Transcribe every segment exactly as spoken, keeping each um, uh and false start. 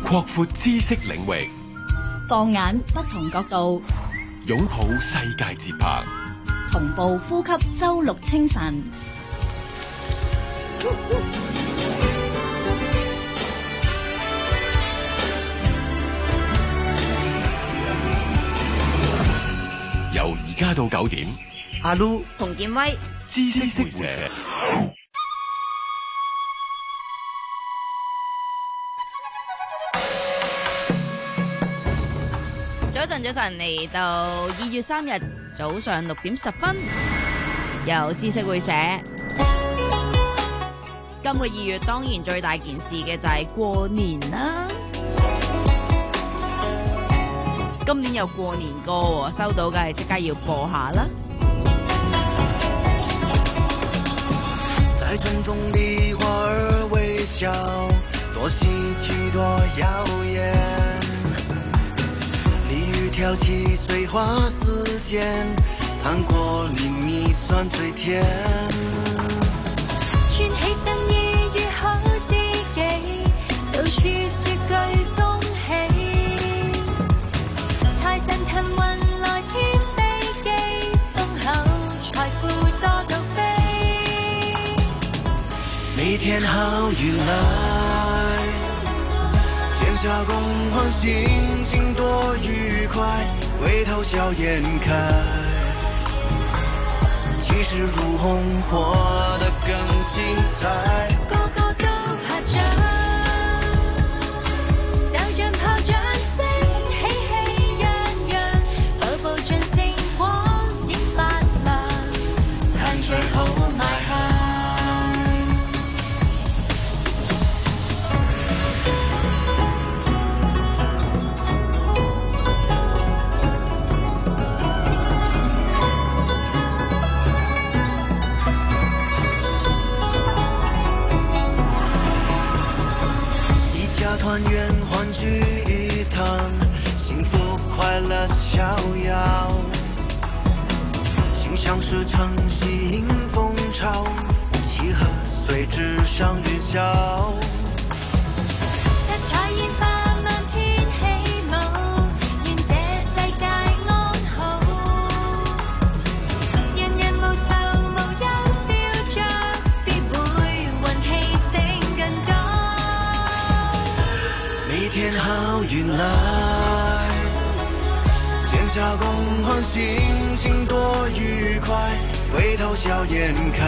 擴闊知識領域， 放眼不同角度， 擁抱世界節拍， 同步呼吸周六清晨。 由而家到九點， 阿 Lu 同建威， 知識識活社。 早晨，早晨，嚟到二月三日早上六點十分，由知識會社。今個二月當然最大件事嘅就係過年啦。今年有過年歌喎，收到嘅係即刻要播下啦。 在春風裡花兒微笑，多稀奇多耀眼，鯉魚跳起碎花絲間，糖果裡蜜酸最甜， 串起新意與好知己，到處說句恭喜，財神騰雲來添飛機，豐厚財富多到飛， 每天好運來，天下共歡，心情多愉快，回頭笑顏開，氣勢如虹，活得更精彩， 個個都拍掌，就像炮仗聲，喜氣洋洋，步步盡星光閃發亮，向最好邁向。 團圓歡聚一堂，幸福快樂逍遙，心想事成喜迎風潮，契合隨之上雲霄， 七彩煙花漫天起舞，願這世界安好，人人無愁無憂笑着，必會運氣升更高， 每天好運來，天下共歡，心情多愉快，回頭笑顏開，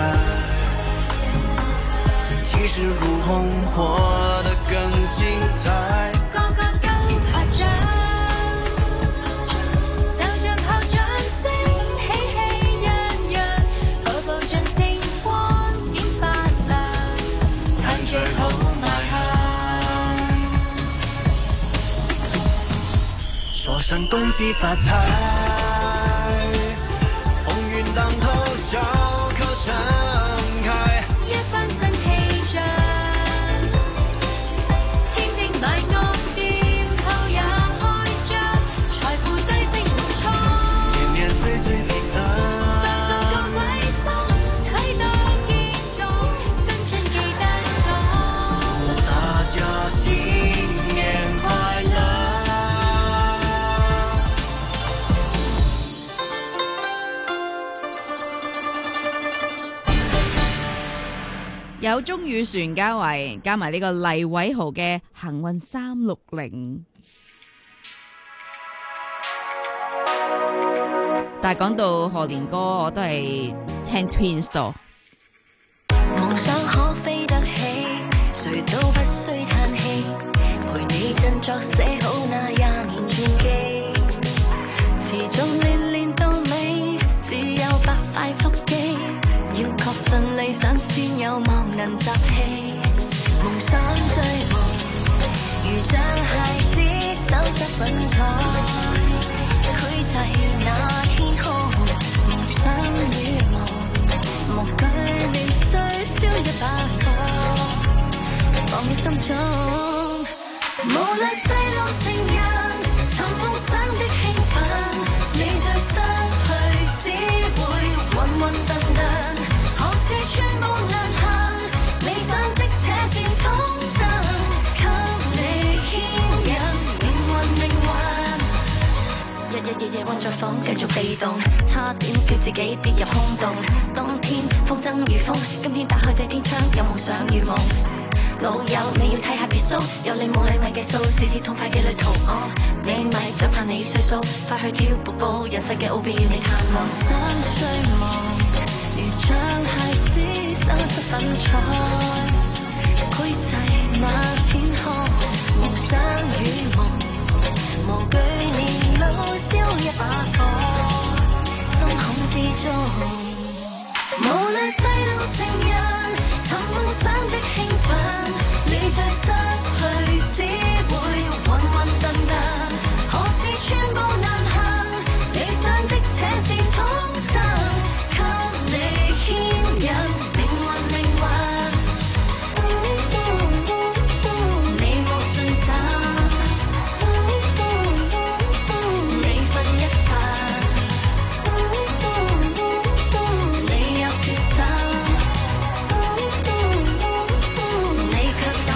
氣勢如虹，活得更精彩， 個個都拍掌，就像炮仗聲，喜氣洋洋，步步盡星光閃發亮，向最好邁向。 說聲恭喜發財，鴻運當頭，笑口常開， 一番新氣象，天定萬惡店鋪也開張，財富堆積滿倉， 年年歲歲平安， 在座各位身體都健壯，新春記得講， 祝大家新年快樂。 有鐘宇璇加維加埋呢個黎偉豪嘅幸運三六零。但係講到賀年歌，我都係聽 Twins 多。 夢想可飛得起，誰都不需嘆氣，陪你振作寫好那廿年傳記，持續練練到尾，只有百塊腹肌，要確信理想先有望能集氣，夢想追夢，如像孩子手執粉彩，繪製那天空，夢想與夢，無懼年歲燒一把火，放於心中，無論細路情人，尋夢想的興奮，你再失去只會渾渾沌沌，何時全部難行，理想的這線風箏，給你牽房繼續被動，差點叫自己跌入空洞。冬天風箏如風，今天打開這天窗，有夢想與夢。老友你要睇下別墅，有你冇禮物嘅數，試試痛快嘅旅途。哦，你咪再怕你歲數，快去跳瀑布，人世嘅奧秘要你探望。夢想的追夢，如像孩子生出粉彩，繪製那天空，夢想與夢，無懼年老燒一把火，心孔之中。無論細路成人，尋夢想的興奮，你再失去只會渾渾沌沌，何時全部難行？理想的這是風箏，給你牽引命運命運。你冇信心，你分一份，你有決心，你卻抖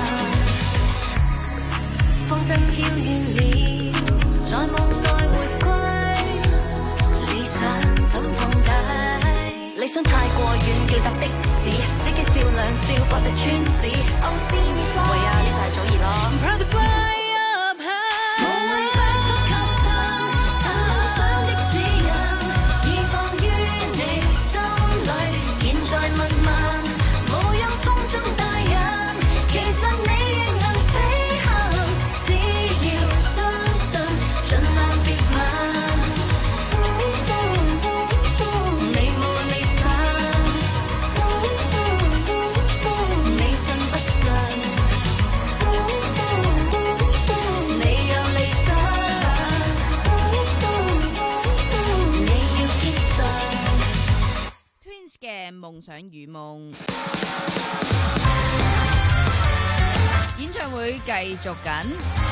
震。風箏飄遠了，在夢內回歸，理想怎放低？理想太過遠，要搭的士，司機笑兩笑，或者穿屎。Oh see me fly，喂啊，呢就係祖兒咯。I'm proud to fly up high，無畏不可靠身，尋夢想的指引，已放於你心裏。現在問問，無用風中大人，其實你亦能飛行，只要相信，盡量別問。你冇理想，你信不信？你有理想，你要堅信。 Twins 嘅夢想與夢演唱會繼續緊，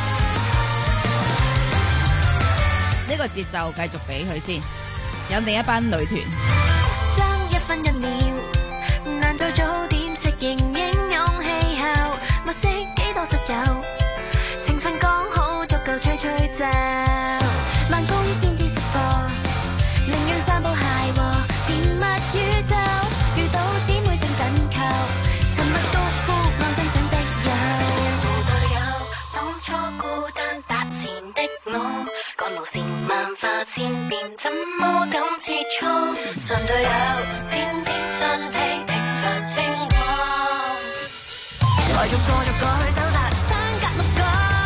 呢個節奏繼續俾佢先，有另一班女團。 爭一分一秒，難再早點適應英勇氣候，物色幾多室友，情分講好足夠吹吹奏，慢工先知識貨，寧願散步邂逅，甜蜜宇宙，遇到姊妹正緊扣，沉默獨呼安心想藉由，隊友當初孤單踏前的我，趕路線萬化千變，怎麼敢切磋？神隊友偏偏相披平常情況，來逐個逐個去搜集相隔六個，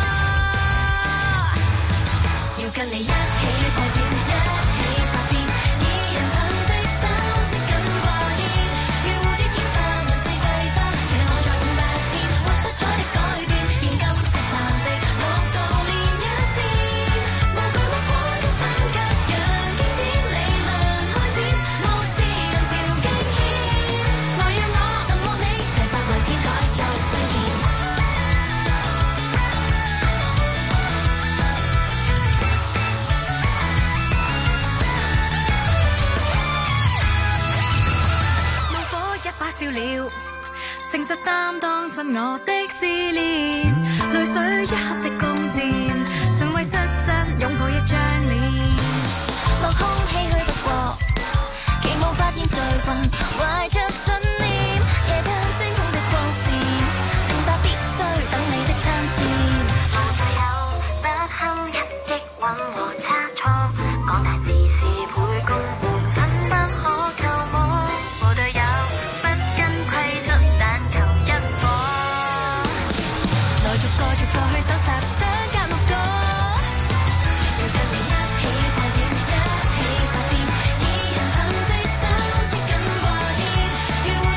要跟你一起睇展，一起發癲，二人憑藉手指緊掛牽，與蝴蝶結花滿四季花，期待我在五百天，或七彩的改變，現今是散的六道連一線，無懼無過的分隔，讓經典理論開展，無視人潮驚險，來讓我尋獲你，齊集為天改造新建。怒火一把燒了，誠實擔當盡我的思念，淚水一刻的攻佔，純為實質擁抱一張臉，落空唏噓不過，期望發現誰還懷着信念，夜半星空的光線，明白必須等你的參戰。無須有不堪一擊穩和差錯，廣大自是倍共緣分不可靠摸，無隊友不跟規則但求一夥，來逐個逐個去搜集相隔六個，要跟你一起睇展，一起發癲，二人憑藉手指緊掛牽，與蝴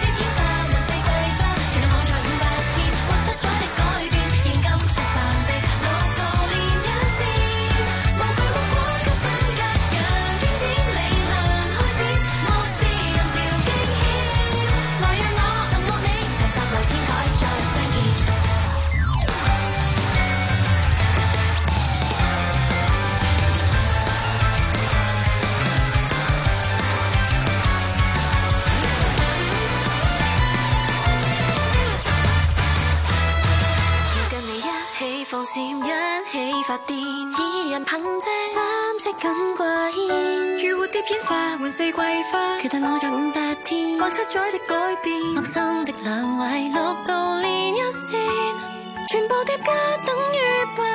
閃一起發電，二人憑借三色緊掛牽，如蝴蝶演化換四季花，期待我有五百天，望七載的改變，陌生的兩位六道連一線，全部疊加等於八。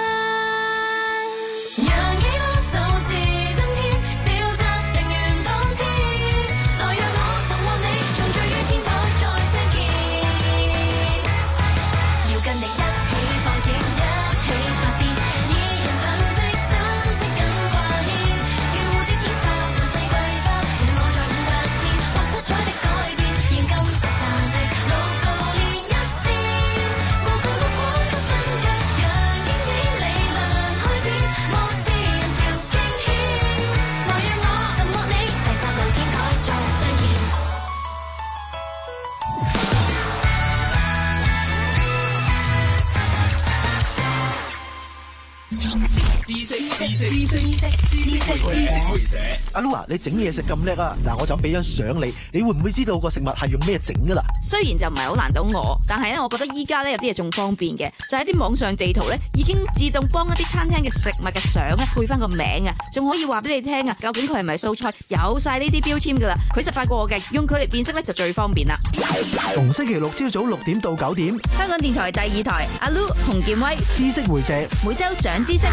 阿 Lu 啊，你整嘢食咁叻啊！嗱，我就俾張相你，你會唔會知道個食物係用咩整噶啦？ 雖然就唔係好難到我，但係咧，我覺得依家咧有啲嘢仲方便嘅，就係啲網上地圖咧已經自動幫一啲餐廳嘅食物嘅相咧配翻個名啊，仲可以話俾你聽啊，究竟佢係咪素菜，有晒呢啲標籤噶啦。佢實發過我嘅，用佢嚟辨識咧就最方便啦。 逢星期六朝早六點到九點， 香港電台第二台，阿 Lu 洪建威， 知識回射， 每周長知識。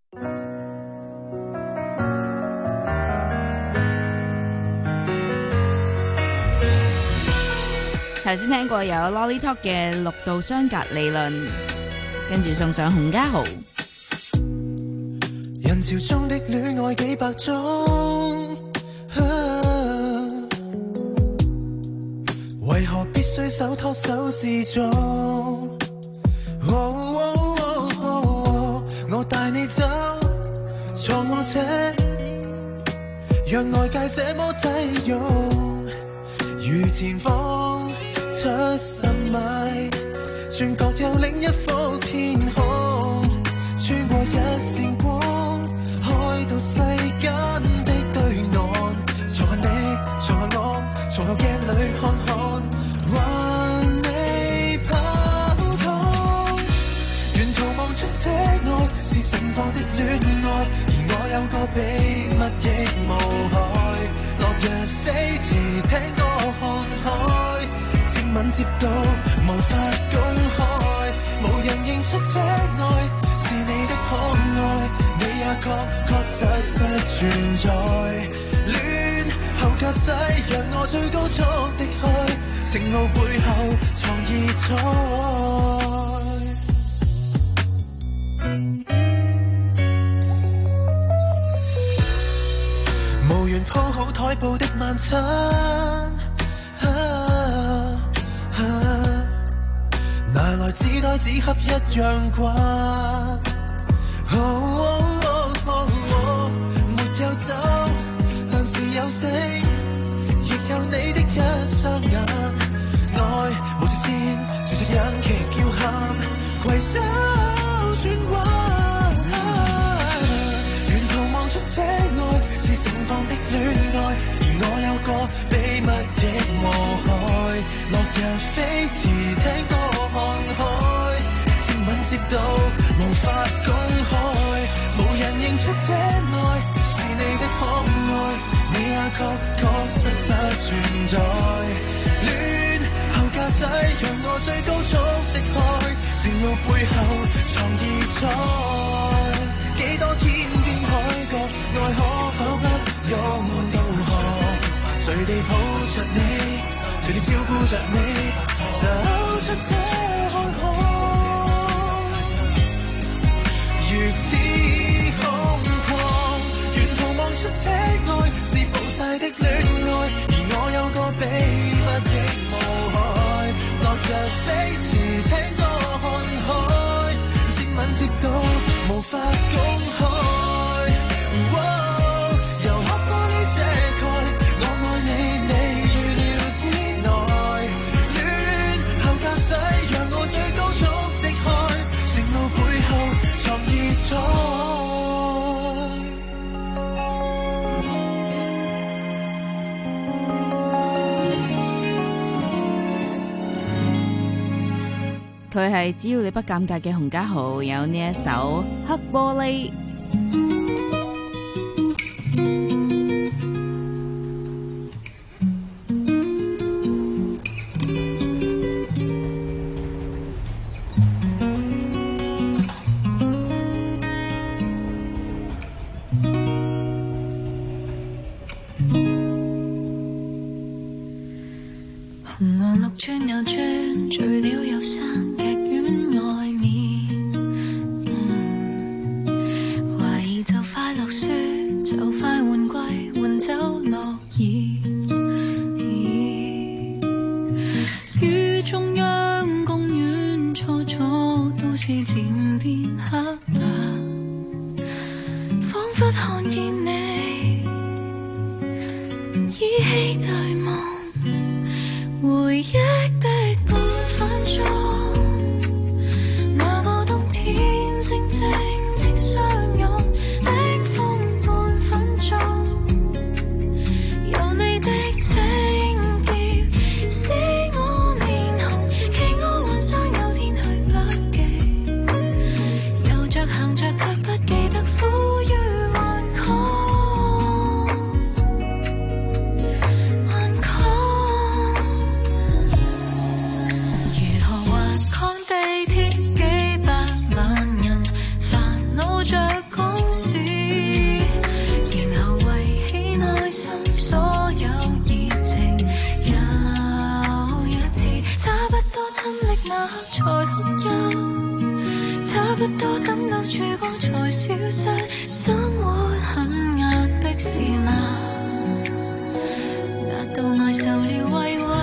頭先聽過有 Lolly Talk 嘅六道相隔理論，跟住送上洪家豪。 人潮中的戀愛幾百種，啊、為何必須手拖手示眾？哦哦哦哦、我帶你走，坐我車，讓外界這麼擠擁，如前方七十米，轉角有另一幅天空，穿過一線光，開到世間的對岸。坐下你，坐下我，從後鏡裏看看，還未拍拖。沿途望出車外是盛放的戀愛，而我有個秘密亦無害。落日飛馳，聽歌看海，吻接到無法公開，無人認出車內是你的可愛，你也確確實實存在。戀後駕駛讓我最高速的開，情路背後藏異彩。無緣鋪好台布的晚餐。拿來紙袋紙盒一樣慣，哦哦哦哦哦、沒有走，但是有聲，亦有你的一雙眼，愛無條線，隨着引擎叫喊，攜手轉彎。沿途望出車外是盛放的戀愛，而我有個秘密亦無害，落日飛馳聽歌看海，接吻接到無法公開，無人認出車內是你的可愛，你也確確實實存在。戀後駕駛讓我最高速的開，情路背後藏異彩。幾多天邊海角，愛可否不用導航？隨地抱着你，隨地照顧着你，走出這看海，如此空曠。沿途望出車外是暴曬的戀愛，而我有個秘密亦無害。落日飛馳聽歌看海，接吻接到無法公開。 佢係只要你不尷尬嘅洪家豪，有呢一首黑玻璃。 紅黃綠轉又轉，醉了又散，劇院外面，嗯，懷疑就快落雪，就快換季，換走落葉。於中央公園，初初都市漸變黑白，彷彿看見你依稀對望。回憶的半分鐘，那個冬天靜靜的相擁，冰封半分鐘，有你的請帖使我面紅，企我幻想有天去北極，遊着行着卻不記得苦於頑抗。才哭泣，差不多等到曙光才消失，生活很壓迫是嗎？壓到愛受了委屈，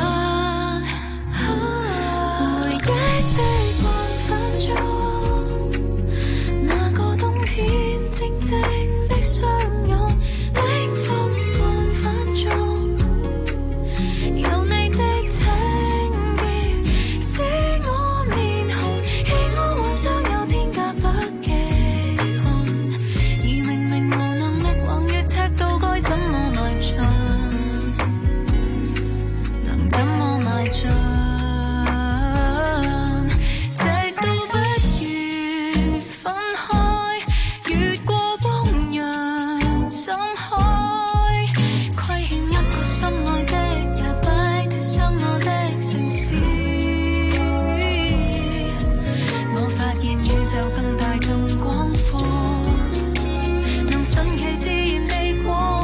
回憶的半分鐘，那個冬天靜靜的相擁，冰封半分鐘，有你的請怎麼邁進，能怎麼邁進，直到不如分開，越過汪洋掙開，虧欠一個心愛的也擺脫心愛的城市，我發現宇宙更大更廣闊，能順其自然地過。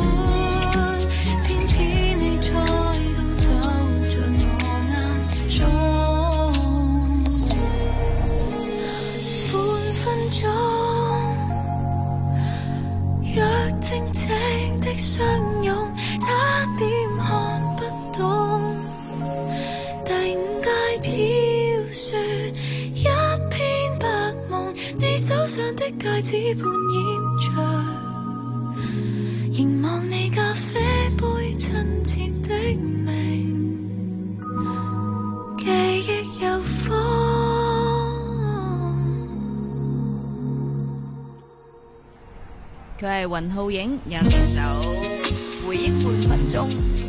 靜靜的相擁，差點看不懂。第五街飄雪，一片白夢，你手上的戒指半掩着，凝望你咖啡杯親切的名，記憶有風。 佢係雲浩影，有呢首回憶半分鐘。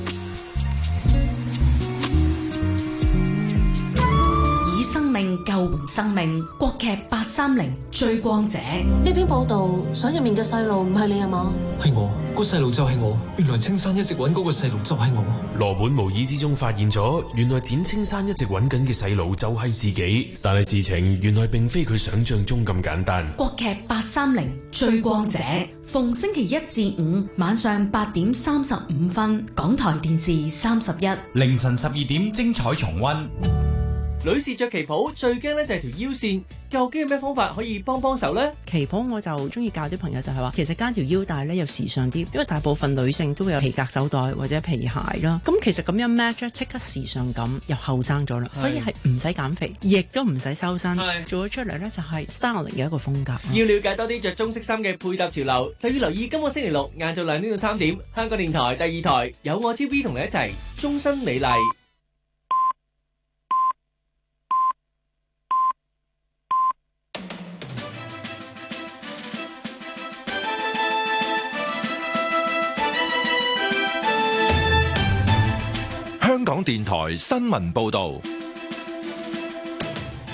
以生命救援生命，國劇八三零追光者。 呢篇報道相入面嘅細路唔係你啊嘛？ 係我，個細路就係我。原來青山一直揾嗰個細路就係我。 羅本無意之中發現咗，原來展青山一直揾緊嘅細路就係自己。但係事情原來並非佢想象中咁簡單。 國劇八三零追光者，逢星期一至五晚上八點三十五分，港台電視三十一， 凌晨十二點精彩重溫。 女士着旗袍最驚咧就係條腰線，究竟有咩方法可以幫幫手呢？ 旗袍我就中意教啲朋友就係話，其實加條腰帶咧又時尚啲，因為大部分女性都會有皮革手袋或者皮鞋啦。咁其實咁樣 match 即刻時尚感又後生咗啦，所以係唔使減肥，亦都唔使收身，做咗出嚟咧就係 styling 嘅一個風格。 要了解多啲着中式衫嘅配搭潮流，就要留意今個星期六晏晝兩點到三點，香港電台第二台有我 T V 同你一齊終身美麗。 香港電台新聞報道。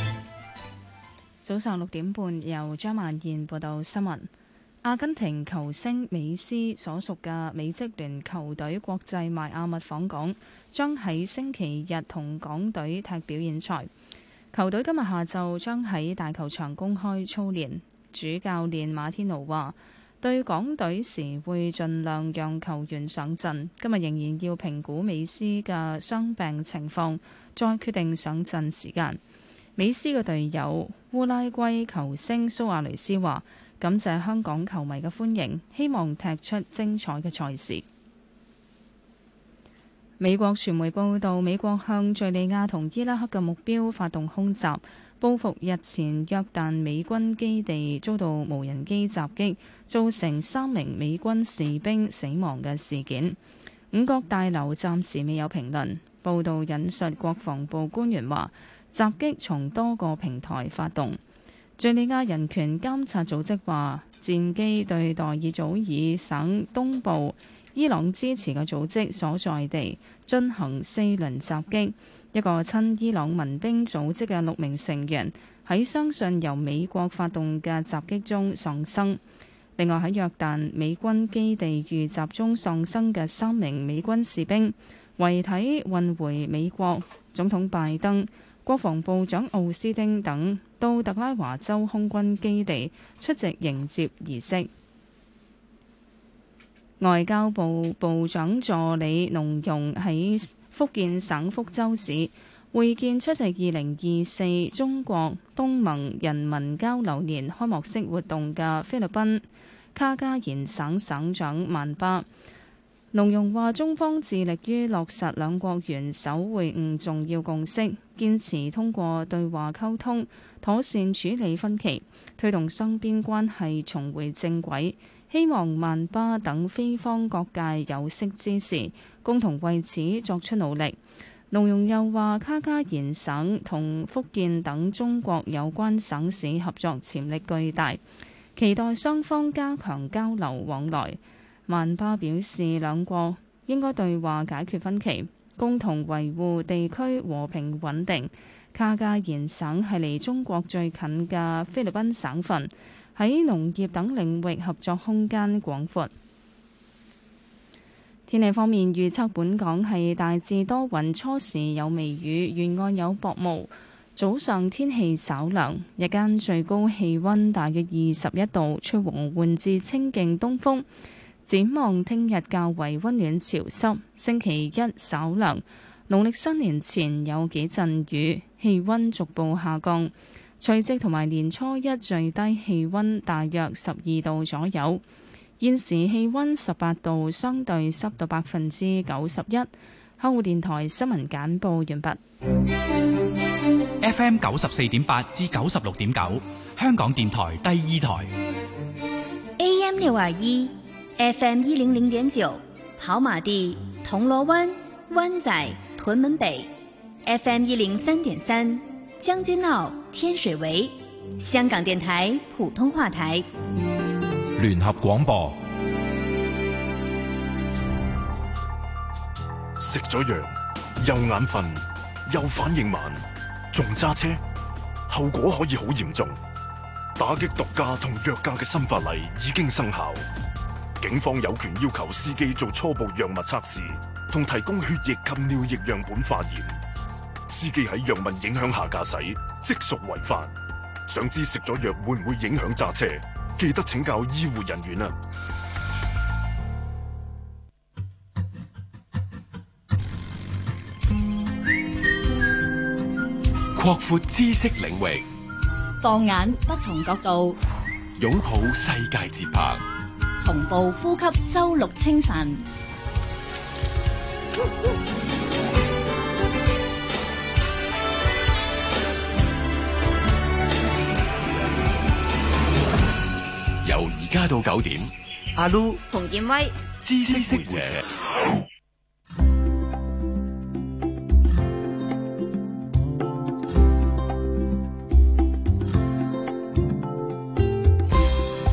早上六點半，由張曼燕報道新聞。阿根廷球星美斯所屬嘅美職聯球隊國際邁阿密訪港，將喺星期日同港隊踢表演賽。球隊今日下晝將喺大球場公開操練。主教練馬天奴話：對港隊時會盡量讓球員上陣，今日仍然要評估美斯嘅傷病情況，再決定上陣時間。美斯嘅隊友烏拉圭球星蘇亞雷斯話：感謝香港球迷嘅歡迎，希望踢出精彩嘅賽事。美國傳媒報道，美國向敘利亞同伊拉克嘅目標發動空襲，報復日前約旦美軍基地遭到無人機襲擊，造成三名美軍士兵死亡嘅事件。五角大樓暫時未有評論。報道引述國防部官員話，襲擊從多個平台發動。敘利亞人權監察組織話，戰機對代爾祖爾省東部伊朗支持嘅組織所在地進行四輪襲擊，一個親伊朗民兵組織嘅六名成員喺相信由美國發動嘅襲擊中喪生。另外喺約旦美軍基地遇襲中喪生嘅三名美軍士兵遺體運回美國，總統拜登、國防部長奧斯汀等到特拉華州空軍基地出席迎接儀式。外交部部長助理農融喺福建省福州市會見出席二零二四中國東盟人民交流年開幕式活動嘅菲律賓卡加延省省長曼巴。農融話中方致力於落實兩國元首會晤重要共識，堅持通過對話溝通，妥善處理分歧，推動雙邊關係重回正軌。希望曼巴等菲方各界有識之士共同為此作出努力。農融又話，卡加延省同福建等中國有關省市合作潛力巨大，期待雙方加強交流往來。曼巴表示，兩國應該對話解決分歧，共同維護地區和平穩定。卡加延省係離中國最近嘅菲律賓省份，喺農業等領域合作空間廣闊。天氣方面預測，本港係大致多雲，初時有微雨，沿岸有薄霧。早上天氣稍涼，日間最高氣溫大約二十一度，吹和緩至清勁東風。展望聽日較為溫暖潮濕，星期一稍涼。農曆新年前有幾陣雨，氣溫逐步下降。除夕同埋年初一最低氣溫大約十二度左右，現時氣溫十八度，相對濕度百分之九十一。香港電台新聞簡報完畢。 F M 九十四點八至九十六點九，香港電台第二台。 A M 六二一，F M 一零零點九，跑馬地、銅鑼灣、灣仔、屯門北 ，F M 一零三點三。將軍澳、天水圍，香港電台普通話台， 聯合廣播。 食咗藥又眼瞓又反應慢，仲揸車，後果可以好嚴重。打擊毒駕同藥駕嘅新法例已經生效，警方有權要求司機做初步藥物測試，同提供血液及尿液樣本化驗。司機喺藥物影響下駕駛，即屬違法。想知食咗藥會唔會影響揸車？記得請教醫護人員啊！ 擴闊知識領域， 放眼不同角度， 擁抱世界節拍， 同步呼吸周六清晨。 由而家到九點， 阿 Lu、馮建威、 知識會社。 嚟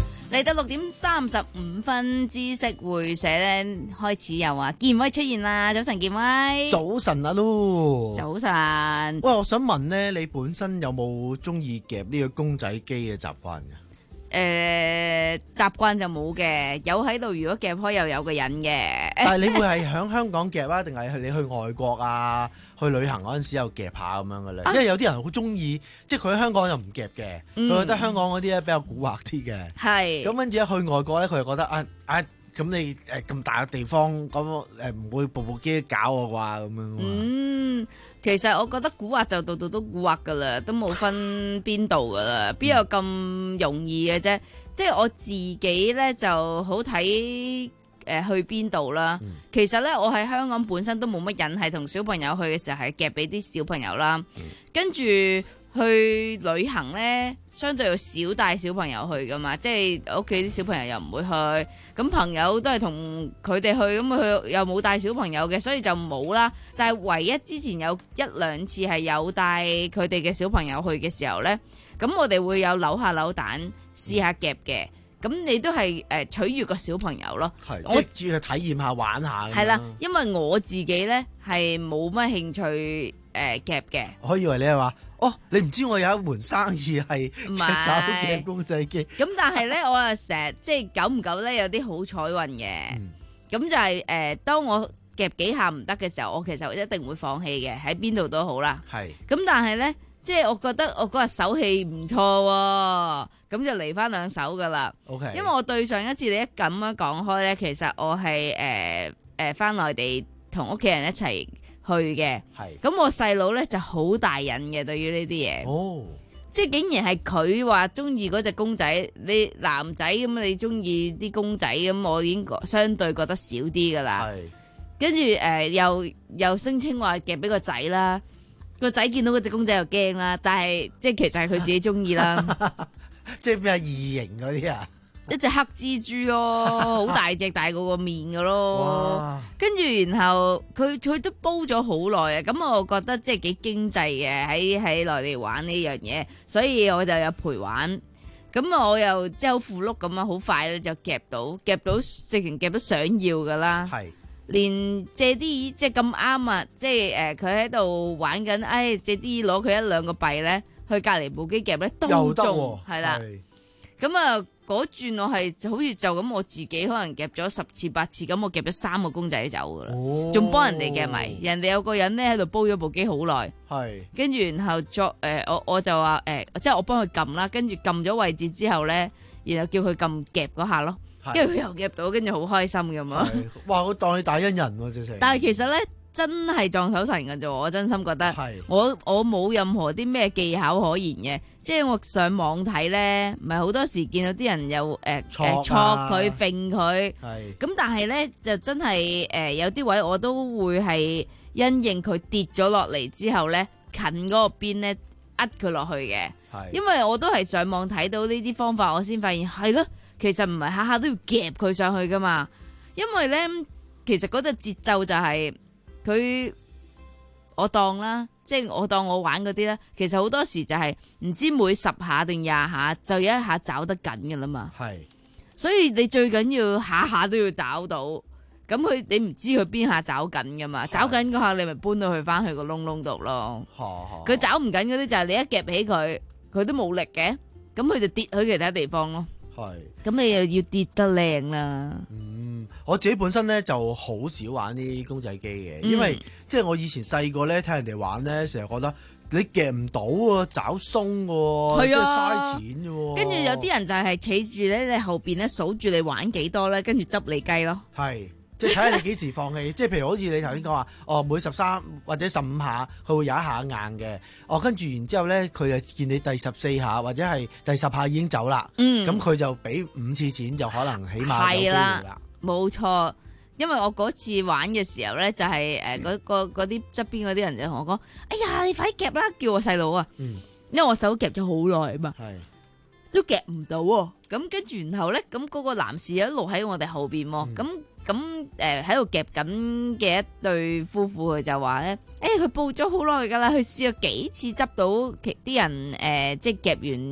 嚟到六點三十五分，知識會社咧開始有啊，健威出現啦！早晨，健威。 早晨啊，Lu。 早晨。 喂，我想問咧，你本身有冇中意夾呢個公仔機嘅習慣嘅？ 誒、呃，習慣就冇嘅，有喺度。如果夾開又有個癮嘅。 但係你會係喺香港夾啊，定係你去外國啊？去旅行嗰陣時又夾下咁樣嘅咧？因為有啲人好中意，即係佢喺香港又唔夾嘅，佢、嗯、覺得香港嗰啲咧比較古惑啲嘅。係。咁跟住一去外國咧，佢又覺得啊啊，咁你誒咁大嘅地方，咁誒唔會部部機搞我啩咁樣。嗯。 其實我覺得古惑就度度都古惑噶啦，都冇分邊度噶啦，邊有咁容易嘅啫？即係我自己咧就好睇誒、呃、去邊度啦。嗯、其實咧我喺香港本身都冇乜癮，係同小朋友去嘅時候係夾俾啲小朋友啦，嗯、跟住。去旅行咧，相對要少帶小朋友去噶嘛，即係屋企啲小朋友又唔會去，咁朋友都係同佢哋去，咁佢又冇帶小朋友嘅，所以就冇啦。但係唯一之前有一兩次係有帶佢哋嘅小朋友去嘅時候咧，咁我哋會有扭下扭蛋試下夾嘅，咁你都係誒取悅個小朋友咯。係，我即係體驗下玩下。 係啦，因為我自己咧係冇乜興趣誒夾嘅。 我以為你係話。哦，你唔知我有一門生意係搞夾公仔機。 咁但係咧，我又成日即係久唔久咧有啲好彩運嘅。咁、嗯、就係、是、誒、呃，當我夾幾下唔得嘅時候，我其實一定會放棄嘅，喺邊度都好啦。係。咁但係咧，即係我覺得我嗰日手氣唔錯喎，咁就嚟翻兩手噶啦。OK。因為我對上一次你一咁樣講開咧，其實我係誒誒翻內地同屋企人一齊去嘅，咁我細佬咧就好大癮嘅，對於呢啲嘢，哦，即係竟然係佢話中意嗰隻公仔，你男仔咁你中意啲公仔咁，我已經相對覺得少啲噶啦，跟住誒又又聲稱話夾俾個仔啦，個仔見到嗰隻公仔又驚啦，但係即係其實係佢自己中意啦， 即係咩異形嗰啲啊？ 一隻黑蜘蛛咯，好大隻，大過個面噶咯。跟住然後佢佢都煲咗好耐啊，咁我覺得即係幾經濟嘅，喺喺內地玩呢樣嘢，所以我就有陪玩。咁我又即係好符碌咁啊，好快咧就夾到，夾到直情夾到想要噶啦。係，連借啲即係咁啱啊！即係誒，佢喺度玩緊，哎借啲攞佢一兩個幣咧，去隔籬部機夾咧都中，係啦。咁啊。嗰轉我係好似就咁，我自己可能夾咗十次八次，咁我夾咗三個公仔走噶啦，仲幫、哦、人哋夾埋，人哋有個人咧喺度煲咗部機好耐，係，跟住然後作誒、呃，我我就話誒、呃，即係我幫佢撳啦，跟住撳咗位置之後咧，然後叫佢撳夾嗰下咯，跟住佢又夾到，跟住好開心咁啊！ 哇，我當你大恩人喎，直情。 但係其實咧。真係撞手神㗎啫，我真心覺得，我我冇任何啲咩技巧可言嘅，即係我上網睇咧，唔係好多時見到啲人有誒誒戳佢揈佢，咁但係咧就真係誒、呃、有啲位我都會係因應佢跌咗落嚟之後咧，近嗰個邊咧呃佢落去嘅，因為我都係上網睇到呢啲方法，我先發現係咯，其實唔係下下都要夾佢上去噶嘛，因為咧其實嗰個節奏就係、是。佢我當啦，即係我當我玩嗰啲啦，其實好多時就係唔知每十下定廿下就有一下找得緊㗎啦嘛。係，所以你最緊要下下都要找到，咁佢你唔知佢邊下找緊㗎嘛？找緊嗰下你咪搬到佢翻去個窿窿度咯。佢找唔緊嗰啲就係你一夾起佢，佢都冇力嘅，咁佢就跌去其他地方咯。係，咁你又要跌得靚啦。 嗯，我自己本身咧就好少玩啲公仔機嘅，因為、嗯、即係我以前細個咧睇人哋玩咧，成日覺得你夾唔到喎，找鬆喎，即係嘥錢啫。跟住有啲人就係企住咧，你後邊咧數住你玩幾多咧，跟住執你雞咯。係。 即係睇下你幾時放棄，即係譬如好似你頭先講話，哦每十三或者十五下，佢會有一下硬嘅，哦跟住然之後咧，佢就見你第十四下或者係第十下已經走啦，嗯，咁佢就俾五次錢就可能起碼有機會啦。 冇錯，因為我嗰次玩嘅時候咧，就係誒嗰個嗰啲側邊嗰啲人就同我講，哎呀你快啲夾啦，叫我細佬啊，嗯，因為我手夾咗好耐啊嘛，係都夾唔到喎，咁跟住然後咧，咁嗰個男士一路喺我哋後邊喎，咁、嗯。咁誒喺度夾緊嘅一對夫婦佢就話咧，誒佢報咗好耐㗎啦，佢試過幾次執到其啲人誒、呃，即係夾完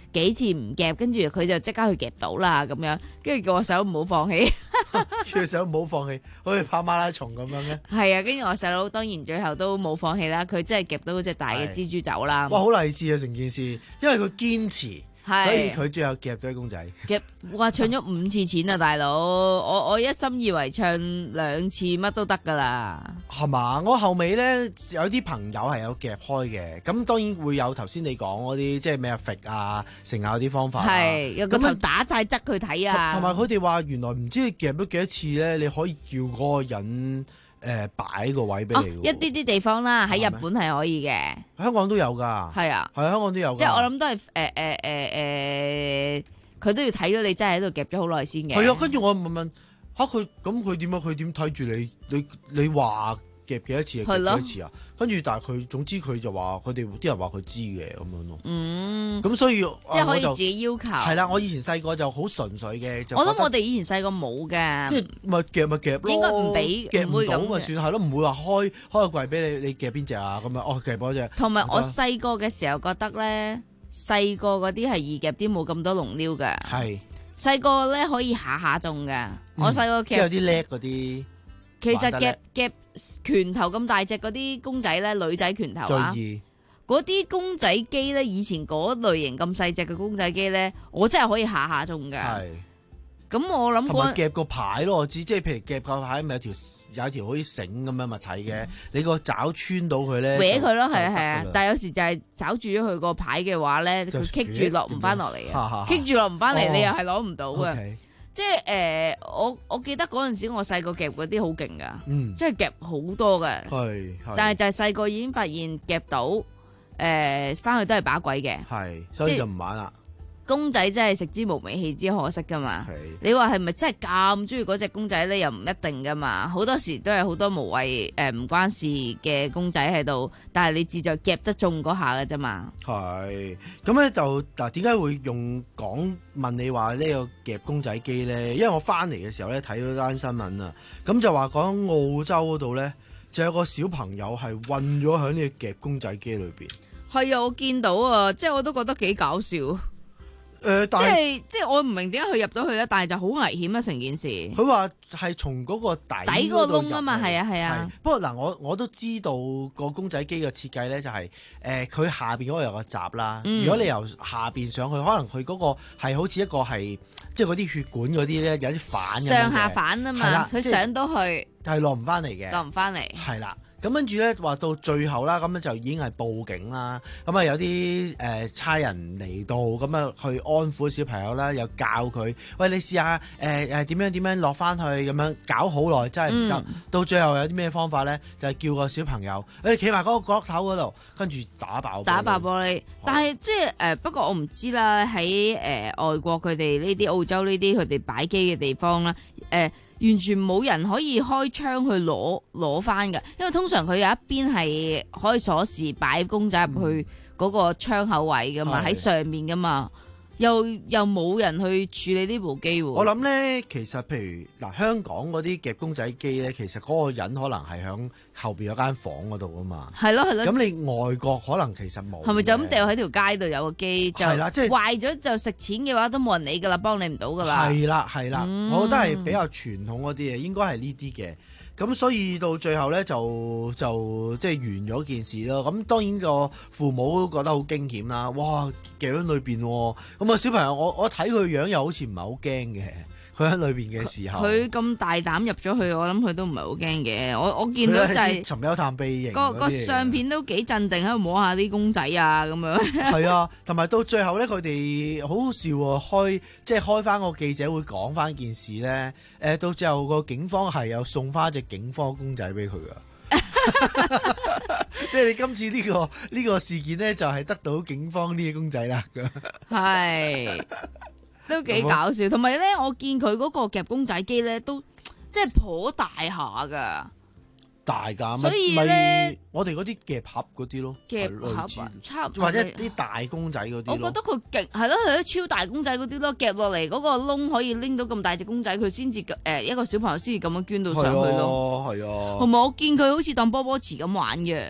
幾次唔夾，跟住佢就即刻去夾到啦咁樣，跟住叫我細佬唔好放棄， 叫細佬唔好放棄，好似跑馬拉松咁樣嘅。 係啊，跟住我細佬當然最後都冇放棄啦，佢真係夾到嗰隻大嘅蜘蛛走啦。 哇，好勵志啊成件事，因為佢堅持。所以佢最後夾咗公仔， 夾哇唱咗五次錢啊大佬，我我一心以為唱兩次乜都得噶啦， 係嘛？我後尾咧有啲朋友係有夾開嘅，咁當然會有頭先你講嗰啲即係咩啊揈啊成下啲方法， 係有個頭打晒側佢睇啊， 同埋佢哋話原來唔知你夾咗幾多次咧，你可以叫嗰個人。誒擺、呃、個位俾你、哦， 一啲啲地方啦，喺日本係可以嘅， 香港都有㗎， 係啊， 係香港都有。 即係我諗都係誒誒誒誒，佢、呃、都要睇到你真係喺度夾咗好耐先嘅。 係啊，跟住我問問嚇佢，咁佢點啊？佢點睇住你？你你話夾幾多次啊？夾幾多次啊？跟住但係佢總之佢就話佢哋啲人話佢知嘅咁樣咯。嗯，咁所以即係可以自己要求。 係啦，我以前細個就好純粹嘅。 我諗我哋以前細個冇嘅。 即係咪夾咪夾咯？ 應該唔俾， 夾唔到咪算係咯，唔會話開開個櫃俾你，你夾邊隻啊？咁樣哦，夾嗰隻。 同埋我細個嘅時候覺得咧，細個嗰啲係易夾啲，冇咁多龍溜嘅。係細個咧可以下下中嘅。嗯、我細個夾即係有啲叻嗰啲。 其實夾夾拳頭咁大隻嗰啲公仔咧，女仔拳頭啊，嗰啲公仔機咧，以前嗰類型咁細隻嘅公仔機咧，我真係可以下下中㗎。係，咁我諗嗰夾個牌咯，我知，即係譬如夾個牌咪有條有條好似繩咁樣物體嘅，嗯、你個爪穿到佢咧，搲佢咯，係啊係啊，但係有時就係抓住咗佢個牌嘅話咧，佢棘住落唔翻落嚟嘅，棘住落唔翻嚟，你又係攞唔到嘅。Okay. 即係誒、呃，我我記得嗰陣時我細個夾嗰啲好勁噶，嗯、即係夾好多嘅。係，但係就係細個已經發現夾到，誒、呃，翻去都係把鬼嘅。係， 所以就唔玩啦。 公仔真係食之無味，棄之可惜噶嘛。你話係咪真係咁中意嗰隻公仔咧？又唔一定噶嘛。好多時都係好多無謂誒唔關事嘅公仔喺度，但係你志在夾得中嗰下嘅啫嘛。 係咁咧就嗱，點解會用講問你話呢個夾公仔機咧？因為我翻嚟嘅時候咧睇到單新聞啊，咁就話講澳洲嗰度咧就有個小朋友係困咗喺呢個夾公仔機裏邊。係啊，我見到啊，即係我都覺得幾搞笑。 誒、呃，但即係即係我唔明點解佢入到去咧，但係就好危險啊！成件事， 佢話係從嗰個底底個窿啊嘛，係啊係啊。 不過嗱，我我都知道個公仔機嘅設計咧，就係誒佢下邊嗰個有個閘啦。嗯、如果你由下邊上去，可能佢嗰個係好似一個係即係嗰啲血管嗰啲咧，有啲反上下反啊嘛。佢上到去係落唔翻嚟嘅， 落唔翻嚟。 係啦。咁跟住咧話到最後啦，咁咧就已經係報警啦。咁啊有啲誒差人嚟到，咁啊去安撫小朋友啦，又教佢，喂，你試下誒誒點樣點樣落翻去，咁樣搞好耐真係唔得。嗯、到最後有啲咩方法咧？就係、是、叫個小朋友，誒企埋嗰個角落頭嗰度，跟住打爆打爆玻璃。但係即係誒，不過我唔知啦。喺誒、呃、外國佢哋呢啲澳洲呢啲佢哋擺機嘅地方啦，誒、呃。完全冇人可以開窗去攞攞翻㗎，因為通常佢有一邊係可以鎖匙擺公仔入去嗰個窗口位㗎嘛，喺、嗯、上面㗎嘛，又又冇人去處理呢部機喎。 我諗咧，其實譬如嗱，香港嗰啲夾公仔機咧，其實嗰個人可能係響後邊有間房嗰度啊嘛。 係咯係咯。 咁你外國可能其實冇。 係咪就咁掉喺條街度有個機？係啦，即係壞咗就食錢嘅話都冇人理㗎啦，幫你唔到㗎啦。 係啦係啦，嗯、我覺得係比較傳統嗰啲嘢，應該係呢啲嘅。咁所以到最後咧就就即係完咗件事咯。咁當然個父母都覺得好驚險啦。哇，夾喺裏邊喎。咁啊小朋友，我我睇佢樣又好似唔係好驚嘅。佢喺裏邊嘅時候， 佢咁大膽入咗去，我諗佢都唔係好驚嘅。我我見到就係尋幽探秘型個個相片都幾鎮定，喺度摸下啲公仔啊咁樣。 係啊，同埋到最後咧，佢哋好好笑喎，開即係開翻個記者會講翻件事咧。誒，到最後個警方係有送翻隻警方公仔俾佢噶。即係你今次呢、這個呢、這個事件咧，就係、是、得到警方呢個公仔啦。 係。都幾搞笑，同埋咧，我見佢嗰個夾公仔機咧，都即係頗大下噶， 大噶， 所以咧， 我哋嗰啲夾盒嗰啲咯， 夾盒差唔多， 或者啲大公仔嗰啲， 我覺得佢勁係咯，係咯，超大公仔嗰啲咯，夾落嚟嗰個窿可以拎到咁大隻公仔，佢先至誒一個小朋友先至咁樣捐到上去咯， 係啊， 同埋我見佢好似當波波池咁玩嘅。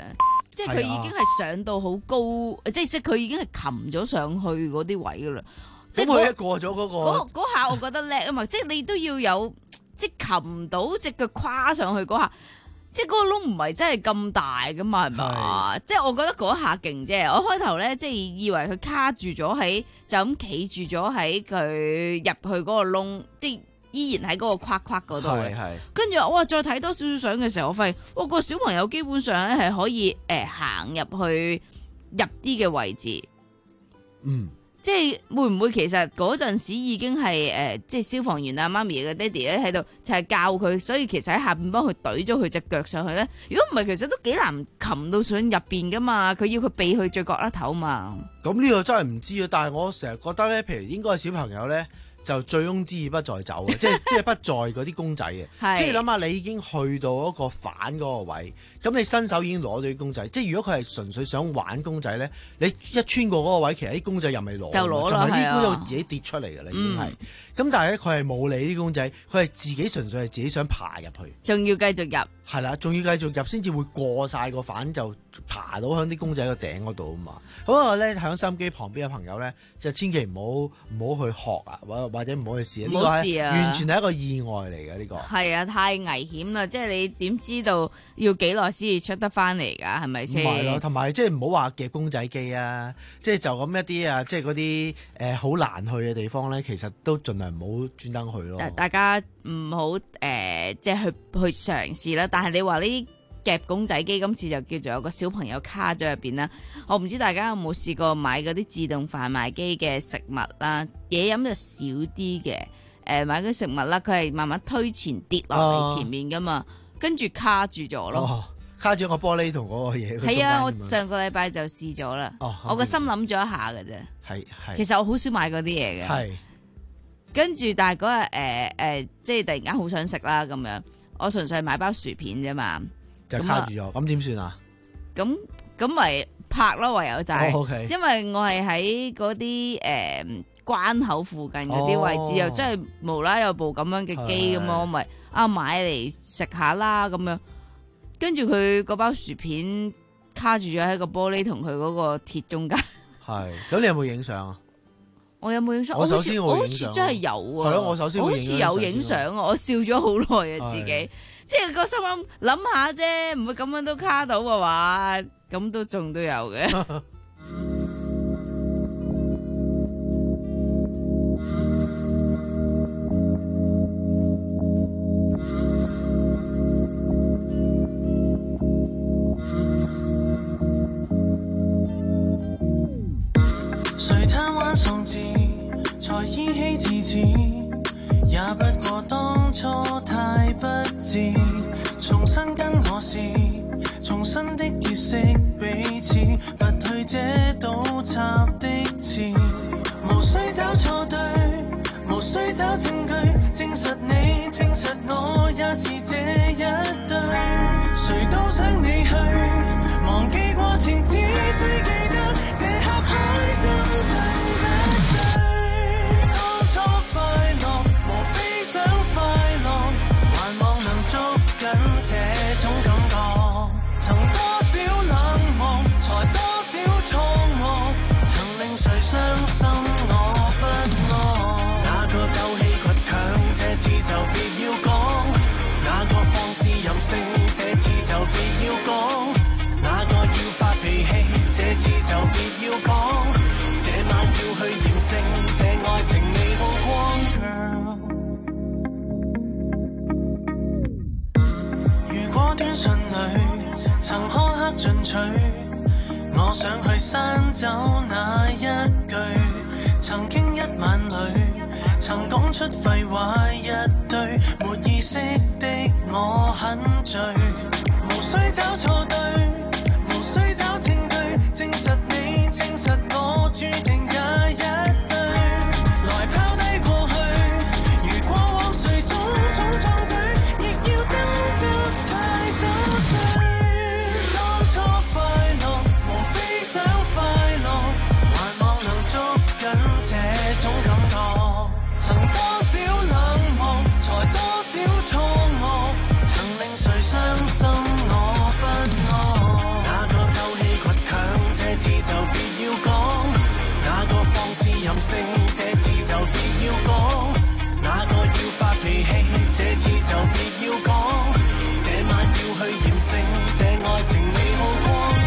即係佢已經係上到好高，即係即係佢已經係擒咗上去嗰啲位噶啦。 咁佢一過咗嗰個嗰下，我覺得叻啊嘛！即係你都要有即係擒到隻腳跨上去嗰下。即係嗰個窿唔係真係咁大噶嘛，係咪？即係我覺得嗰下勁啫。我開頭咧即係以為佢卡住咗喺，就咁企住咗喺佢入去嗰個窿，即係依然喺嗰個框框嗰度嘅。跟住哇，再睇多少少相嘅時候，我發現哇，個小朋友基本上咧係可以誒行入去入啲嘅位置。 嗯。 即係會唔會其實嗰陣時已經係誒、呃，即係消防員啊、媽咪嘅爹哋咧喺度就係教佢，所以其實喺下邊幫佢懟咗佢隻腳上去咧。如果唔係，其實都幾難擒到上入邊噶嘛。佢要佢避去最角落頭嘛。 咁呢個真係唔知啊！但係我成日覺得咧，譬如應該係小朋友咧，就醉翁之意不在酒嘅，即係即係不在嗰啲公仔嘅。即係諗下，你已經去到一個反嗰個位，咁你伸手已經攞到啲公仔。即係如果佢係純粹想玩公仔咧，你一穿過嗰個位，其實啲公仔又未攞， 就攞啦， 係啊，啲公仔自己跌出嚟嘅啦，已經係。咁、嗯、但係咧，佢係冇理啲公仔，佢係自己純粹係自己想爬入去， 仲要繼續入。係啦，仲要繼續入先至會過晒個反，就爬到響啲公仔個頂嗰度啊嘛。咁我咧響收音機旁邊嘅朋友咧，就千祈唔好唔好去學啊，或或者唔好去試啊。呢個係完全係一個意外嚟嘅呢個。係啊，太危險啦！即係你點知道要幾耐先至出得翻嚟㗎？係咪先？ 唔係咯，同埋即係唔好話夾公仔機啊！即係就咁一啲啊，即係嗰啲誒好難去嘅地方咧，其實都盡量唔好專登去咯。 大家唔好誒，即係去去嘗試啦。但係你話呢啲夾公仔機，今次就叫做有個小朋友卡咗入邊啦。我唔知大家有冇試過買嗰啲自動販賣機嘅食物啦，嘢飲就少啲嘅。誒、呃，買嗰啲食物啦，佢係慢慢推前跌落嚟前面噶嘛，跟、哦、住卡住咗咯。 哦，卡住個玻璃同嗰個嘢。 係啊，我上個禮拜就試咗啦。哦，我個心諗咗一下㗎啫。 係係。 其實我好少買嗰啲嘢嘅。係。跟住，但係嗰日誒誒，即係突然間好想食啦咁樣，我純粹係買包薯片啫嘛， 就卡住咗，咁點算啊？ 咁咁咪拍咯，唯有就係、是哦 okay， 因為我係喺嗰啲誒關口附近嗰啲位置，哦、又真係無啦有部咁樣嘅機咁，我咪啊買嚟食下啦咁樣，跟住佢嗰包薯片卡住咗喺個玻璃同佢嗰個鐵中間。係， 咁你有冇影相啊？ 我有冇影相？ 我首先我好似真係有啊！ 係咯，我首先我好似有影相啊！我笑咗好耐啊，自己即係個心諗諗下啫，唔會咁樣都卡到嘅話，咁都仲都有嘅。 誰貪玩喪志，才依稀自恃，也不過當初太不智。重新跟我試，重新的結識彼此，不退這倒插的刺。無需找錯對，無需找證據，證實你，證實我也是這一對。誰都想你去，忘記過前，只需記得這刻開心對不對？當初快樂，無非想快樂，還望能捉緊這種感覺。曾多少冷漠，才多少錯愕，曾令誰傷心我不愛。那個鬥氣倔強，這次就別要講；那個放肆任性，這次就別要講；那個要發脾氣，這次就別要講。這晚要去驗證，這愛情未曝光。如果短信裏曾苛刻進取，我想去刪走那一句。曾經一晚裏曾講出廢話一堆，沒意識的我很醉。無需找錯對，無需找證據，證實你，證實我注定也一對。來拋低過去，如過往誰種種創舉，亦要掙扎太瑣碎。當初快樂，無非想快樂，還望能捉緊這種感覺。曾多少冷漠，才多少錯愕，曾令誰傷心我不愛。 別要講，哪個放肆任性，這次就別要講，哪個要發脾氣，這次就別要講，這晚要去驗證，這愛情未耗光。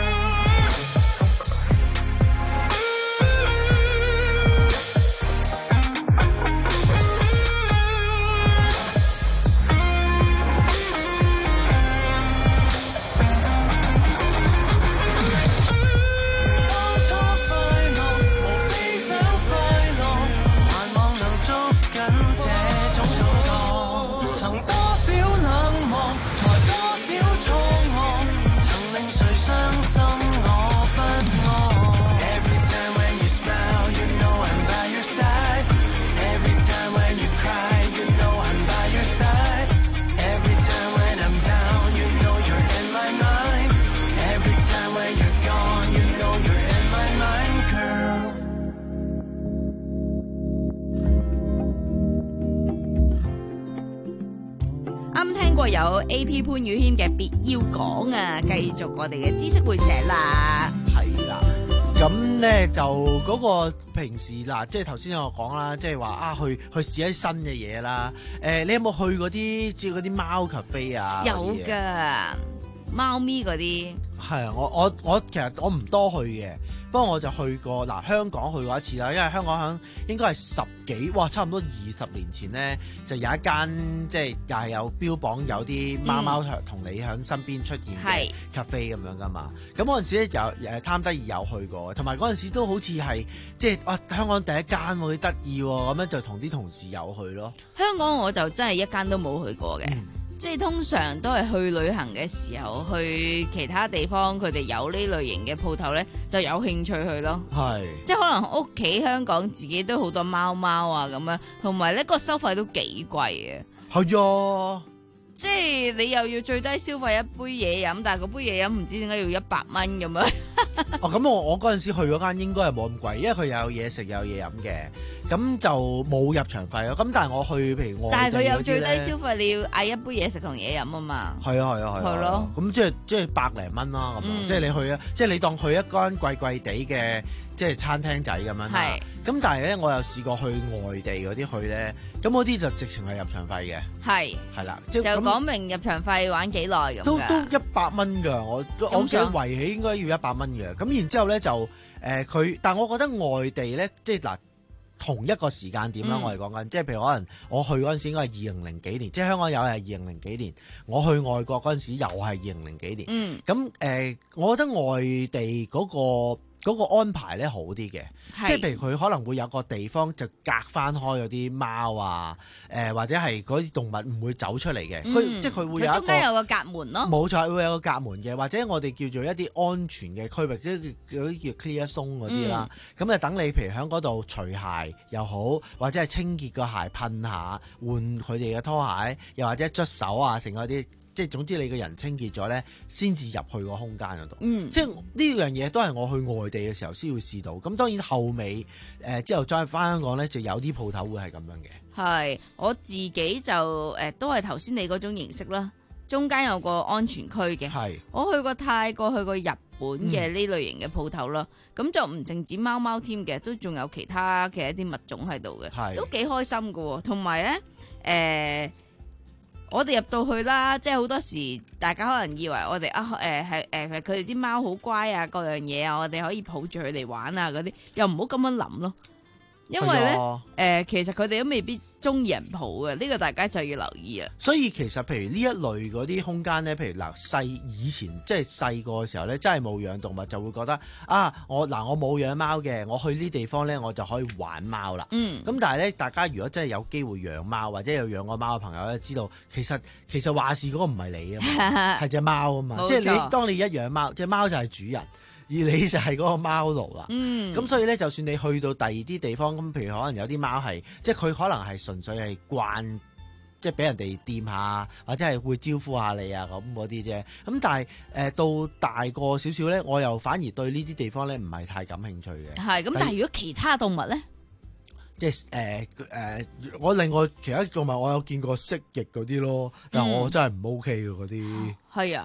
有 A P 潘宇謙嘅別要講啊，繼續我哋嘅知識會社啦。 係啦，咁咧就嗰個平時嗱，即係頭先有我講啦，即係話啊，去去試一啲新嘅嘢啦。誒、呃，你有冇去嗰啲即係嗰啲貓咖啡啊？ 有噶，貓咪嗰啲。 係啊，我我我其實我唔多去嘅，不過我就去過嗱，香港去過一次啦，因為香港響應該係十幾哇，差唔多二十年前咧，就有一間即係又係有標榜有啲貓貓同你喺身邊出現嘅咖啡咁樣噶嘛。咁嗰陣時咧有誒貪得意有去過，同埋嗰陣時都好似係即係啊香港第一間喎，幾得意喎，咁樣就同啲同事有去咯。 香港我就真係一間都冇去過嘅。嗯，即係通常都係去旅行嘅時候，去其他地方佢哋有呢類型嘅鋪頭咧，就有興趣去咯。係，即係可能屋企香港自己都好多貓貓啊咁樣，同埋咧個收費都幾貴嘅。係啊，即係你又要最低消費一杯嘢飲，但係嗰杯嘢飲唔知點解要一百蚊咁樣。 哦，咁我我嗰陣時去嗰間應該係冇咁貴，因為佢有嘢食有嘢飲嘅，咁就冇入場費咯。咁但係我去譬如外地嗰啲咧，但係佢有最低消費，你要嗌一杯嘢食同嘢飲啊嘛。係啊係啊係啊。係咯。咁即係即係百零蚊啦咁樣，即係你去啊，即係你當去一間貴貴地嘅即係餐廳仔咁樣。係。咁但係咧，我又試過去外地嗰啲去咧，咁嗰啲就直情係入場費嘅。係。係啦，即係就講明入場費玩幾耐咁。都都一百蚊㗎，我我記得圍起應該要一百蚊嘅。咁然之後咧就誒佢、呃，但係我覺得外地咧，即係嗱同一個時間點啦，嗯、我哋講緊，即係譬如可能我去嗰陣時應該係二零零幾年，即係香港有係二零零幾年，我去外國嗰陣時又係二零零幾年。嗯，咁誒、呃，我覺得外地嗰、嗰個。嗰個安排咧好啲嘅，即係譬如佢可能會有個地方就隔翻開嗰啲貓啊，誒、呃、或者係嗰啲動物唔會走出嚟嘅，佢、嗯、即係佢會有一個中間有個隔門咯，冇錯，會有個隔門嘅，或者我哋叫做一啲安全嘅區域，即係嗰啲叫 clear zone 嗰啲啦，咁就等你譬如喺嗰度除鞋又好，或者係清潔個鞋噴下，換佢哋嘅拖鞋，又或者捽手啊，成嗰啲。即係總之你個人清潔咗咧，先至入去個空間嗰度。嗯，即係呢樣嘢都係我去外地嘅時候先會試到。咁當然後尾誒、呃、之後再翻香港咧，就有啲鋪頭會係咁樣嘅。係，我自己就誒、呃、都係頭先你嗰種形式啦。中間有個安全區嘅。係，我去過泰國，去過日本嘅呢類型嘅鋪頭啦。咁、嗯、就唔淨止貓貓添嘅，都仲有其他嘅一啲物種喺度嘅。係，都幾開心㗎喎。同埋咧誒。呃我哋入到去啦，即係好多時，大家可能以為我哋啊誒係誒佢哋啲貓好乖啊，各樣嘢啊，我哋可以抱住佢哋玩啊嗰啲，又唔好咁樣諗咯。因為咧誒、呃，其實佢哋都未必中意人抱嘅，呢、這個大家就要留意啊。所以其實譬如呢一類嗰啲空間咧，譬如嗱細以前即係細個嘅時候咧，真係冇養動物就會覺得啊，我嗱我冇養貓嘅，我去呢地方咧我就可以玩貓啦。嗯，咁但係咧，大家如果真係有機會養貓或者有養過貓嘅朋友咧，知道其實其實話事嗰個唔係你啊嘛，係隻貓啊嘛，即係你當你一養貓，隻貓就係主人。而你就係嗰個貓奴啦，嗯，咁所以咧，就算你去到第二啲地方，咁譬如可能有啲貓係，即係佢可能係純粹係慣，即係俾人哋掂下，或者係會招呼下你啊咁嗰啲啫。咁但係誒、呃、到大個少少咧，我又反而對呢啲地方咧唔係太感興趣嘅。係，咁但係如果其他動物咧，即係誒誒，我另外其他動物我有見過蜥蜴嗰啲咯，但係我真係唔 OK 嘅嗰啲。係啊。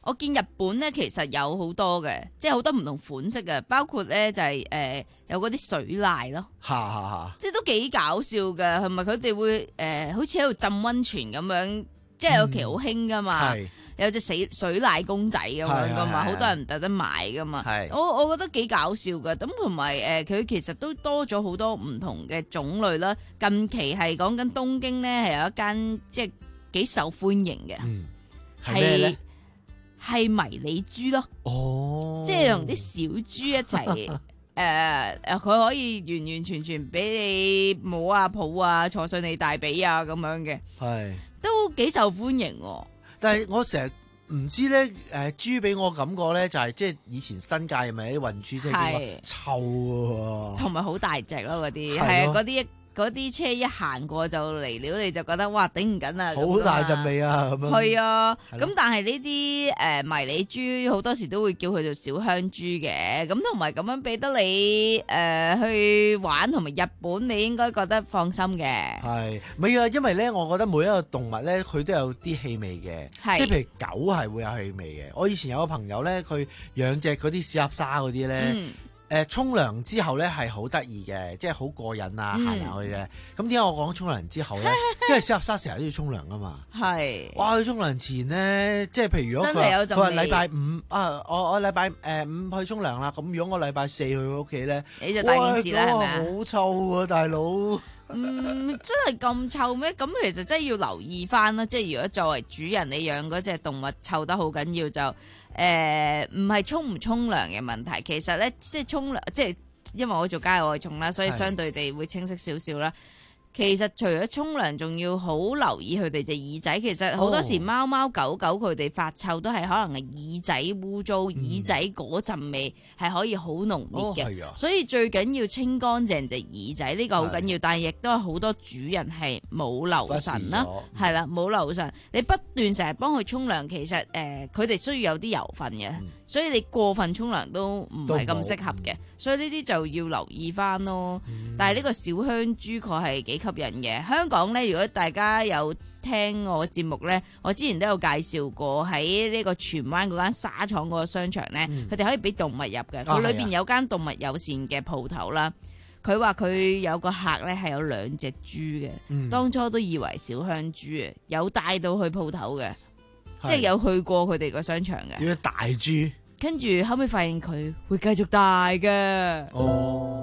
我見日本咧其實有好多嘅，即係好多唔同款式嘅，包括咧就係、是、誒、呃、有嗰啲水瀨咯， 嚇嚇嚇， 即係都幾搞笑嘅，係咪佢哋會誒、呃、好似喺度浸溫泉咁樣，即係有期好興噶嘛， 嗯、 有隻死水瀨公仔咁樣噶嘛，好多人唔特登買噶嘛，我我覺得幾搞笑嘅，咁同埋誒佢其實都多咗好多唔同嘅種類啦。近期係講緊東京咧係有一間即係幾受歡迎嘅，係咩咧？係迷你豬咯，哦，即係同啲小豬一齊，誒誒，佢可以完完全全俾你摸啊抱啊，坐上你大髀啊咁樣嘅，係都幾受歡迎。 但係我成日唔知咧，誒豬俾我感覺咧就係即係以前新界咪啲運豬即係臭喎， 同埋好大隻咯嗰啲，係啊嗰啲。嗰啲車一行過就嚟了，你就覺得哇頂唔緊啊！ 好大陣味啊咁樣。 係啊，咁但係呢啲誒迷你豬好多時都會叫佢做小香豬嘅，咁同埋咁樣俾得你誒、呃、去玩，同埋日本你應該覺得放心嘅。係， 唔係啊？因為咧，我覺得每一個動物咧，佢都有啲氣味嘅，即係譬如狗係會有氣味嘅。我以前有個朋友咧，佢養隻嗰啲史鴨沙嗰啲咧。嗯誒沖涼之後咧係好得意嘅，即係好過癮啊，行下去嘅。咁點解我講沖涼之後咧？因為史鴨沙成日都要沖涼啊嘛。係。哇！佢沖涼前咧，即係譬如如果佢話佢話禮拜五啊，我我禮拜誒五去沖涼啦。咁如果我禮拜四去佢屋企咧，你就大件事啦，係咪啊？好臭啊，大佬！ 嗯，真係咁臭咩？咁其實真係要留意翻啦。即係如果作為主人，你養嗰隻動物臭得好緊要就。誒唔係沖唔沖涼嘅問題，其實咧即係沖涼，即係因為我做家外沖啦，所以相對地會清晰少少啦。其實除咗沖涼，仲要好留意佢哋隻耳仔。其實好多時貓貓狗狗佢哋發臭都係可能係耳仔污糟，嗯、耳仔嗰陣味係可以好濃烈嘅。哦、所以最緊要清乾淨隻耳仔，呢、呢個好緊要。但係亦都係好多主人係冇留神啦，係啦冇留神。你不斷成日幫佢沖涼，其實誒佢哋需要有啲油分嘅。嗯所以你過分沖涼都唔係咁適合嘅，嗯、所以呢啲就要留意翻咯。嗯、但係呢個小香豬確係幾吸引嘅。香港呢，如果大家有聽我節目呢，我之前都有介紹過喺呢個荃灣嗰間沙廠嗰個商場呢，佢哋、嗯、可以俾動物入嘅。佢裏邊有間動物友善嘅鋪頭啦。佢話佢有個客呢係有兩隻豬嘅，嗯、當初都以為小香豬啊，有帶到去鋪頭嘅。即係有去過佢哋個商場嘅， 有啲大豬， 跟住後尾發現佢會繼續大嘅。哦。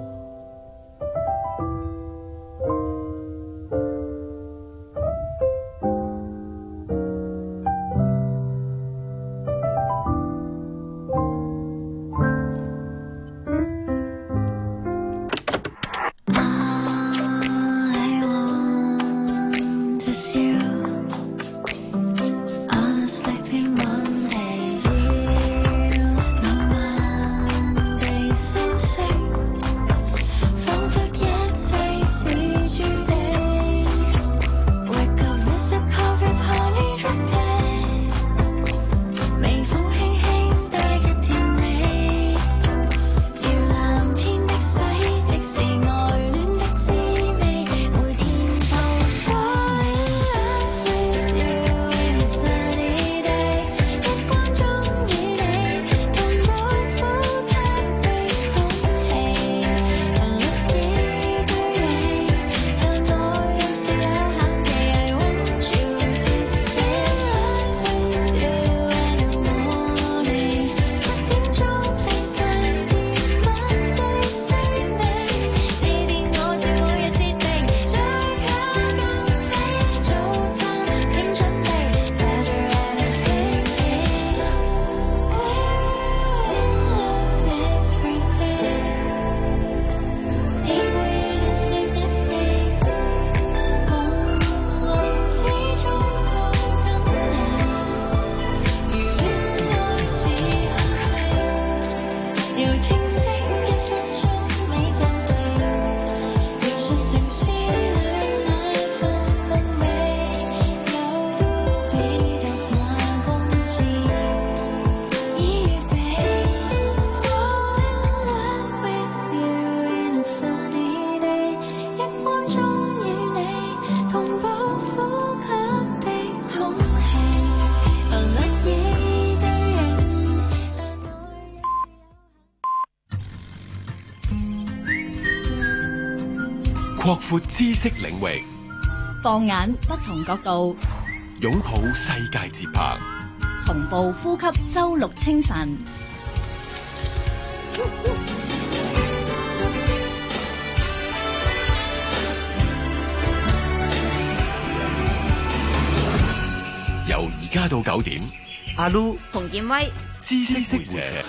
擴闊知識領域， 放眼不同角度， 擁抱世界節拍， 同步呼吸周六清晨。 由而家到九點， 阿 Lu、 洪建威， 知識識活者，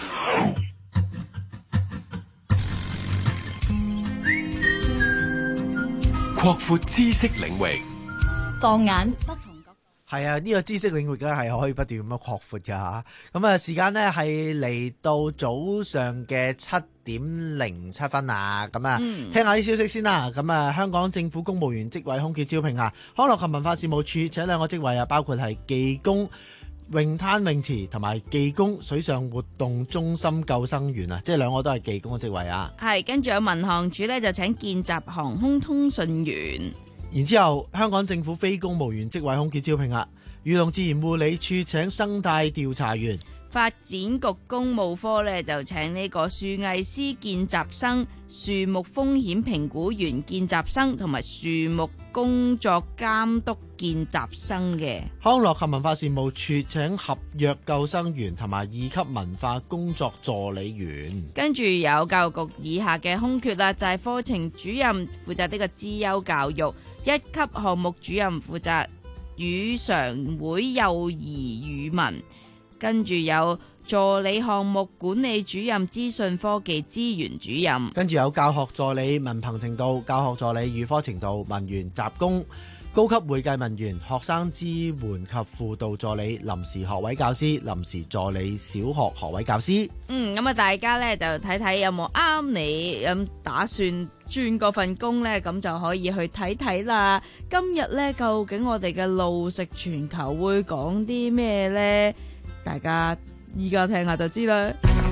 擴闊知識領域， 放眼不同角度。 係啊，呢、這個知識領域咧係可以不斷咁樣擴闊㗎嚇。咁啊，時間呢係嚟到早上嘅七點零七分啊。咁啊， 嗯、 聽下啲消息先啦。咁啊，香港政府公務員職位空缺招聘啊，康樂及文化事務處請兩個職位啊，包括係技工泳灘泳池同埋技工水上活動中心救生員啊，即係兩個都係技工嘅職位啊。 係，跟住有民航處呢，就請見習航空通訊員。 然之後，香港政府非公務員職位空缺招聘啊，漁農自然護理處請生態調查員。 發展局工務科咧就請呢個樹藝師見習生、樹木風險評估員見習生同埋樹木工作監督見習生嘅。 康樂及文化事務處請合約救生員同埋二級文化工作助理員。 跟住有教育局以下嘅空缺啦，就係、是、課程主任負責呢個資優教育，一級項目主任負責語常會幼兒語文。跟住有助理項目管理主任、資訊科技資源主任。 跟住有教學助理文憑程度、教學助理預科程度、文員雜工、高級會計文員、學生支援及輔導助理、臨時學位教師、臨時助理小學學位教師。 嗯，咁啊，大家呢就睇睇有冇啱你咁打算轉嗰份工呢，咁就可以去睇睇啦。今日呢，究竟我哋嘅路食全球會講啲咩呢？大家依家聽下就知啦。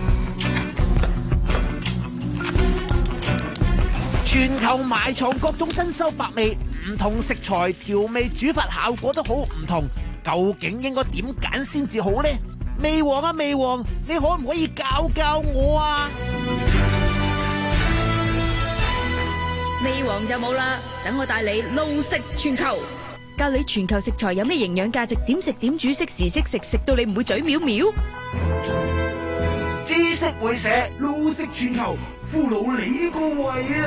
全球埋藏各種珍饈百味，唔同食材調味煮法效果都好唔同，究竟應該點揀先至好呢？味王啊味王，你可唔可以教教我啊？ 味王就冇啦，等我帶你路食全球。教你全球食材有咩營養價值，點食點煮，識時識食，食到你唔會嘴秒秒。 知識會寫，路食全球，俘虜你個胃啊！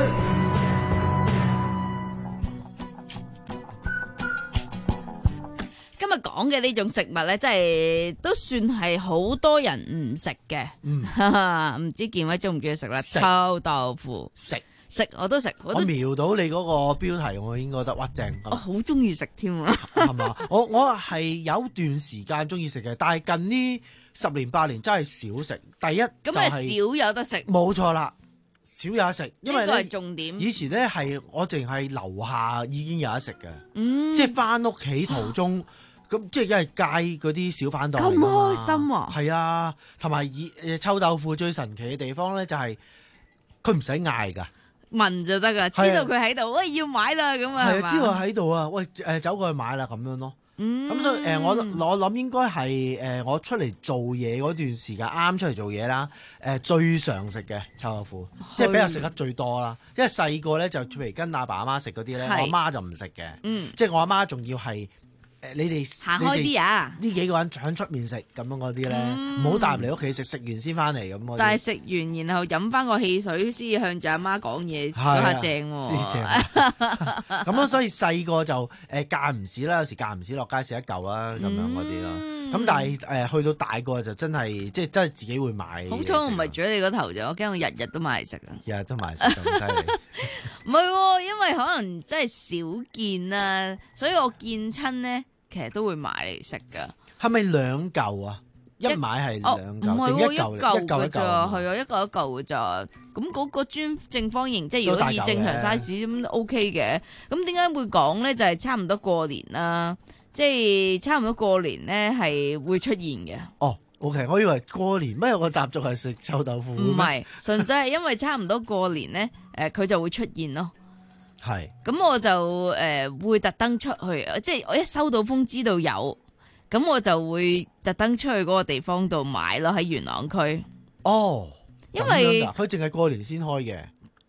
今日講嘅呢種食物咧，真係都算係好多人唔食嘅。嗯，唔知建威中唔中意食啦？臭豆腐食。 食我都食，我， 我瞄到你嗰個標題，我應該覺得哇正。 我好中意食添啊， 係嘛？我我係有段時間中意食嘅，但係近呢十年八年真係少食。第一咁係少有得食， 冇錯啦，少有得食，因為咧重點。 以前咧係我淨係樓下已經有得食嘅， 嗯， 即係翻屋企途中咁，即係因為街嗰啲小販檔咁開心啊！ 係啊，同埋以臭豆腐最神奇嘅地方咧，就係佢唔使嗌㗎。 聞就得噶，知道佢喺度，喂要買啦咁啊， 係啊，知道喺度啊，喂誒走過去買啦咁樣咯。嗯，咁所以誒我我諗應該係誒我出嚟做嘢嗰段時間，啱出嚟做嘢啦，誒最常食嘅臭豆腐，即係比較食得最多啦。因為細個咧就譬如跟阿爸阿媽食嗰啲咧，我阿媽就唔食嘅，嗯，即係我阿媽仲要係。你哋行開啲啊！ 呢幾個人喺出面食咁樣嗰啲咧，唔好帶入嚟屋企食，食完先翻嚟咁。 但係食完然後飲翻個汽水先向住阿媽講嘢，嗰下正喎。 先正。咁樣所以細個就誒間唔時啦，有時間唔時落街食一嚿啦，咁樣嗰啲咯。咁但係誒去到大個就真係即係真係自己會買。 好彩我唔係住喺你嗰頭啫，我驚我日日都買嚟食啊！ 日日都買嚟食咁犀利。 唔係，因為可能真係少見啊，所以我見親咧。其實都會買嚟食噶， 係咪兩嚿啊？一買係兩嚿，定、哦、一嚿一嚿嘅咋？係啊，一嚿一嚿嘅咋？咁嗰個專正方形，即係如果以正常 size 咁都 OK 嘅。咁點解會講咧？就係、是、差唔多過年啦，即係差唔多過年咧係會出現嘅。 哦 ，OK，我以為過年咩有個習俗係食臭豆腐？ 唔係，純粹係因為差唔多過年咧，誒、呃、佢就會出現咯。 係， 咁我就誒、呃、會特登出去，即係我一收到風知道有，咁我就會特登出去嗰個地方度買咯，喺元朗區。 哦， 因為佢淨係過年先開嘅。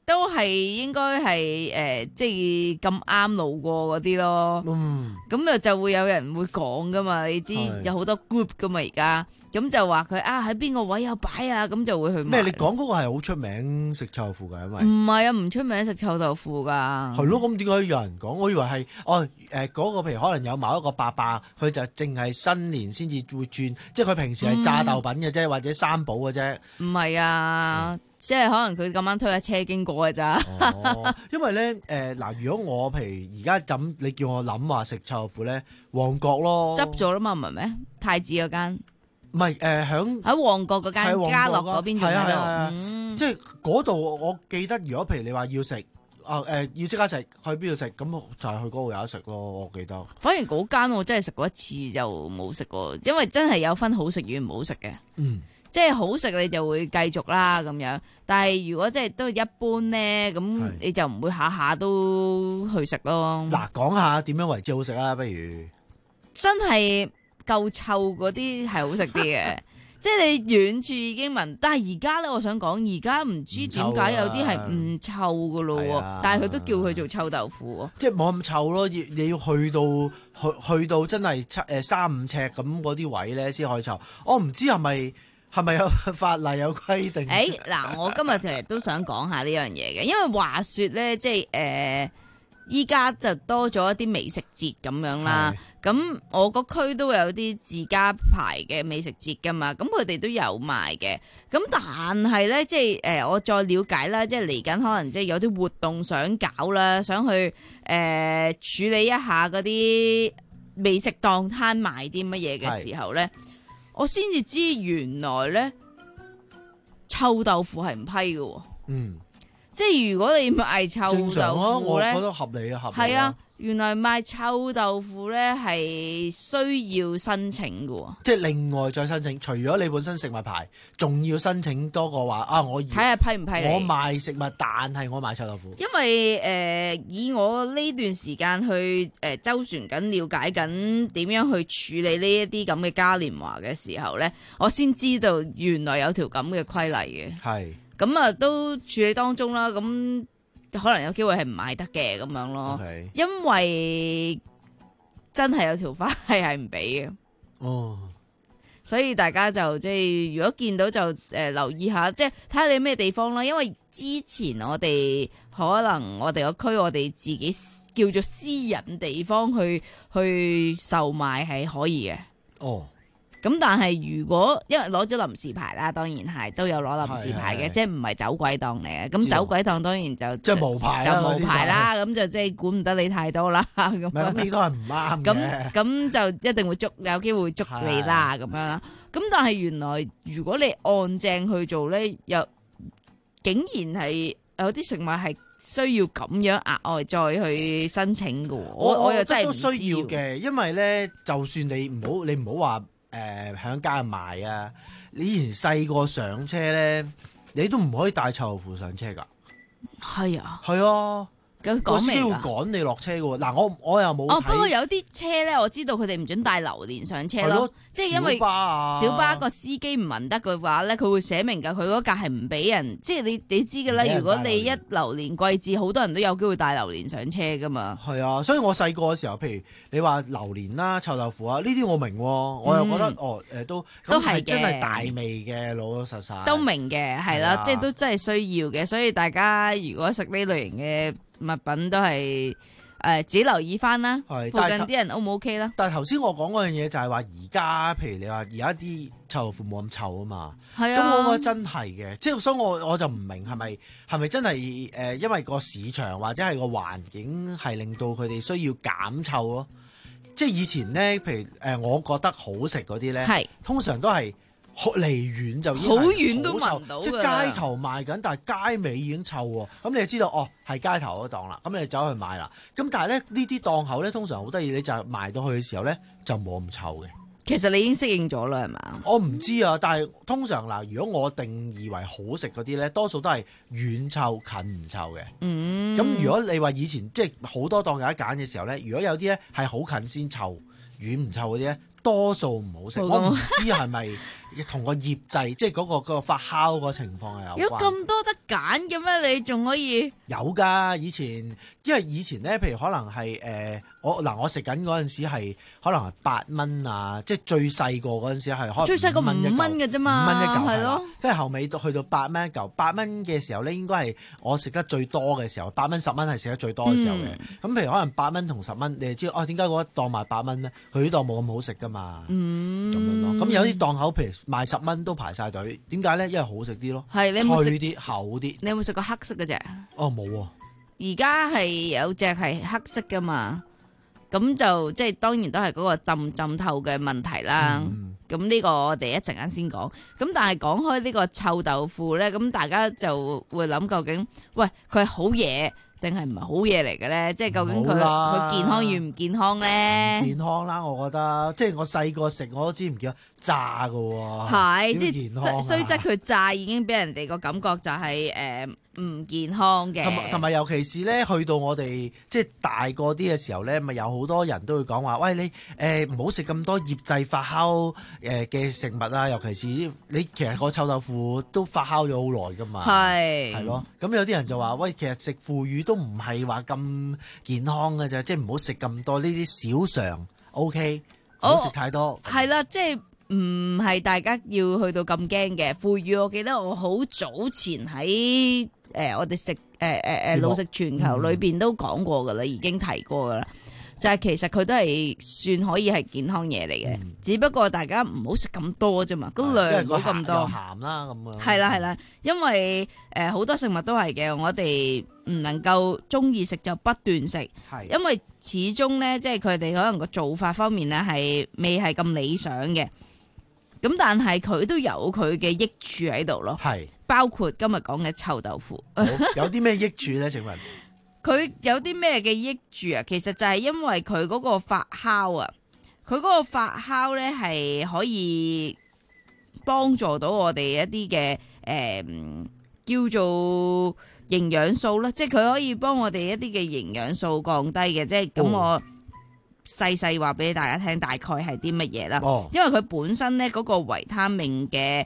都係應該係誒，即係咁啱路過嗰啲咯。嗯，咁啊就會有人會講噶嘛，你知有好多 group 噶嘛而家，咁就話佢啊喺邊個位有擺啊，咁就會去買。 咩？你講嗰個係好出名食臭豆腐㗎，因為唔係啊，唔出名食臭豆腐㗎。 係咯，咁點解有人講？我以為係哦誒嗰個，譬如可能有某一個伯伯，佢就淨係新年先至會轉，即係佢平時係炸豆品嘅啫，嗯、或者三寶嘅啫。 唔係啊。嗯即係可能佢咁啱推架車經過嘅咋、 哦，因為咧誒嗱，如果我譬如而家咁，你叫我諗話食臭豆腐咧，旺角咯， 執咗啦嘛，唔係咩？太子嗰間唔係誒，響喺旺角嗰間家樂嗰邊仲喺度， 即係嗰度我記得，如果譬如你話要食啊誒，要即刻食去邊度食，咁就係去嗰度有得食咯。我記得。 反而嗰間我真係食過一次就冇食過，因為真係有分好食與唔好食嘅。嗯。即係好食你就會繼續啦咁樣，但係如果即係都一般咧，咁你就唔會下下都去食咯。 嗱，講下點樣為之好食啊？不如真係夠臭嗰啲係好食啲嘅，即係你遠處已經聞。但係而家咧，我想講而家唔知點解有啲係唔臭噶咯，啊、但係佢都叫佢做臭豆腐， 即係冇咁臭咯。要你要去到去去到真係七誒三五尺咁嗰啲位咧先可以臭。我唔知係咪。係咪有法例有規定？ 誒嗱、欸，我今日其實都想講下呢樣嘢嘅，因為話說咧，即係誒，依、呃、家就多咗一啲美食節咁樣啦。咁我個區都有啲自家牌嘅美食節噶嘛，咁佢哋都有賣嘅。咁但係咧，即係誒、呃，我再了解啦，即係嚟緊可能即係有啲活動想搞啦，想去誒、呃、處理一下嗰啲美食檔攤賣啲乜嘢嘅時候咧。我先至知原來咧臭豆腐係唔批嘅，嗯，即係如果你賣臭豆腐咧， 我覺得合理啊，合理係啊，原來賣臭豆腐咧係需要申請嘅， 即係另外再申請，除咗你本身食物牌，仲要申請多個話啊，我睇下批唔批你？ 我賣食物，但係我賣臭豆腐。 因為誒、呃，以我呢段時間去誒、呃、周旋緊、了解緊點樣去處理呢一啲咁嘅嘉年華嘅時候咧，我先知道原來有條咁嘅規例嘅。係咁啊，都處理當中啦，咁。可能有機會係唔買得嘅咁樣咯，okay. 因為真係有條法係係唔俾嘅，哦，所以大家就即係如果見到就誒、呃、留意下，即係睇下你咩地方啦。因為之前我哋可能我哋個區我哋自己叫做私人地方去去售賣係可以嘅，哦。咁但係如果因為攞咗臨時牌啦，當然係都有攞臨時牌嘅，即係唔係走鬼檔嚟嘅。咁走鬼檔當然就即係無牌就無牌啦。咁就即係管唔得你太多啦。咁咁呢個係唔啱嘅。 咁咁就一定會捉，有機會捉你啦。咁樣啦。咁但係原來如果你按正去做咧，又竟然係有啲食物係需要咁樣額外再去申請嘅。我我又真係唔知。 都需要嘅，因為咧，就算你唔好，你唔好話。誒喺街賣啊！你以前細個上車咧，你都唔可以帶臭豆腐上車㗎。 係啊， 係啊。個司機會趕你落車嘅喎，嗱我我又冇。 哦，不過有啲車咧，我知道佢哋唔准帶榴蓮上車咯，即係因為小巴個司機唔聞得嘅話咧，佢會寫明㗎，佢嗰格係唔俾人，即係你你知嘅啦。如果你一榴蓮季節，好多人都有機會帶榴蓮上車噶嘛。係啊，所以我細個嘅時候，譬如你話榴蓮啦、臭豆腐啊，呢啲我明，我又覺得、嗯、哦誒都都係真係大味嘅，老老實實都明嘅，係啦，即係都真係需要嘅，所以大家如果食呢類型嘅物品都係誒、呃、自己留意翻啦，附近啲人 O 唔 OK 啦？ 但係頭先我講嗰樣嘢就係話，而家譬如你話而家啲臭豆腐冇咁臭啊嘛，係啊，咁我覺得真係嘅，即係所以我我就唔明係咪係咪真係誒、呃，因為個市場或者係個環境係令到佢哋需要減臭咯。即係以前咧，譬如誒、呃，我覺得好食嗰啲咧，係通常都係。離遠就已經好遠都聞到，即係街頭賣緊，但係街尾已經臭喎。咁你就知道哦，係街頭嗰檔啦。咁你就走去買啦。咁但係咧，呢啲檔口咧，通常好得意，你就賣到去嘅時候咧，就冇咁臭嘅。 其實你已經適應咗啦，係嘛？ 我唔知啊，但係通常嗱，如果我定義為好食嗰啲咧，多數都係遠臭近唔臭嘅。嗯。咁如果你話以前即係好多檔有得揀嘅時候咧，如果有啲咧係好近先臭，遠唔臭嗰啲咧。 多數唔好食。我唔知係咪同個醃製，即係嗰個嗰個發酵個情況係有關。 有咁多得揀嘅咩？你仲可以有㗎？以前因為以前咧，譬如可能係誒、呃、我嗱我食緊嗰陣時係可能係八蚊啊，即係最細個嗰陣時係可能最細個五蚊嘅啫嘛， 五蚊一嚿係咯。 跟住後尾到去到八蚊一嚿，八蚊嘅時候咧應該係我食得最多嘅時候，八蚊十蚊係食得最多嘅時候嘅。咁、嗯、譬如可能八蚊同十蚊，你就知哦點解嗰一檔賣八蚊咧？佢呢檔冇咁好食㗎嘛。嗯，咁樣咯。咁有啲檔口譬如賣十蚊都排晒隊，點解咧？因為好食啲咯， 係你有冇脆啲厚啲。 你有冇食過黑色嗰隻？ 哦冇喎。 而家係有隻係黑色㗎嘛，咁就即係當然都係嗰個浸浸透嘅問題啦。咁呢、嗯、個我哋一陣間先講。咁但係講開呢個臭豆腐咧，咁大家就會諗究竟，喂佢係好嘢定係唔係好嘢嚟嘅咧？即係究竟佢佢健康與唔健康咧？ 健康啦，我覺得，即係我細個食我都知唔健康，炸㗎喎。 係，即係雖則佢炸已經俾人哋個感覺就係、是、誒。呃唔健康嘅， 同埋同埋，尤其是咧，去到我哋即係大個啲嘅時候咧，咪有好多人都會講話，喂你誒唔好食咁多醃製發酵誒嘅食物啊，尤其是你其實個臭豆腐都發酵咗好耐㗎嘛，係係咯，咁有啲人就話，喂，其實食腐乳都唔係話咁健康嘅啫，即係唔好食咁多呢啲小嘗 OK，唔好食太多， 係啦，即係。唔係大家要去到咁驚嘅腐乳，我記得我好早前喺誒、呃、我哋食誒誒誒老食全球裏邊都講過噶啦，已經提過噶啦，就係、是、其實佢都係算可以係健康嘢嚟嘅，嗯、只不過大家唔好食咁多啫嘛，個量唔好咁多， 鹹啦咁樣。係啦係啦，因為誒好、呃、多食物都係嘅，我哋唔能夠中意食就不斷食，因為始終咧即係佢哋可能個做法方面咧係未係咁理想嘅。咁但係佢都有佢嘅益處喺度咯，係包括今日講嘅臭豆腐， 有啲咩益處咧？請問佢有啲咩嘅益處啊？其實就係因為佢嗰個發酵啊，佢嗰個發酵咧係可以幫助到我哋一啲嘅誒叫做營養素啦，即係佢可以幫我哋一啲嘅營養素降低嘅，即係咁我。哦細細話俾大家聽，大概係啲乜嘢啦？哦、因為佢本身咧嗰個維他命嘅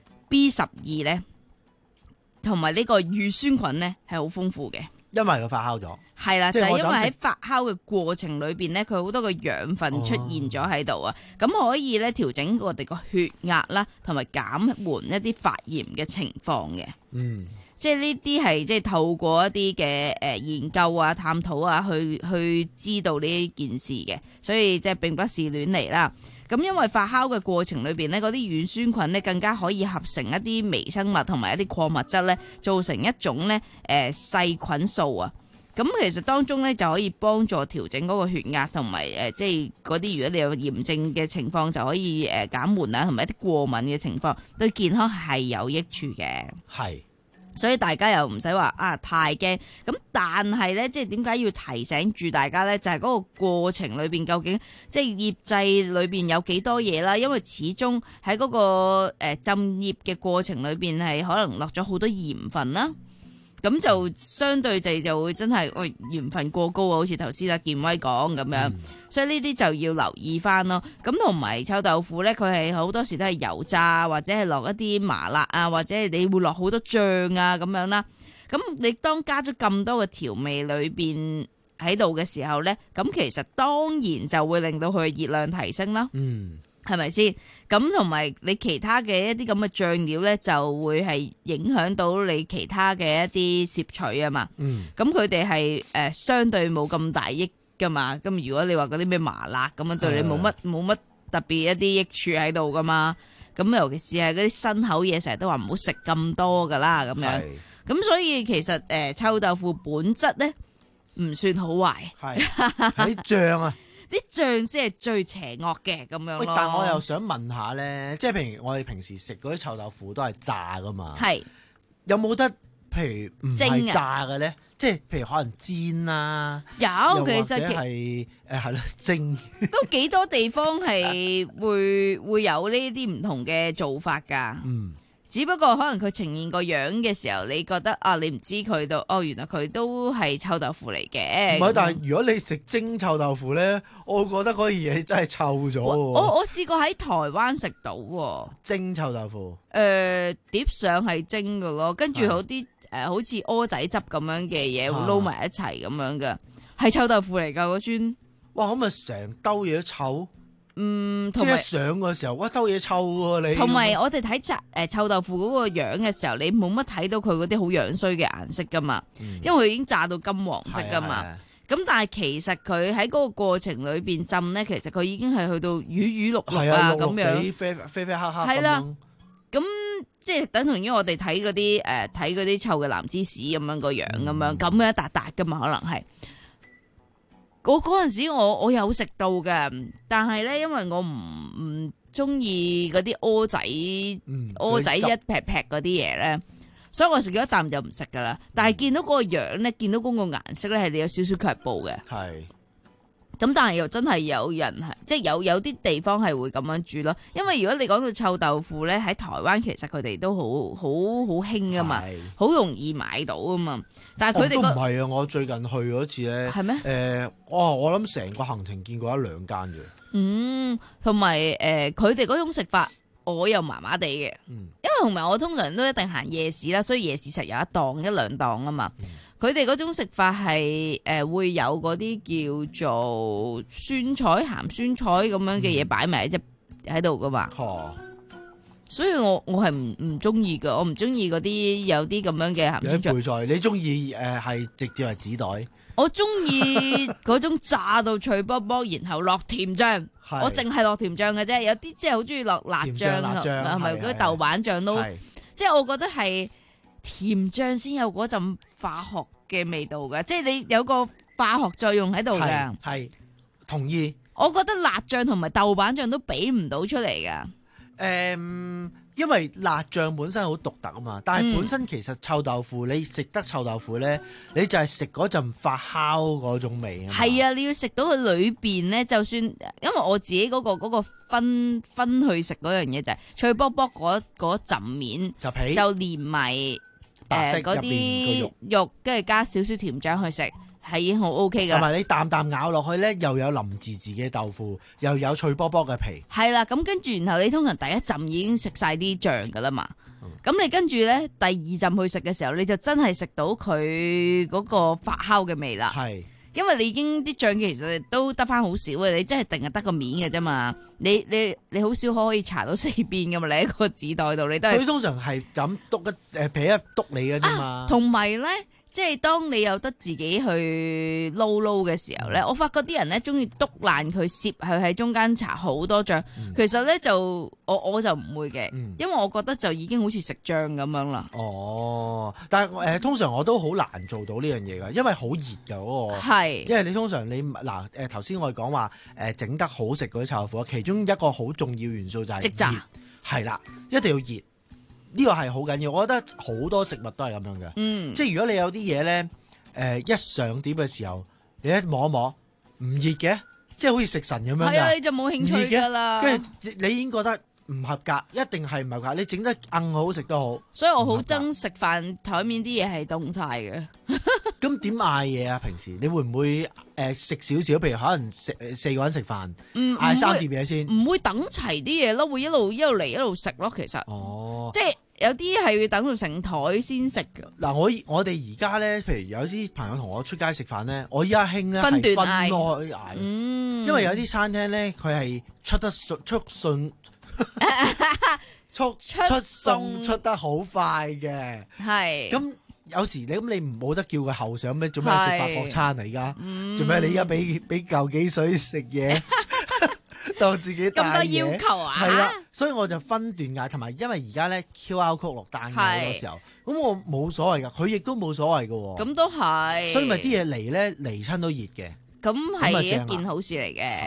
B 十二咧，同埋呢個乳酸菌咧係好豐富嘅。因為佢發酵咗，係啦，就係、是、因為喺發酵嘅過程裏邊咧，佢好多個養分出現咗喺度啊，咁、哦、可以咧調整我哋個血壓啦，同埋減緩一啲發炎嘅情況嘅。嗯。即係呢啲係即係透過一啲嘅誒研究啊、探討啊，去去知道呢件事嘅，所以即係並不是亂嚟啦。咁因為發酵嘅過程裏邊呢，嗰啲乳酸菌呢更加可以合成一啲微生物同埋一啲礦物質呢，造成一種呢誒細菌素啊。咁其實當中呢，就可以幫助調整嗰個血壓同埋誒即係嗰啲如果你有炎症嘅情況就可以誒減緩啊，同埋一啲過敏嘅情況，對健康係有益處嘅。係。所以大家又唔使話啊太驚，咁但係咧，即係點解要提醒住大家咧？就係、是、嗰個過程裏邊究竟即係醃製裏邊有幾多嘢啦？因為始終喺嗰個誒、呃、浸醃嘅過程裏邊係可能落咗好多鹽分啦。咁就相對就就會真係，喂、哎、鹽分過高啊，好似頭先阿健威講咁樣，嗯、所以呢啲就要留意翻咯。咁同埋臭豆腐咧，佢係好多時都係油炸或者係落一啲麻辣啊，或者係你會落好多醬啊咁樣啦。咁你當加咗咁多嘅調味裏邊喺度嘅時候咧，咁其實當然就會令到佢嘅熱量提升啦。嗯。係咪先？咁同埋你其他嘅一啲咁嘅醬料咧，就會係影響到你其他嘅一啲攝取啊嘛。嗯。咁佢哋係誒相對冇咁大益噶嘛。咁如果你話嗰啲咩麻辣咁樣，對你冇乜冇乜特別一啲益處喺度噶嘛。咁尤其是係嗰啲辛口嘢，成日都話唔好食咁多噶啦咁樣。咁所以其實誒、呃、臭豆腐本質咧唔算好壞。係。喺醬啊！啲醬先係最邪惡嘅咁樣咯。 但我又想問下咧，即係譬如我哋平時食嗰啲臭豆腐都係炸噶嘛？係是有冇得譬如唔係炸嘅咧？啊、即係譬如可能煎啦， 有其實係誒係咯蒸， 都幾多地方係會會有呢啲唔同嘅做法㗎。嗯。 只不過可能佢呈現個樣嘅時候，你覺得啊，你唔知佢到哦，原來佢都係臭豆腐嚟嘅。 唔係，但係如果你食蒸臭豆腐咧，我覺得嗰嘢真係臭咗。 我我試過喺台灣食到蒸臭豆腐。 誒、呃，碟上係蒸嘅咯，跟住好啲誒、呃，好似蚵仔汁咁樣嘅嘢撈埋一齊咁樣嘅，係臭豆腐嚟㗎嗰磚。 哇！咁咪成兜嘢都臭。 嗯， 即係上嘅時候，哇，兜嘢臭喎你。 同埋我哋睇臭誒臭豆腐嗰個樣嘅時候，你冇乜睇到佢嗰啲好樣衰嘅顏色噶嘛，嗯、因為佢已經炸到金黃色噶嘛。咁、啊、但係其實佢喺嗰個過程裏邊浸咧，其實佢已經係去到魚魚綠綠啊咁樣， 啡啡啡黑黑係啦，咁即係等同於我哋睇嗰啲誒睇嗰啲臭嘅藍芝士咁樣個樣咁樣，咁、嗯、樣一笪笪噶嘛，可能係。我嗰陣時我我有食到嘅，但係咧因為我唔唔中意嗰啲蚵仔蚵、嗯、仔一劈劈嗰啲嘢咧，所以我食咗一啖就唔食噶啦。但係見到嗰個樣咧，見到嗰個顏色咧係你有少少卻步嘅。係。咁但係又真係有人係，即係有有啲地方係會咁樣煮咯。因為如果你講到臭豆腐咧，喺台灣其實佢哋都好好好興噶嘛，好容易買到噶嘛。但係佢哋都唔係啊！我最近去嗰次咧，係咩？誒、呃，哦，我諗成個行程見過一兩間嘅。 嗯，同埋誒，佢哋嗰種食法我又麻麻地嘅。嗯，因為同埋我通常都一定行夜市啦，所以夜市實有一檔一兩檔啊嘛。嗯，佢哋嗰種食法係誒、呃、會有嗰啲叫做酸菜鹹酸菜咁樣嘅嘢擺埋喺只喺度噶嘛，哦、所以我我係唔唔中意噶，我唔中意嗰啲有啲咁樣嘅鹹酸菜。有配菜，你中意誒係直接係紙袋？ 我中意嗰種炸到脆卜卜，然後落甜醬，我淨係落甜醬嘅啫。有啲即係好中意落辣醬，係咪嗰啲豆瓣醬都？即係我覺得係甜醬先有嗰陣化學嘅味道嘅，即係你有個化學作用喺度嘅。 係同意。 我覺得辣醬同埋豆瓣醬都比唔到出嚟嘅。誒、 嗯，因為辣醬本身好獨特啊嘛，但係本身其實臭豆腐、嗯、你食得臭豆腐咧，你就係食嗰陣發酵嗰種味啊。係啊，你要食到佢裏邊咧，就算因為我自己嗰、嗰個、嗰個分分去食嗰樣嘢就係脆卜卜嗰嗰陣面就皮就連埋誒嗰啲肉，跟住加少少甜醬去食。係已經好 OK 噶， 同埋你啖啖咬落去咧，又有淋住自己嘅豆腐，又有脆卜卜嘅皮。 係啦，咁跟住然後你通常第一浸已經食晒啲醬噶啦嘛，咁、嗯、你跟住咧第二浸去食嘅時候，你就真係食到佢嗰個發酵嘅味啦。係，因為你已經啲醬其實都得翻好少嘅，你真係定係得個面嘅啫嘛。你你你好少可可以搽到四邊噶嘛，你喺個紙袋度你都係。佢通常係咁篤一誒皮一篤你嘅啫嘛。 同埋咧。即係當你有得自己去撈撈嘅時候咧，我發覺啲人咧中意篤爛佢，攝佢喺中間搽好多醬。嗯、其實咧就我我就唔會嘅，嗯、因為我覺得就已經好似食醬咁樣啦。 哦，但係誒、呃、通常我都好難做到呢樣嘢㗎，因為好熱㗎嗰個。係，因為你通常你嗱誒頭先我哋講話誒整得好食嗰啲臭豆腐，其中一個好重要元素就係熱，即炸。係啦，一定要熱。呢個係好緊要，我覺得好多食物都係咁樣嘅，嗯、即係如果你有啲嘢咧，誒、呃、一上碟嘅時候，你一摸一摸唔熱嘅，即係好似食神咁樣㗎， 係啊，你就冇興趣㗎啦。 跟住你已經覺得唔合格，一定係唔合格。你整得硬好食都好， 所以我好憎食飯台面啲嘢係凍晒嘅。 咁點嗌嘢啊？平時你會唔會誒食少少？譬如可能食四個人食飯，嗌三碟嘢先， 唔會等齊啲嘢咯，會一路一路嚟一路食咯。其實，哦，即係。有啲係要等到成台先食嘅。嗱， 我我哋而家咧，譬如有啲朋友同我出街食飯咧，我依家興咧係分開嗌，嗯，因為有啲餐廳咧佢係出得出出順出出餸出得好快嘅，係。咁有時你咁你唔冇得叫佢後上咩？做咩食法國餐嚟？而家做咩？你而家俾俾嚿幾水食嘢？當自己咁多要求啊， 係啦，所以我就分段嗌，同埋因為而家咧 Q R code 落單嘅好多時候，咁我冇所謂噶，佢亦都冇所謂噶， 咁都係， 所以咪啲嘢嚟咧嚟親都熱嘅， 咁係一件好事嚟嘅。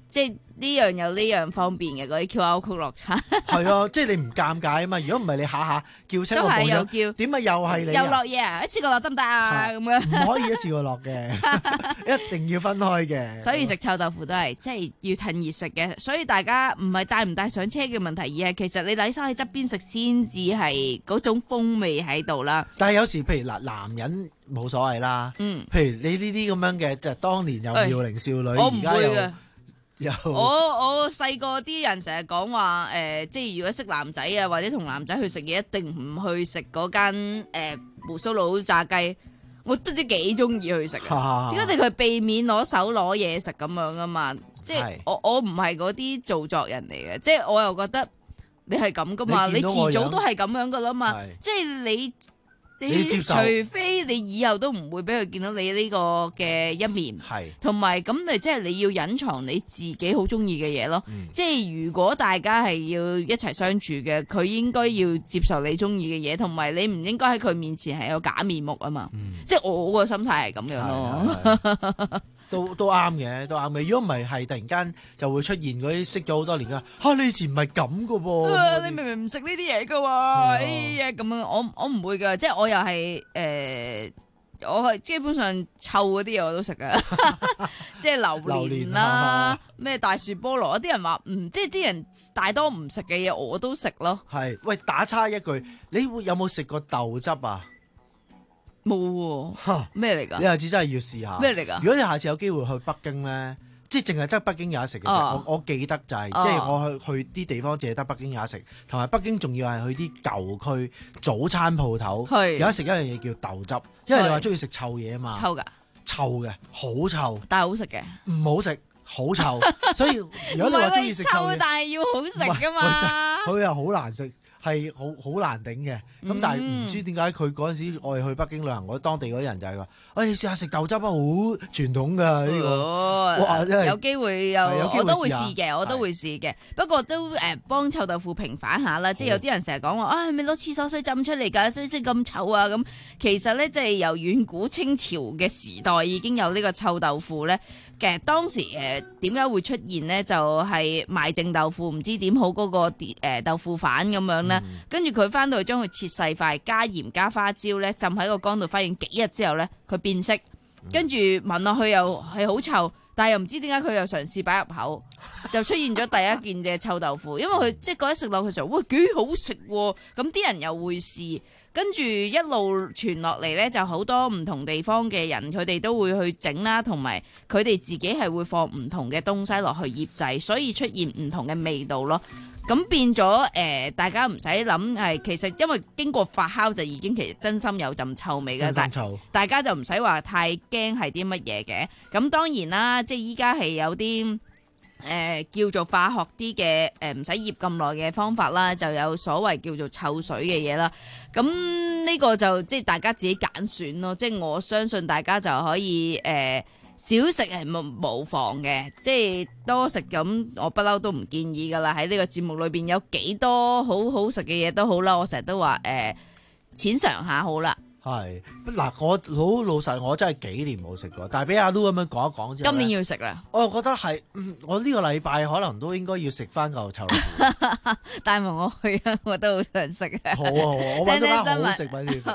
即係呢樣有呢樣方便嘅嗰啲 Q R code 落餐。 係啊，即係你唔尷尬啊嘛。如果唔係你下下叫親個部長，點解又係你？ 又落嘢啊！一次過落得唔得啊？咁樣唔可以一次過落嘅，一定要分開嘅。 所以食臭豆腐都係即係要趁熱食嘅。所以大家唔係帶唔帶上車嘅問題，而係其實你禮生喺側邊食先至係嗰種風味喺度啦。 但係有時譬如嗱，男人冇所謂啦。嗯，譬如你呢啲咁樣嘅，就係當年有妙齡少女， 我唔會嘅。 有我我細個啲人成日講話誒，即係如果識男仔啊，或者同男仔去食嘢，一定唔去食嗰間誒鬍鬚佬炸雞。我不知幾中意去食啊！只一定佢避免攞手攞嘢食咁樣啊嘛。即係我我唔係嗰啲做作人嚟嘅，即係我又覺得你係咁噶嘛，你遲早都係咁樣噶啦嘛。即係你。你除非你以後都唔會俾佢見到你呢個嘅一面，同埋咁咪即係你要隱藏你自己好中意嘅嘢咯。嗯、即係如果大家係要一齊相處嘅，佢應該要接受你中意嘅嘢，同埋你唔應該喺佢面前係有假面目啊嘛。嗯、即係我個心態係咁樣咯。 都都啱嘅，都啱嘅。如果唔係，係突然間就會出現嗰啲識咗好多年噶嚇，你以前唔係咁噶噃。你明明唔食呢啲嘢噶喎，哎呀咁樣，我我唔會噶，即係我又係誒，我係基本上臭嗰啲嘢我都食噶，即係榴蓮啦，咩大樹菠蘿，啲人話唔，即係啲人大多唔食嘅嘢我都食咯。係，喂，打岔一句，你會有冇食過豆汁啊？冇喎，咩嚟㗎？你下次真係要試下。咩嚟㗎？如果你下次有機會去北京咧，即係淨係得北京有得食嘅。哦、我我記得就係、是，哦、即係我去去啲地方淨係得北京有得食，同埋北京仲要係去啲舊區早餐鋪頭，是有得食一樣嘢叫豆汁，因為你話中意食臭嘢啊嘛。臭㗎？臭嘅，好臭。但係好食嘅？唔好食，好臭。所以如果你話中意食臭嘢，但係要好食㗎嘛。佢又好難食。係好好難頂嘅，咁、嗯、但係唔知點解佢嗰陣時我哋去北京旅行，我當地嗰啲人就係、是、話，哎，你試下食豆汁啊，好傳統㗎呢、這個。哦、哇有機會又我都會試嘅，我都會試嘅。不過都誒幫臭豆腐平反下啦，即係有啲人成日講話，啊係咪攞廁所水浸出嚟㗎，所以先咁臭啊咁。其實咧，即係由遠古清朝嘅時代已經有呢個臭豆腐咧。其實當時誒點解會出現呢？就係、是、賣剩豆腐，唔知點好嗰、那個、呃、豆腐販咁樣咧。嗯、跟住佢翻到去將佢切細塊，加鹽加花椒咧，浸喺個缸度，發現幾日之後咧，佢變色。跟住聞落去又係好臭，但係又唔知點解佢又嘗試擺入口，就出現咗第一件嘅臭豆腐。因為佢即係覺得食落去時候，哇幾好食喎！咁啲人又會試。跟住一路傳落嚟呢，就好多唔同地方嘅人，佢哋都會去整啦，同埋佢哋自己係會放唔同嘅東西落去醃製，所以出現唔同嘅味道咯。咁變咗誒、呃，大家唔使諗係，其實因為經過發酵就已經其實真心有陣臭味嘅，真臭。大家就唔使話太驚係啲乜嘢嘅。咁當然啦，即係依家係有啲。誒、呃、叫做化學啲嘅誒唔使醃咁耐嘅方法啦，就有所謂叫做臭水嘅嘢啦。咁呢個就即係大家自己揀選咯。即係我相信大家就可以誒、呃、少食係冇無妨嘅，即係多食咁我不嬲都唔建議噶啦。喺呢個節目裏邊有幾多好好食嘅嘢都好啦，我成日都話誒淺嘗下好啦。係嗱，我好老實，我真係幾年冇食過，但係俾阿 Lu 咁樣講一講之後，今年要食啦。我又覺得係，嗯，我呢個禮拜可能都應該要食翻嚿臭豆腐。帶埋我去啊！我都好想食啊！好啊好啊，我揾咗間好食俾你食。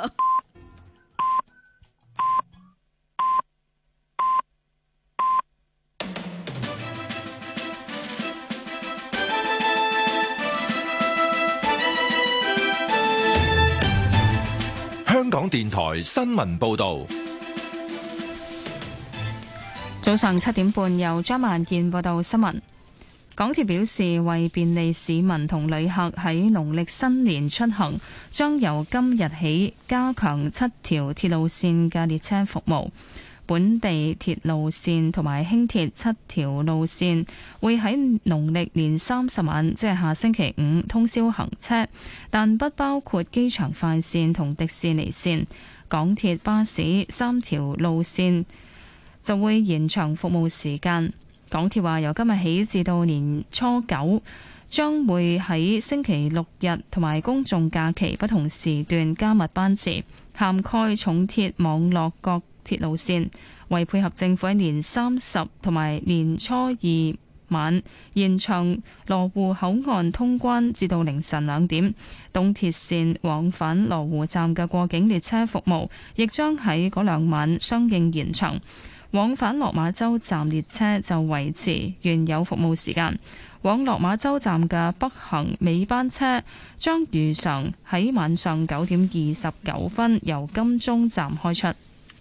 香港電台新聞報道， 早上七點半由張萬健報道新聞。港鐵表示，為便利市民同旅客喺農曆新年出行，將由今日起加強七條鐵路線嘅列車服務。本地鐵路線同埋輕鐵七條路線會喺農曆年三十晚，即係下星期五通宵行車，但不包括機場快線同迪士尼線。港鐵巴士三條路線就會延長服務時間。港鐵話由今日起至到年初九，將會喺星期六日同埋公眾假期不同時段加密班次，涵蓋重鐵網絡各鐵路線，為配合政府喺年三十同埋年初二晚延長羅湖口岸通關至到凌晨兩點。東鐵線往返羅湖站嘅過境列車服務亦將喺嗰兩晚相應延長。往返落馬洲站列車就維持原有服務時間。往落馬洲站嘅北行尾班車將如常喺晚上九點二十九分由金鐘站開出。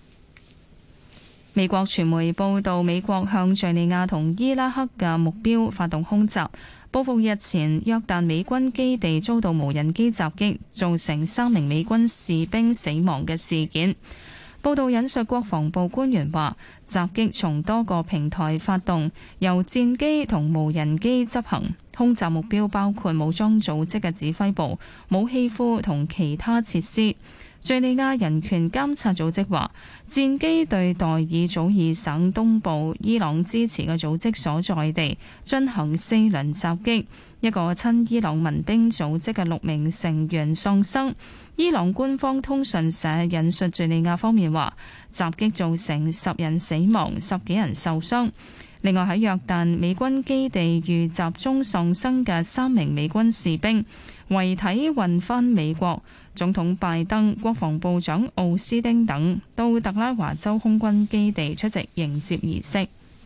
美國傳媒報道，美國向敘利亞同伊拉克嘅目標發動空襲，報復日前約旦美軍基地遭到無人機襲擊，造成三名美軍士兵死亡嘅事件。報道引述國防部官員話，襲擊從多個平台發動，由戰機同無人機執行。空襲目標包括武裝組織嘅指揮部、武器庫同其他設施。敘利亞人權監察組織話，戰機對代爾祖爾省東部伊朗支持嘅組織所在地進行四輪襲擊，一個親伊朗民兵組織嘅六名成員喪生。伊朗官方通訊社引述敘利亞方面話，襲擊造成十人死亡、十幾人受傷。另外喺約旦美軍基地遇襲中喪生嘅三名美軍士兵遺體運返美國，總統拜登、國防部長奧斯丁等到特拉華州空軍基地出席迎接儀式。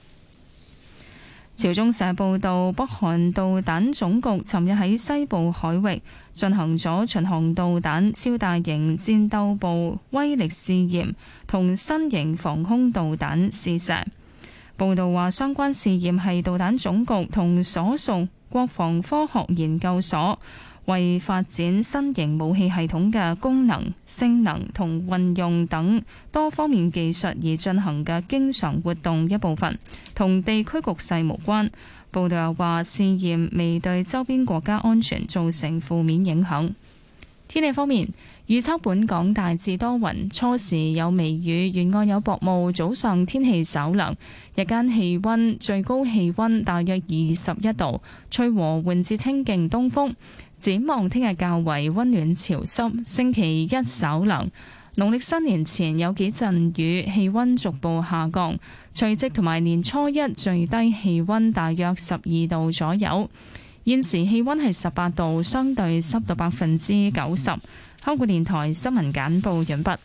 朝中社報道，北韓導彈總局尋日喺西部海域進行咗巡航導彈超大型戰鬥部威力試驗同新型防空導彈試射。報道話，相關試驗係導彈總局同所屬國防科學研究所為發展新型武器系統嘅功能、性能同運用等多方面技術而進行嘅經常活動一部分，同地區局勢無關。報道又話，試驗未對周邊國家安全造成負面影響。天氣方面，預測本港大致多雲，初時有微雨，沿岸有薄霧，早上天氣稍涼，日間氣溫最高氣溫大約二十一度，吹和緩至清勁東風。展望聽日較為溫暖潮濕，星期一稍涼。農曆新年前有幾陣雨，氣溫逐步下降。除夕同埋年初一最低氣溫大約十二度左右。現時氣溫係十八度，相對濕度百分之九十。香港電台新聞簡報完畢。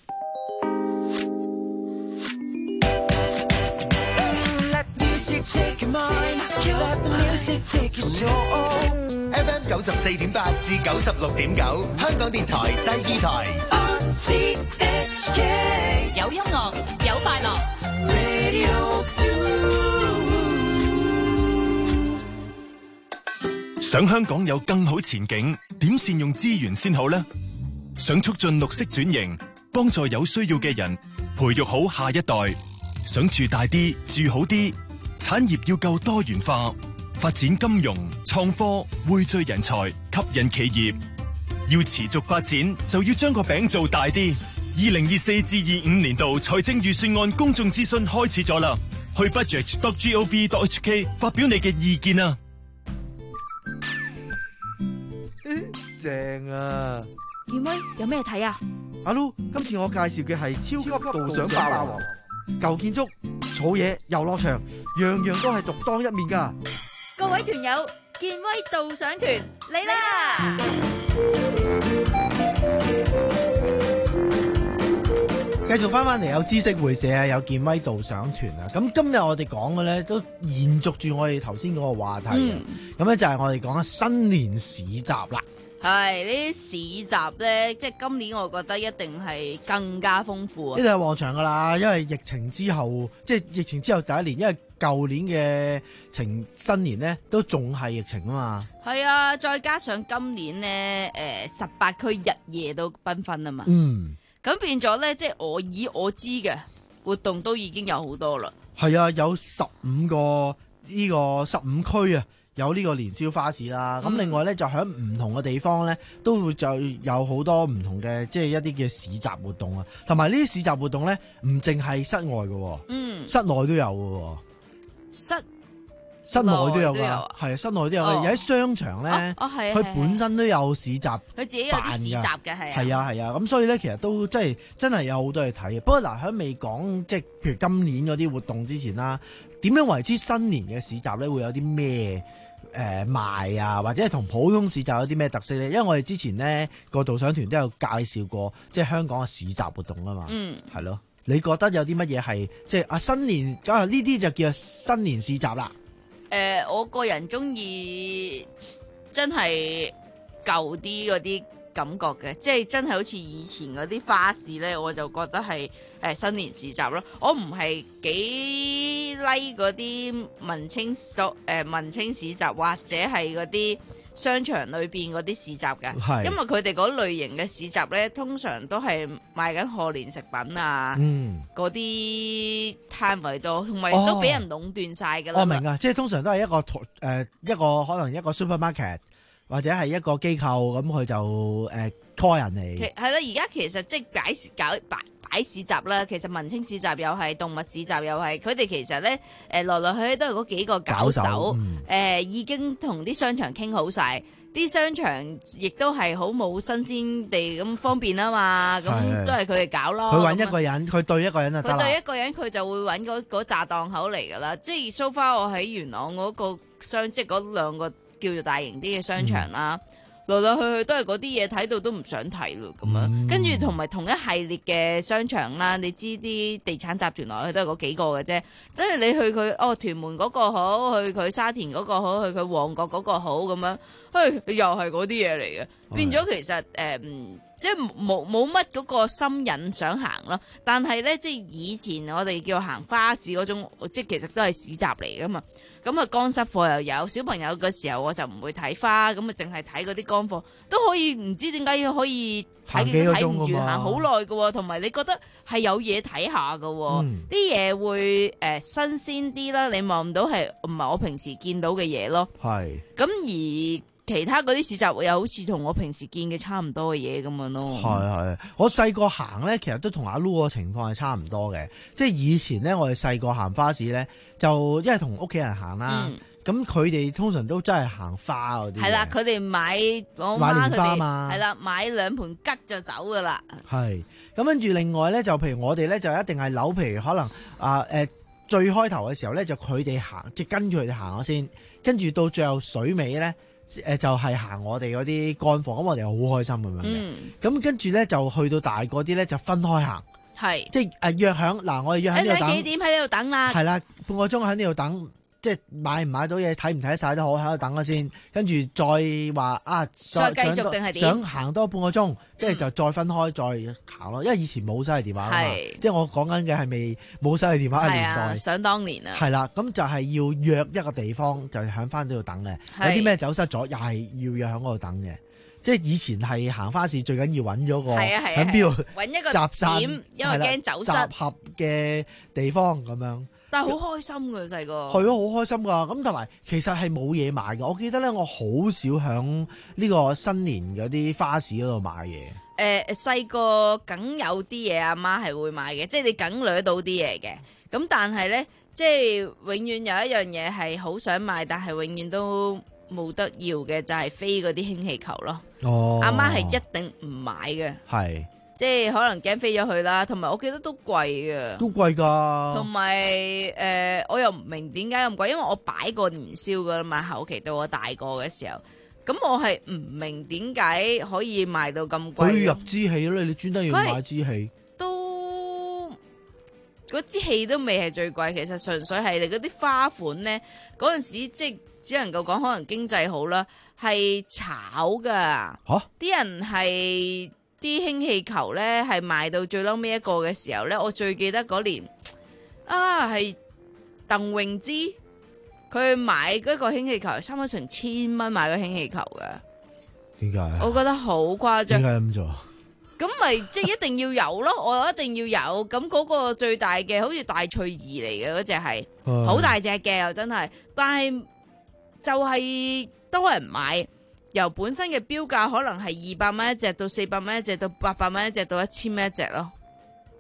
F M 九十四點八至九十六點九，香港電台第二台。 有音樂，有快樂。 想香港有更好前景，點善用資源先好呢？想促進綠色轉型，幫助有需要嘅人，培育好下一代。想住大啲，住好啲，產業要夠多元化。發展金融、創科，匯聚人才，吸引企業。要持續發展，就要將個餅做大啲。二零二四至二五年度財政預算案公眾諮詢開始咗啦，去 budget dot gov dot h k 發表你嘅意見啊！ 正啊！ 健威有咩睇啊？ 阿 Lu，今次我介紹嘅係超級導賞霸王，舊建築、草野、遊樂場，樣樣都係獨當一面噶。 各位團友，健威導賞團嚟啦！ 繼續翻翻嚟有知識會社啊，有健威導賞團啊。咁今日我哋講嘅咧都延續住我哋頭先嗰個話題。咁咧、嗯、就係我哋講嘅新年市集啦。 係呢啲市集咧，即係今年我覺得一定係更加豐富啊！ 呢度係旺場噶啦，因為疫情之後，即係疫情之後第一年，因為舊年嘅情新年咧都仲係疫情啊嘛。 係啊，再加上今年咧，誒十八區日夜都繽紛啊嘛。 嗯， 咁變咗咧，即係我以我知嘅活動都已經有好多啦。 係啊，有十五個呢個十五區啊。有呢個年宵花市啦，咁、嗯、另外咧就喺唔同嘅地方咧，都會就有好多唔同嘅即係一啲嘅市集活動啊，同埋呢啲市集活動咧唔淨係室外嘅，嗯，室內都有嘅， 室室內都有㗎， 啊係室內都有， 哦有喺商場咧，佢、 哦哦係啊本身都有市集，佢自己有啲市集嘅，係啊， 係啊係啊，咁所以咧其實都即係真係有好多嘢睇嘅。不過嗱，喺未講即係譬如今年嗰啲活動之前啦，點樣為之新年嘅市集咧會有啲咩誒賣啊，或者係同普通市集有啲咩特色咧？因為我哋之前咧個導賞團都有介紹過，即係香港嘅市集活動啊嘛， 嗯， 係咯。你覺得有啲乜嘢係即係啊新年啊呢啲就叫新年市集啦？ 誒、呃，我個人中意真係舊啲嗰啲感覺嘅，即係真係好似以前嗰啲花市咧，我就覺得係誒、呃、新年市集咯。我唔係幾 like 嗰啲文青所誒文青市集，或者係嗰啲商場裏邊嗰啲市集嘅，因為佢哋嗰類型嘅市集咧，通常都係賣緊賀年食品啊，嗰啲攤位多，同埋都俾人壟斷晒㗎啦。 我明啊，即係通常都係一個誒、呃、一個可能一個 supermarket 或者係一個機構咁，佢就誒 call 人嚟。 係啦，而家其實即係擺搞擺擺市集啦，其實文青市集又係，動物市集又係，佢哋其實咧誒來來去去都係嗰幾個搞手，誒、嗯呃、已經同啲商場傾好晒。啲商場亦都係好冇新鮮地咁方便啊嘛，咁都係佢哋搞咯。 佢揾一個人，佢對一個人就得啦。 佢對一個人，佢就會揾嗰嗰紮檔口嚟噶啦。即係 so far 我喺元朗嗰個商，即係嗰兩個叫做大型啲嘅商場啦。嗯來來去去都係嗰啲嘢，睇到都唔想睇咯，咁樣。跟住同埋同一系列嘅商場啦，你知啲地產集團來去都係嗰幾個嘅啫。即係你去佢哦屯門嗰個好，去佢沙田嗰個好，去佢旺角嗰個好咁樣，去又係嗰啲嘢嚟嘅。變咗其實誒、呃，即係冇冇乜嗰個心癮想行咯。但係咧，即係以前我哋叫行花市嗰種，即係其實都係市集嚟噶嘛。咁啊，乾濕貨又有，小朋友嘅時候我就唔會睇花，咁啊，淨係睇嗰啲乾貨，都可以唔知點解可以睇睇唔完，行好耐㗎，同埋你覺得係有嘢睇下㗎，啲嘢、嗯、會誒、呃、新鮮啲啦，你望唔到係唔係我平時見到嘅嘢咯？係。咁而其他嗰啲市集又好似同我平時見嘅差唔多嘅嘢咁樣咯。係係，我細個行咧，其實都同阿 Lu 個情況係差唔多嘅。即係以前咧，我哋細個行花市咧，就因為同屋企人行啦。咁佢哋通常都真係行花嗰啲。係啦，佢哋買我媽佢哋係啦，買兩盤桔就走噶啦。係。咁跟住另外咧，就譬如我哋咧，就一定係扭，譬如可能啊誒、呃、最開頭嘅時候咧，就佢哋行，即係跟住佢哋行咗先，跟住到最後水尾咧。誒就係、是、行我哋嗰啲乾貨，咁我哋好開心咁樣嘅。咁跟住咧就去到大個啲咧就分開行，係即係誒約響嗱，我哋約喺呢度等。幾點喺呢度等啦？係啦，半個鐘喺呢度等，即係買唔買到嘢，睇唔睇得晒都好，喺度等咗先。跟住再話啊，再繼續定係點？想行多半個鐘，跟住就再分開再行咯。因為以前冇手提電話啊嘛，即係我講緊嘅係未冇手提電話嘅年代。想當年啊，係啦，咁就係要約一個地方，就喺翻呢度等嘅。有啲咩走失咗，又係要約喺嗰度等嘅。即係以前係行花市最緊要揾咗個喺邊度揾一個集散，因為驚走失集合嘅地方咁樣。但係好開心噶細個，係咯，好開心噶。咁同埋其實係冇嘢買嘅。我記得咧，我好少響呢個新年嗰啲花市嗰度買嘢。誒、呃，細個梗有啲嘢阿媽係會買嘅，即係你梗掠到啲嘢嘅。咁但係咧，即係永遠有一樣嘢係好想買，但係永遠都冇得要嘅，就係、是、飛嗰啲氫氣球咯。哦，阿媽係一定唔買嘅。係。即係可能驚飛咗去啦，同埋我記得都貴嘅，都貴噶。同埋誒，我又唔明點解咁貴，因為我擺過年宵噶啦嘛，後期到我大個嘅時候，咁我係唔明點解可以賣到咁貴。佢入支氣咯，你專登要買支氣，都嗰支氣都未係最貴，其實純粹係你嗰啲花款咧，嗰陣時即係只能夠講可能經濟好啦，係炒噶。吓，啲人係。啲氫氣球咧係賣到最嬲尾一個嘅時候咧，我最記得嗰年啊係鄧穎芝，佢買嗰個氫氣球，差唔多成千蚊買個氫氣球嘅。點解？我覺得好誇張。點解咁做？咁咪即係一定要有咯，我一定要有。咁嗰個最大嘅好似大翠兒嚟嘅嗰隻係，好大隻嘅又真係，但係就係多人買。由本身嘅標價可能係二百蚊一隻到四百蚊一隻到八百蚊一隻到一千蚊一隻咯，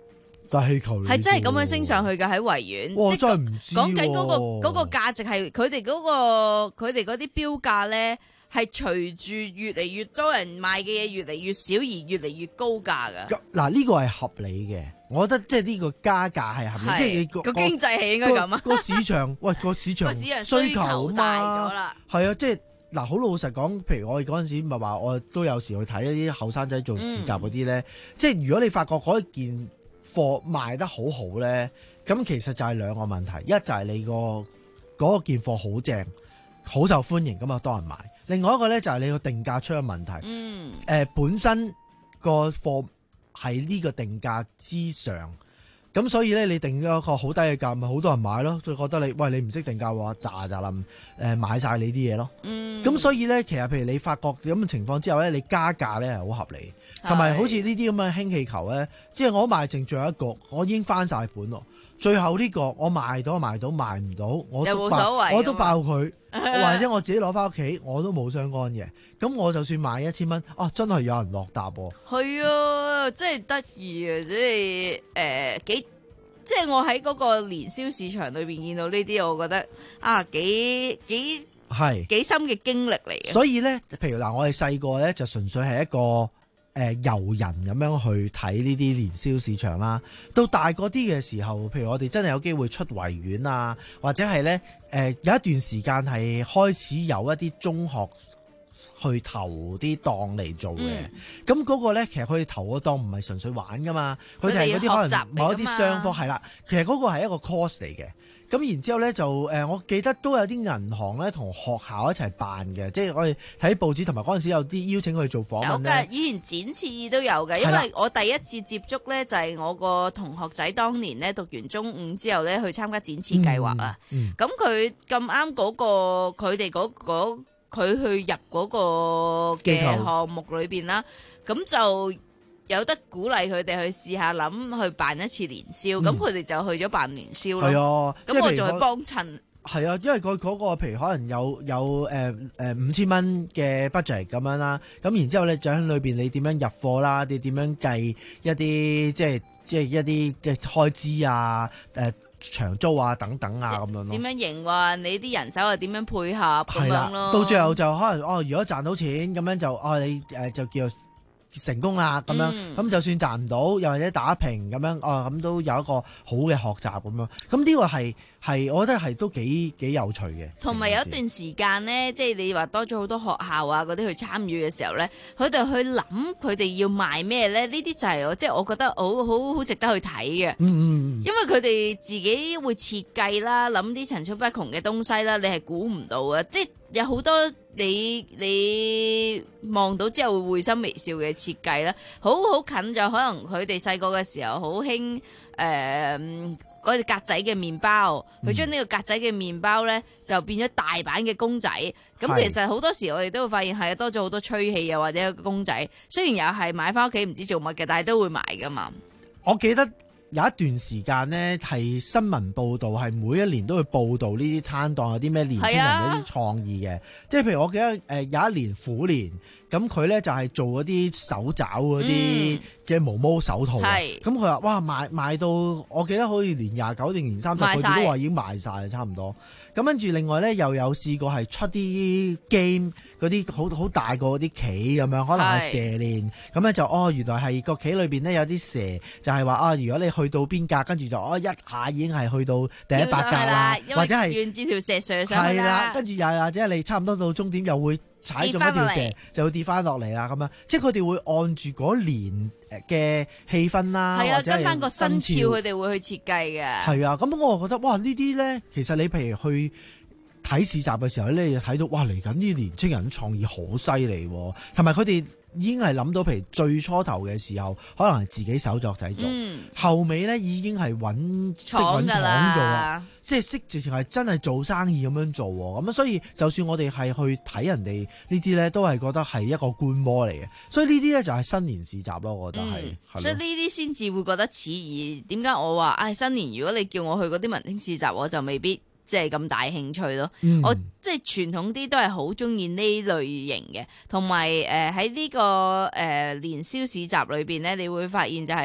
大氣球係真係咁樣升上去㗎喺維園。 哇！ 即真係唔知喎。 講緊嗰個嗰個價值係佢哋嗰個佢哋嗰啲標價咧，係隨住越嚟越多人賣嘅嘢越嚟越少而越嚟越高價㗎。 嗱，呢個係合理嘅，我覺得即係呢個加價係合理，即係你個個經濟係應該咁啊。 個市場喂個市場個市場需求大咗啦。 係啊，即係。嗱，好老實講，譬如我哋嗰陣時咪話，我都有時去睇一啲後生仔做市集嗰啲咧，嗯、即係如果你發覺嗰一件貨賣得好好咧，咁其實就係兩個問題，一就係你個嗰件貨好正，好受歡迎咁啊多人買；另外一個咧就係你個定價出咗問題。嗯，誒、呃、本身個貨喺呢個定價之上。咁所以咧，你定咗一個好低嘅價，咪好多人買咯，就覺得你喂你唔識定價嘅話，喳喳冧誒買晒你啲嘢咯。嗯。咁所以咧，其實譬如你發覺咁嘅情況之後咧，你加價咧係好合理，同埋好似呢啲咁嘅氫氣球咧，即係我賣剩最後一個，我已經翻晒本咯。最後呢個我賣到賣到賣唔到，我都爆，我都爆佢，或者我自己攞翻屋企，我都冇相干嘅。咁我就算賣一千蚊，啊真係有人落搭喎。 係啊，真係得意啊！即係誒幾，即係我喺嗰個年宵市場裏邊見到呢啲，我覺得啊幾幾係幾深嘅經歷嚟嘅。 所以咧，譬如嗱，我哋細個咧就純粹係一個。誒、呃、遊人咁樣去睇呢啲年宵市場啦，到大個啲嘅時候，譬如我哋真係有機會出維園啊，或者係咧誒有一段時間係開始有一啲中學去投啲檔嚟做嘅，咁嗰、嗯、個咧其實佢哋投個檔唔係純粹玩噶嘛，佢哋係嗰啲可能某一啲商科係啦，其實嗰個係一個 course 嚟嘅。咁然之後咧就誒、呃，我記得都有啲銀行咧同學校一齊辦嘅，即係我哋睇報紙同埋嗰陣時有啲邀請佢做訪問咧。 有㗎，以前展翅都有嘅，因為我第一次接觸咧就係我個同學仔當年咧讀完中五之後咧去參加展翅計劃啊。咁佢咁啱嗰個佢哋嗰嗰佢去入嗰個嘅項目裏邊啦，咁就。有得鼓勵佢哋去試下諗去辦一次年宵，咁佢哋就去咗辦年宵咯。係啊，咁我就去幫襯。 係啊，因為佢嗰個譬如可能有有誒誒、呃、五千蚊嘅 budget 咁樣啦，咁然之後咧就喺裏邊你點樣入貨啦，你點樣計一啲即係即係一啲嘅開支啊、誒、呃、長租啊等等啊咁樣咯。 點樣營運？你啲人手又點樣配合咁樣咯？ 到最後就可能哦，如果賺到錢咁樣就哦你誒、呃、就叫做成功啦咁樣，咁、嗯、就算賺唔到，又或者打平咁樣，哦咁都有一個好嘅學習咁樣。咁呢個係係，我覺得係都幾幾有趣嘅。同埋有一段時間呢，即係你話多咗好多學校啊嗰啲去參與嘅時候呢，佢哋去諗佢哋要賣咩呢？呢啲就係我即係我覺得好好好值得去睇嘅。嗯嗯，因為佢哋自己會設計啦，諗啲層出不窮嘅東西啦，你係估唔到嘅，即係有好多。你你望到之後會會心微笑嘅設計啦，好好近就可能佢哋細個嘅時候好興誒嗰隻格仔嘅麵包，佢將呢個格仔嘅麵包咧就變咗大版嘅公仔。咁其實好多時我哋都會發現係多咗好多吹氣啊或者公仔，雖然又係買翻屋企唔知做乜嘅，但係都會買噶嘛。我記得。有一段時間呢，係新聞報導，係每一年都會報導呢啲攤檔有啲咩年輕人嘅啲創意嘅，即係、啊、譬如我記得誒、呃、有一年虎年，咁佢咧就係、是、做嗰啲手爪嗰啲嘅毛毛手套，咁佢話哇賣賣到，我記得好似年廿九定年三十，佢哋都話已經賣晒差唔多。咁跟住另外咧又有試過係出啲 game 嗰啲好好大個嗰啲棋咁樣，可能係蛇鏈，咁咧就哦原來係個棋裏邊咧有啲蛇，就係話啊如果你去到邊格，跟住就哦一下已經係去到第一百格啦，或者係沿住條蛇上上去啦，跟住又或者你差唔多到終點又會踩中一條蛇，就會跌翻落嚟啦咁樣，即係佢哋會按住嗰年嘅氣氛啦，係啊，跟翻個生肖佢哋會去設計嘅。係啊，咁我覺得哇呢啲咧，其實你譬如去睇市集嘅時候咧，你就睇到哇嚟緊啲年青人創意好犀利，同埋佢哋已經係諗到，譬如最初頭嘅時候，可能係自己手作仔做，嗯、後尾咧已經係揾識揾廠做啊，即係識直情係真係做生意咁樣做喎。咁所以就算我哋係去睇人哋呢啲咧，都係覺得係一個觀摩嚟嘅。所以呢啲咧就係新年市集咯，我覺得係。嗯、 所以呢啲先至會覺得似意。點解我話唉、哎、新年如果你叫我去嗰啲文青市集，我就未必。即係咁大興趣咯，嗯、我即係傳統啲都係好中意呢類型嘅，同埋誒喺呢個誒、呃、年宵市集裏邊咧，你會發現就係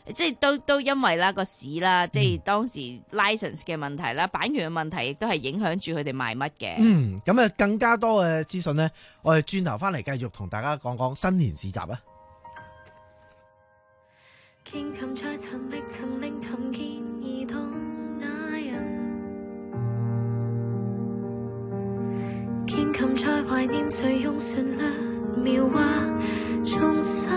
即係都都因為啦個市啦，即係當時 license 嘅問題啦，版權嘅問題亦都係影響住佢哋賣乜嘅。 嗯，咁啊更加多嘅資訊呢，我哋轉頭翻嚟繼續同大家講講新年市集啊。 鍵琴在尋覓曾令琴鍵移動那人，鍵琴在懷念誰用旋律描畫重生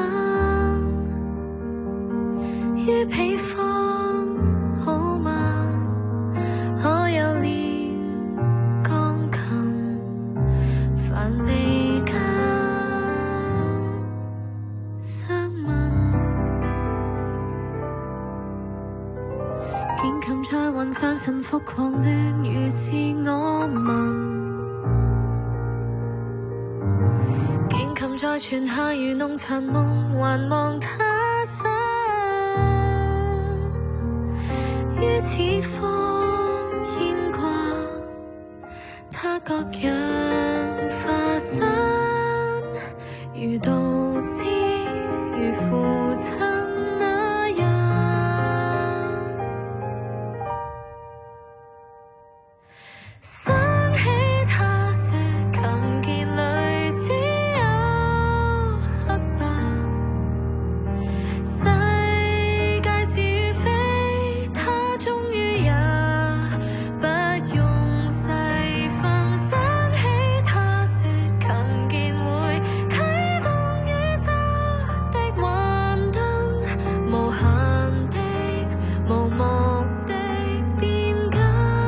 於彼方好嗎？可有練鋼琴繁離間相問，鍵琴在雲上臣服狂亂，如是我聞。鍵琴在泉下如弄殘夢，還望他生於此方牽掛，他各樣化身，如導師如父親那樣，想起他說琴鍵裏只有黑白，世界是與非，他終於也不用細分。想起他說琴鍵會啟動宇宙的幻燈，無限的無目的變更，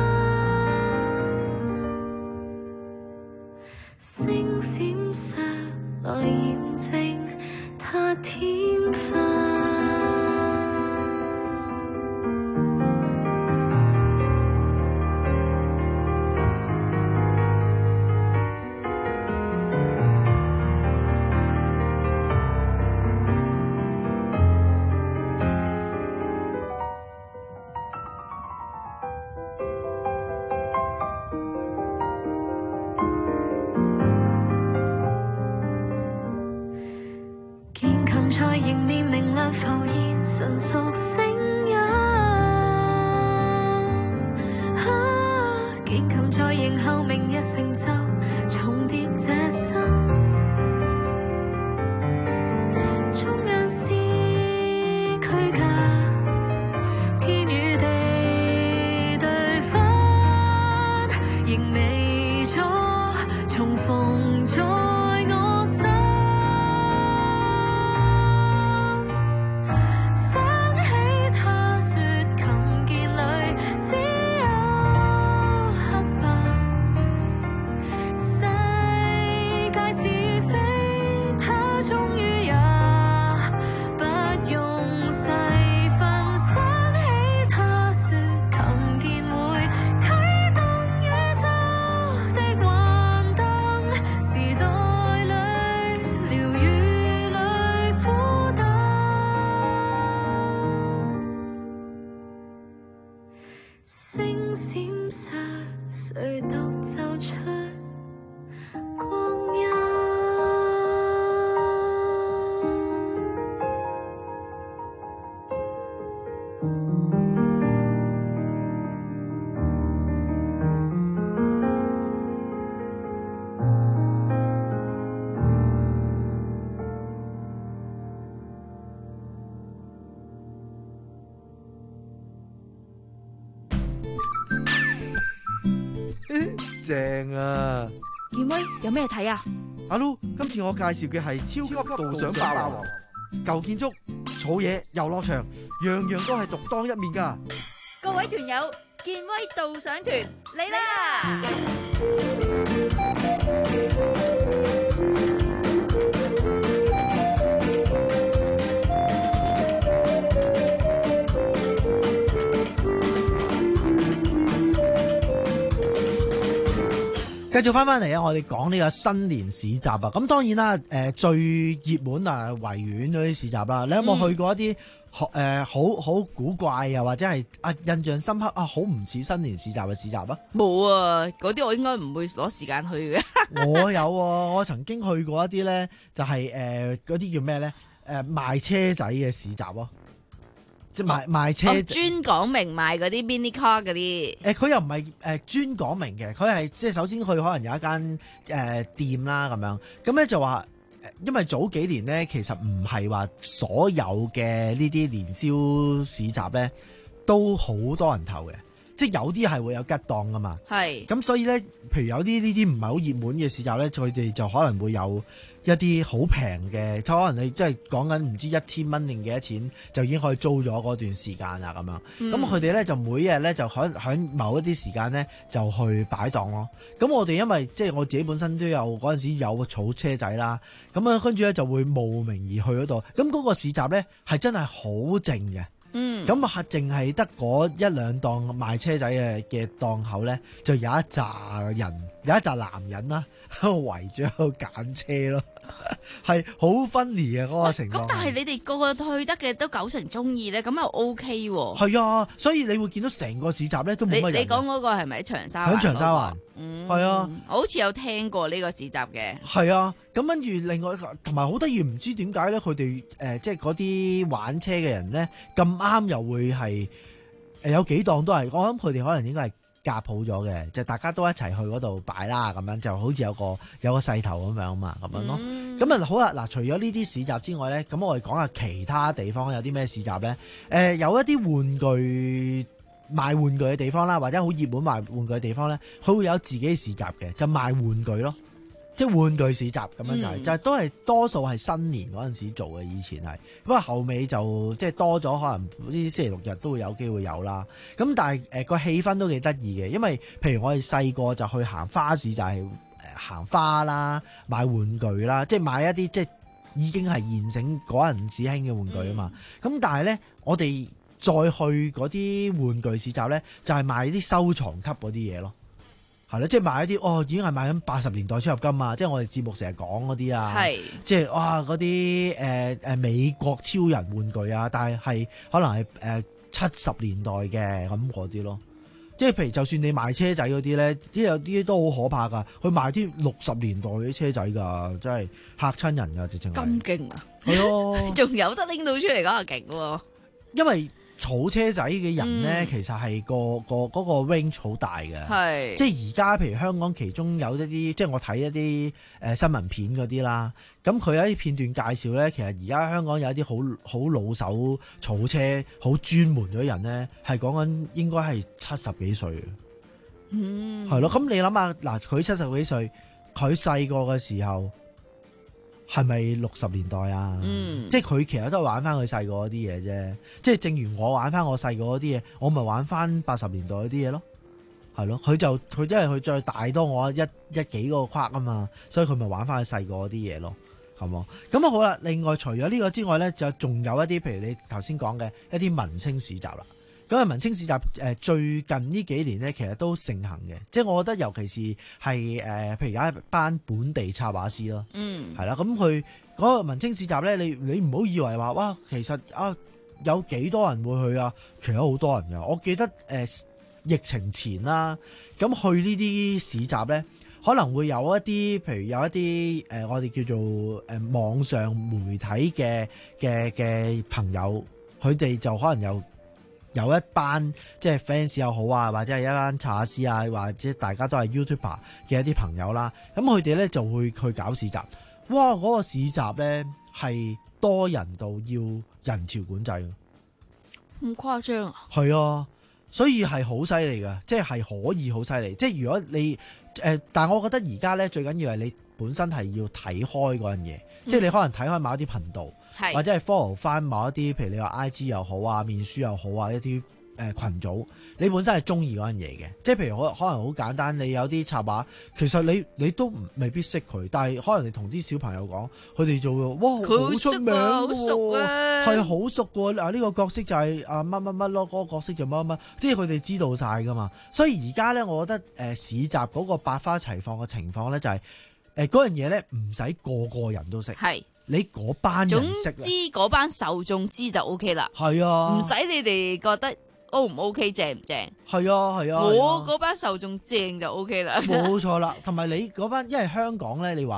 星閃爍來驗證他天分。鍵琴在迎面明亮浮現，純屬聲音。啊，鍵琴在迎候明日成就，重疊這生。中央是區隔，天與地對分，仍未阻重逢在我心。想起他說琴鍵裏只有黑白，世界是與非，他終於也不用細分。想起他說琴鍵會啟動宇宙的幻燈，時代裏療癒裏苦等，星閃爍，誰獨奏出光陰。 正啊！ 健威有咩睇啊？ 阿 Lu，今次我介紹嘅係超級導賞霸王，舊建築、草野、遊樂場，樣樣都係獨當一面㗎。 各位團友，健威導賞團嚟啦！ 繼續翻翻嚟啊！我哋講呢個新年市集啊，咁當然啦，誒、呃、最熱門啊維園嗰啲市集啦，你有冇去過一啲誒好好古怪又或者係啊印象深刻啊好唔似新年市集嘅市集啊？ 冇啊，嗰啲我應該唔會攞時間去嘅。 我有、啊，我曾經去過一啲咧，就係誒嗰啲叫咩咧？誒、呃、賣車仔嘅市集咯。 即係賣賣車， 哦、專講明賣嗰啲 mini car 嗰啲。 誒，佢又唔係誒專講明嘅，佢係即係首先佢可能有一間誒、呃、店啦咁樣，咁咧就話，因為早幾年咧其實唔係話所有嘅呢啲年宵市集咧都好多人投嘅。即係有啲係會有吉檔噶嘛，係咁所以咧，譬如有啲呢啲唔係好熱門嘅市集咧，佢哋就可能會有一啲好平嘅，可能你即係講緊唔知一千蚊定幾多錢就已經可以租咗嗰段時間啦咁樣。咁佢哋咧就每日咧就喺喺某一啲時間咧就去擺檔咯。咁我哋因為即係我自己本身都有嗰陣時有個草車仔啦，咁啊跟住咧就會慕名而去嗰度。咁嗰個市集咧係真係好靜嘅。嗯，咁啊，淨係得嗰一兩檔賣車仔嘅嘅檔口咧，就有一紮人，有一紮男人啦，喺度圍住喺度揀車咯，係好分離嘅嗰個情況。 咁但係你哋個個去得嘅都九成中意咧，咁又 O K 喎。 係啊，所以你會見到成個市集咧都冇乜人。 你你講嗰個係咪喺長沙灣？ 喺長沙灣， 嗯， 係啊， 我好似有聽過呢個市集嘅。 係啊，咁跟住另外同埋好得意，唔知點解咧，佢哋誒即係嗰啲玩車嘅人咧咁啱又會係誒有幾檔都係，我諗佢哋可能應該係夾好咗嘅，就大家都一齊去嗰度擺啦，咁樣就好似有個有個勢頭咁樣嘛，咁樣咯。咁啊、嗯、好啦，嗱，除咗呢啲市集之外咧，咁我哋講下其他地方有啲咩市集咧？誒、呃，有一啲玩具賣玩具嘅地方啦，或者好熱門賣玩具嘅地方咧，佢會有自己嘅市集嘅，就賣玩具咯。即係玩具市集咁樣就係、是，嗯、就係都係多數係新年嗰陣時做嘅，以前係，不過後尾就即係多咗，可能呢啲星期六日都會有機會有啦。咁但係誒個氣氛都幾得意嘅，因為譬如我哋細個就去行花市，就係、是、誒行花啦，買玩具啦，即係買一啲即係已經係現成嗰陣時興嘅玩具啊嘛。咁、嗯、但係咧，我哋再去嗰啲玩具市集咧，就係、是、買啲收藏級嗰啲嘢咯。係啦，即係買一啲哦，已經係買緊八十年代出入金啊！即係我哋節目成日講嗰啲啊，係即係哇嗰啲誒誒美國超人玩具啊，但係係可能係誒七十年代嘅咁嗰啲咯。即係譬如就算你賣車仔嗰啲咧，啲有啲都好可怕噶，佢賣啲六十年代啲車仔噶，真係嚇親人噶，直情咁勁啊！ 係咯， 仲有得拎到出嚟講係勁喎， 因為。儲車仔嘅人咧，嗯、其實係個個嗰個 range 好大嘅，係即係而家譬如香港其中有一啲，即係我睇一啲誒、呃、新聞片嗰啲啦，咁佢有一啲片段介紹咧，其實而家香港有一啲好好老手儲車好專門嘅人咧，係講緊應該係七十幾歲嘅，嗯，係咯，咁你諗下嗱，佢七十幾歲，佢細個嘅時候。係咪六十年代啊？嗯，即係佢其實都係玩翻佢細個嗰啲嘢啫。即係正如我玩翻我細個嗰啲嘢，我咪玩翻八十年代嗰啲嘢咯。係咯，佢就佢因為佢再大多我一一幾個框啊嘛，所以佢咪玩翻佢細個嗰啲嘢咯。係冇？咁啊好啦，另外除咗呢個之外咧，就仲有一啲譬如你頭先講嘅一啲文青市集啦。咁啊，文青市集誒最近呢幾年咧，其實都盛行嘅，即係我覺得尤其是係誒、呃，譬如而家一班本地插畫師咯，嗯，係啦，咁佢嗰個文青市集咧，你你唔好以為話哇，其實啊有幾多人會去啊，其實好多人㗎。我記得誒、呃、疫情前啦，咁去呢啲市集咧，可能會有一啲，譬如有一啲誒、呃，我哋叫做誒、呃、網上媒體嘅嘅嘅朋友，佢哋就可能有。有一班即係 fans 又好啊，或者係一班插畫師啊，或者大家都係 YouTuber 嘅一啲朋友啦，咁佢哋咧就會去搞市集。哇！嗰、嗰個市集咧係多人到要人潮管制， 咁誇張啊？ 係啊，所以係好犀利㗎，即係係可以好犀利。即係如果你誒、呃，但係我覺得而家咧最緊要係你本身係要睇開嗰樣嘢，嗯、即係你可能睇開某一啲頻道。或者係 follow 翻某一啲，譬如你話 I G 又好啊，面書又好啊，一啲誒、呃、群組，你本身係中意嗰樣嘢嘅，即係譬如可可能好簡單，你有啲插畫，其實你你都未必識佢，但係可能你同啲小朋友講，佢哋就會哇好出名喎，係好熟喎，嗱呢個角色就係啊乜乜乜咯，嗰、嗰個角色就乜乜乜，即係佢哋知道晒噶嘛，所以而家咧，我覺得誒、呃、市集嗰個百花齊放嘅情況咧，就係誒嗰樣嘢咧，唔使個個人都識。係。你嗰班人識， 總之嗰班受眾知就 O K 啦。係啊， 唔使你哋覺得 O 唔 O K 正唔正？ 係啊係啊， 我嗰班受眾正就 O K 啦。 冇錯啦，同埋你嗰班，因為香港咧，你話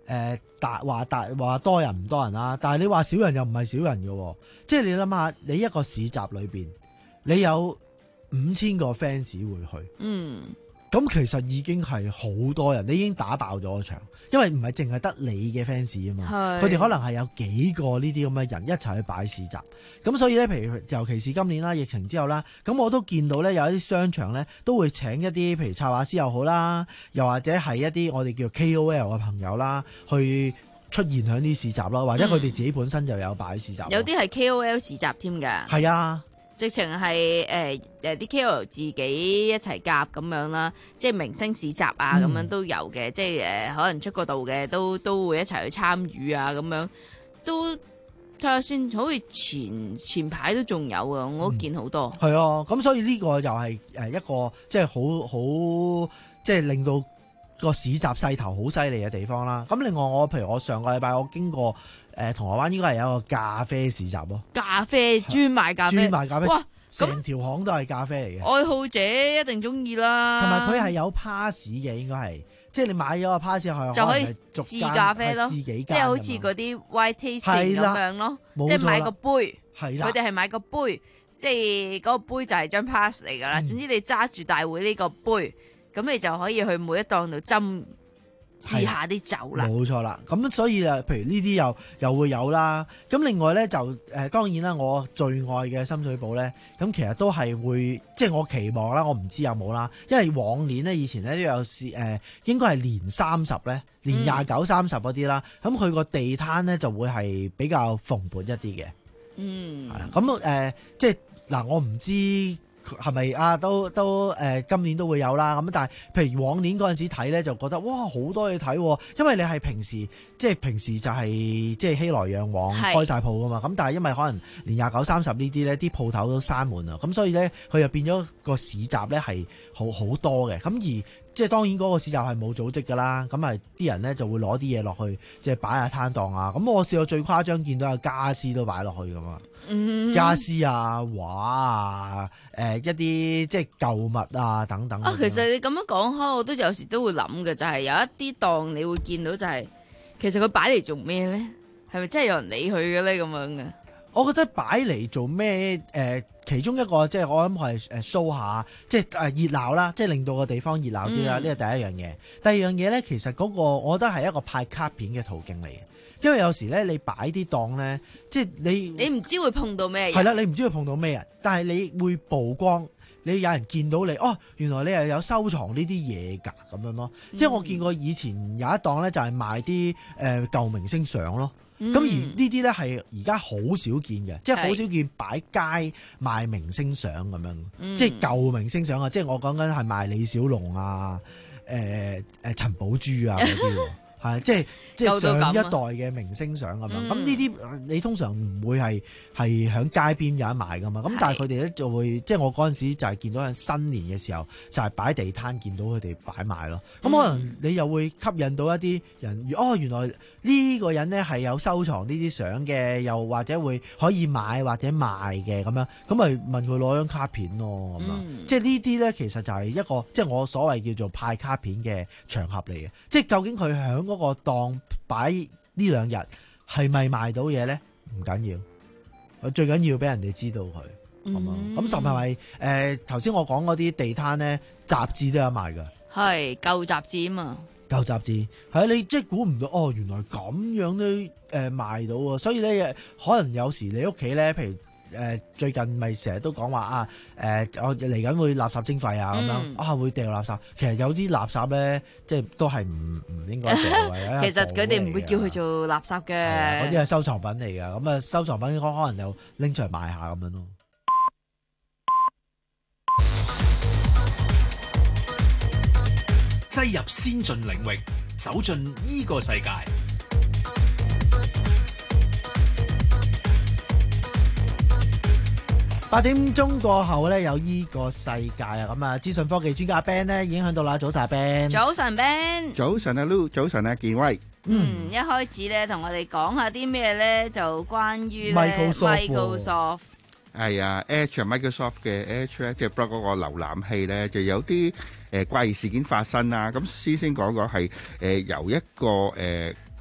誒大話大話多人唔多人啦，但係你話少人又唔係少人嘅，即係你諗下，你一個市集裏邊，你有五千個 fans 會去， 嗯， 咁其實已經係好多人，你已經打爆咗個場，因為唔係淨係得你嘅 fans 啊嘛，佢哋可能係有幾個呢啲咁嘅人一齊去擺市集，咁所以咧，譬如尤其是今年啦，疫情之後啦，咁我都見到咧有一啲商場咧都會請一啲譬如插畫師又好啦，又或者係一啲我哋叫 K O L 嘅朋友啦，去出現喺啲市集啦，或者佢哋自己本身就有擺市集， 有啲係 K O L 市集添㗎， 係啊。 直情係誒誒啲 K O L 自己一齊夾咁樣啦，即係明星市集啊咁樣都有嘅，即係誒可能出過道嘅都都會一齊去參與啊咁樣，都睇下先，好似前前排都仲有啊，我都見好多。 係、嗯、啊，咁所以呢個又係誒一個即係好好即係令到個市集勢頭好犀利嘅地方啦。咁另外我譬如我上個禮拜我經過。誒銅鑼灣應該係有一個咖啡市集咯， 咖啡專賣咖啡， 專賣咖啡， 哇！ 成條巷都係咖啡嚟嘅， 愛好者一定中意啦。 同埋佢係有 pass 嘅，應該係，即係你買咗個 pass 係就可以試咖啡咯，試幾間，即係好似嗰啲 white tasting 咁樣咯，即係買個杯，佢哋係買個杯，即係嗰個杯就係張 pass 嚟㗎啦。嗯、總之你揸住大會呢個杯，咁你就可以去每一檔度斟。試下啲酒啦，冇錯啦。咁所以啊，譬如呢啲又又會有啦。咁另外咧就誒、呃，當然啦，我最愛嘅深水埗咧，咁其實都係會，即係我期望啦。我唔知有冇啦，因為往年咧以前咧都有試誒、呃，應該係年三十咧，年廿九三十嗰啲啦。咁佢個地攤咧就會係比較蓬勃一啲嘅。嗯，係啊。咁誒、呃，即係嗱，我唔知。係咪啊？都都誒、呃，今年都會有啦。咁但係，譬如往年嗰陣時睇咧，就覺得哇，好多嘢睇。因為你係平時即係平時就係、是、即係熙來攘往開晒鋪噶嘛。咁但係因為可能年廿九三十呢啲咧，啲鋪頭都閂門啊。咁所以咧，佢又變咗個市集咧係好好多嘅。咁而即係當然嗰個市集係冇組織㗎啦，咁係啲人咧就會攞啲嘢落去，即係擺下攤檔啊。咁我試過最誇張，見到有家私都擺落去㗎嘛。嗯，家私啊、畫啊、誒、呃、一啲即係舊物啊等等。 啊，其實你咁樣講開，我都有時都會諗嘅，就係、是、有一啲檔你會見到就係、是，其實佢擺嚟做咩咧？係咪真係有人理佢嘅咧？咁樣嘅？ 我覺得擺嚟做咩？誒、呃，其中一個即係我諗係誒 show 下，即係誒熱鬧啦，即係令到個地方熱鬧啲啦。呢個、嗯、第一樣嘢。第二樣嘢咧，其實嗰個我覺得係一個派卡片嘅途徑嚟嘅，因為有時咧你擺啲檔咧，即係你你唔知會碰到咩人。 係啦，你唔知會碰到咩人，但係你會曝光，你有人見到你，哦，原來你係有收藏呢啲嘢㗎咁樣咯。嗯、即係我見過以前有一檔咧，就係賣啲誒舊明星相咯。咁、嗯、而呢啲咧係而家好少見嘅，即係好少見擺街賣明星相咁樣，嗯、即係舊明星相啊！即係我講緊係賣李小龍啊、誒誒陳寶珠啊嗰啲。係，即係即係上一代嘅明星相咁樣。咁呢啲你通常唔會係係喺街邊有得賣噶嘛。咁但係佢哋咧就會，即係我嗰陣時就係見到喺新年嘅時候，就係、是、擺地攤見到佢哋擺賣咯。咁、嗯、可能你又會吸引到一啲人，哦，原來呢個人咧係有收藏呢啲相嘅，又或者會可以買或者賣嘅咁樣。咁咪問佢攞張卡片咯咁樣。嗯、即係呢啲咧其實就係一個即係我所謂叫做派卡片嘅場合嚟嘅。即係究竟佢響嗰個檔擺呢兩日係咪賣到嘢咧？唔緊要，最緊要俾人哋知道佢，咁啊、嗯，咁甚至係誒頭先我講嗰啲地攤咧，雜誌都有賣噶， 係舊雜誌啊嘛， 舊雜誌係啊，你即係估唔到哦，原來咁樣都誒、呃、賣到啊，所以咧可能有時你屋企咧，譬如。誒、呃、最近咪成日都講話啊誒我嚟緊會垃圾徵費啊咁樣、嗯、啊會掉垃圾，其實有啲垃圾咧即係都係唔唔應該掉嘅。 其實佢哋唔會叫佢做垃圾嘅， 嗰啲係收藏品嚟㗎。咁啊收藏品可能又拎出嚟賣下咁樣咯。 擠入先進領域，走進依個世界。 八點鐘過後咧，有依個世界啊！咁啊，資訊科技專家 Ben 咧已經喺度啦。早晨 Ben， 早晨 Ben， 早晨啊 Lou，早晨啊健威。 嗯，一開始咧同我哋講下啲咩咧，就關於 Microsoft。 Microsoft 係啊 ，Edge Microsoft 嘅 Edge 咧，即係 Browser 嗰個瀏覽器咧，就有啲誒怪異事件發生啊！咁先先講講係誒由一個誒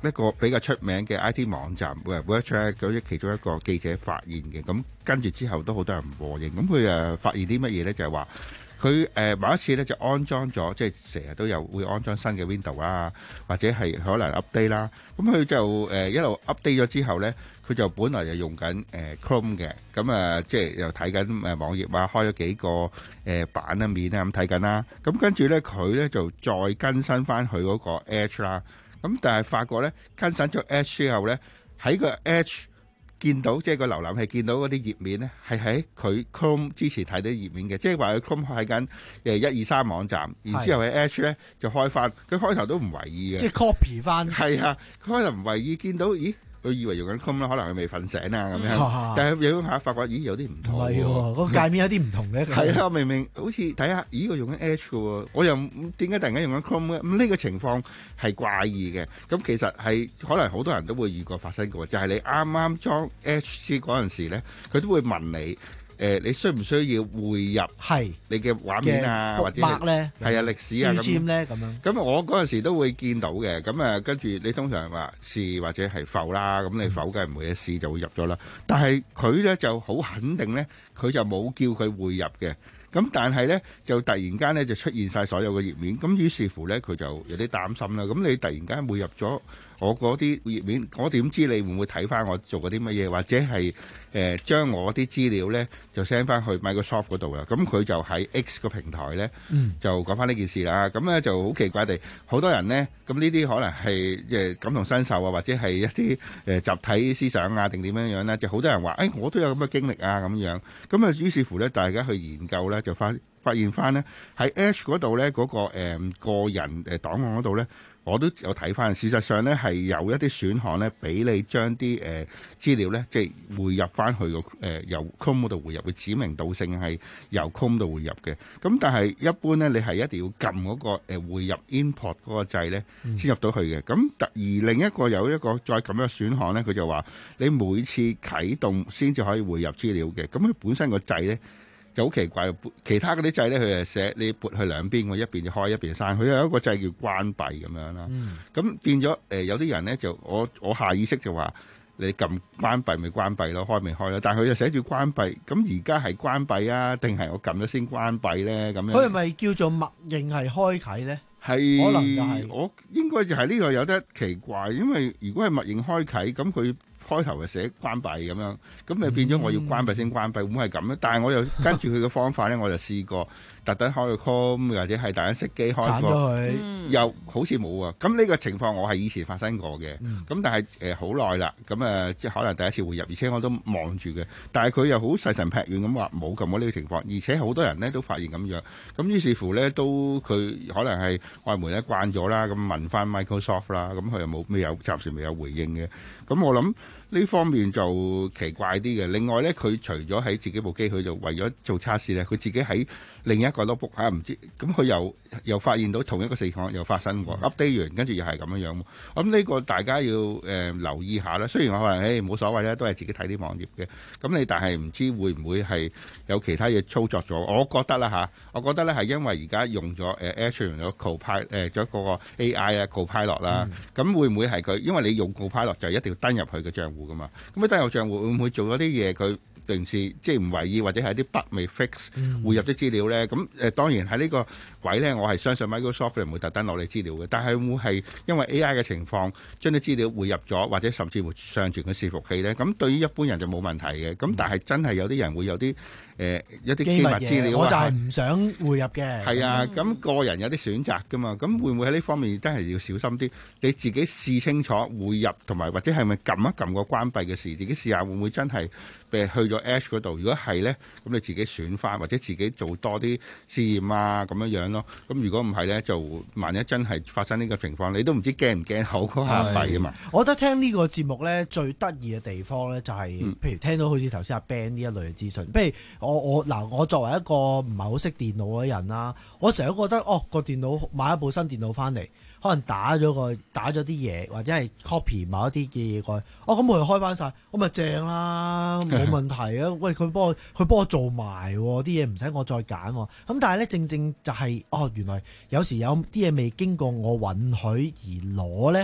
一個比較出名嘅 I T 網站 WordTrack 嗰啲其中一個記者發現嘅，咁跟住之後都好多人和應。咁佢誒發現啲乜嘢咧？就係話佢誒某一次咧就安裝咗，即係成日都有會安裝新嘅 Window 啊，或者係可能 update 啦。咁佢就誒一路 update 咗之後咧，佢就本來就用緊誒 Chrome 嘅，咁啊即係又睇緊誒網頁啊，開咗幾個誒版啊面啊咁睇緊啦。咁跟住咧佢咧就再更新翻佢嗰個 Edge 啦。咁但係發覺咧更新咗 Edge 之後咧，喺個 Edge 見到即係個瀏覽器見到嗰啲頁面咧，係喺佢 Chrome 之前睇啲頁面嘅，即係話佢 Chrome 睇緊誒一二三網站，然之後喺 Edge 咧就開翻，佢開頭都唔為意嘅， 即係 copy 翻。係啊，佢開頭唔為意，見到咦？佢以為用緊 Chrome 啦，可能佢未瞓醒啊咁樣，但係用下發覺，咦有啲唔同喎， 唔係喎，個界面有啲唔同嘅。 係啊，明明好似睇下，咦我用緊 Edge 嘅喎，我又點解突然間用緊 Chrome 咧？咁呢個情況係怪異嘅。咁其實係可能好多人都會遇過發生過，就係你啱啱裝 Edge 嗰陣時咧，佢都會問你。誒，你需唔需要匯入係你嘅畫面啊，或者係咧係啊歷史啊咁咧咁樣？ 咁我嗰陣時都會見到嘅。咁啊，跟住你通常話是或者係否啦，咁你否梗係唔會一試就會入咗啦。但係佢咧就好肯定咧，佢就冇叫佢匯入嘅。咁但係咧就突然間咧就出現晒所有嘅頁面，咁於是乎咧佢就有啲擔心啦。咁你突然間匯入咗我嗰啲頁面，我點知你會唔會睇翻我做過啲乜嘢，或者係誒將我啲資料咧就 send 翻去 Microsoft 嗰度啦？咁佢就喺 X 個平台咧，嗯、就講翻呢件事啦。咁咧就好奇怪地，好多人咧，咁呢啲可能係誒感同身受啊，或者係一啲誒集體思想啊，定點樣樣咧？就好多人話，誒、哎、我都有咁嘅經歷啊，咁樣。咁啊，於是乎咧，大家去研究咧，就發發現翻咧喺 Edge 嗰度咧嗰個誒、呃、個人誒檔案嗰度咧。我都有睇翻，事實上咧係有一啲選項咧，俾你將啲誒資料咧，即係匯入翻去個誒由 Chrome 嗰度匯入，佢指名道姓係由 Chrome 度匯入嘅。咁但係一般咧，你係一定要撳嗰個誒匯入 import 嗰個掣咧，先入到去嘅。咁而另一個有一個再咁嘅選項咧，佢就話你每次啟動先至可以匯入資料嘅。咁佢本身個掣咧。就好奇怪，其他嗰啲掣咧，佢係寫你撥去兩邊，一邊就開，一邊就閂。佢有一個掣叫關閉咁樣啦。咁、嗯、變咗誒、呃，有啲人咧就我我下意識就話你撳關閉咪關閉咯，開咪開咯。但係佢就寫住關閉，咁而家係關閉啊，定係我撳咗先關閉咧？咁樣佢係咪叫做默認係開啟咧？ 係可能就係、是、 我應該就係呢個有得奇怪，因為如果係默認開啟，咁佢。開頭就寫關閉咁樣，咁咪變咗我要關閉先關閉，會唔會係咁咧？但係我又跟住佢嘅方法咧，我就試過特登開個 Chrome 或者係特登熄機開個，又好似冇喎。咁呢個情況我係以前發生過嘅，咁、嗯、但係誒好耐啦，咁誒即係可能第一次會入，而且我都望住嘅。但係佢又好細神劈遠咁話冇咁嘅呢個情況，而且好多人咧都發現咁樣，咁於是乎咧都佢可能係外媒咧慣咗啦，咁問翻 Microsoft 啦，咁佢又冇未有暫時未有回應嘅。咁我諗呢方面就奇怪啲嘅。另外咧，佢除咗喺自己部機，佢就為咗做測試咧，佢自己喺另一個 notebook 嚇唔知，咁佢又又發現到同一個情況又發生過 update 完，跟住又係咁樣樣。咁呢個大家要誒、呃、留意下啦。雖然我可能誒冇所謂咧，都係自己睇啲網頁嘅。咁你但係唔知會唔會係有其他嘢操作咗？我覺得啦嚇，我覺得咧係因為而家用咗誒 Edge 用咗 Copilot 誒咗嗰個 A I 啊 Copilot 啦，咁、嗯、會唔會係佢？因為你用 Copilot 就一定要登入佢嘅賬戶噶嘛，咁一登入賬戶會唔會做咗啲嘢佢平時即係唔為意或者係啲 bug 未 fix 匯入啲資料咧？咁誒、呃、當然喺呢個位咧，我係相信 Microsoft 唔會特登攞你資料嘅，但係會係因為 A I 嘅情況將啲資料匯入咗，或者甚至乎上傳嘅伺服器咧，咁對於一般人就冇問題嘅。咁但係真係有啲人會有啲誒、呃、一啲機密資料， 我就係唔想匯入嘅。 係啊，咁、嗯、個人有啲選擇噶嘛，咁會唔會喺呢方面真係要小心啲？你自己試清楚匯入同埋或者係咪撳一撳個關閉嘅事，自己試下會唔會真係誒去咗 Edge 嗰度？如果係咧，咁你自己選翻或者自己做多啲試驗啊咁樣樣咯。咁如果唔係咧，就萬一真係發生呢個情況，你都唔知驚唔驚口嗰下閉啊嘛。 我覺得聽呢個節目咧最得意嘅地方咧就係、是，嗯、譬如聽到好似頭先阿 Ben 呢一類嘅資訊，譬如我我嗱我作為一個唔係好識電腦嘅人啦，我成日都覺得哦個電腦買一部新電腦翻嚟，可能打咗個打咗啲嘢，或者係 copy 某一啲嘅嘢過去，哦咁我又開翻晒，我咪正啦，冇問題啊！喂，佢幫我佢幫我做埋啲嘢，唔使我再揀。咁但係咧，正正就係、是、哦，原來有時有啲嘢未經過我允許而攞咧，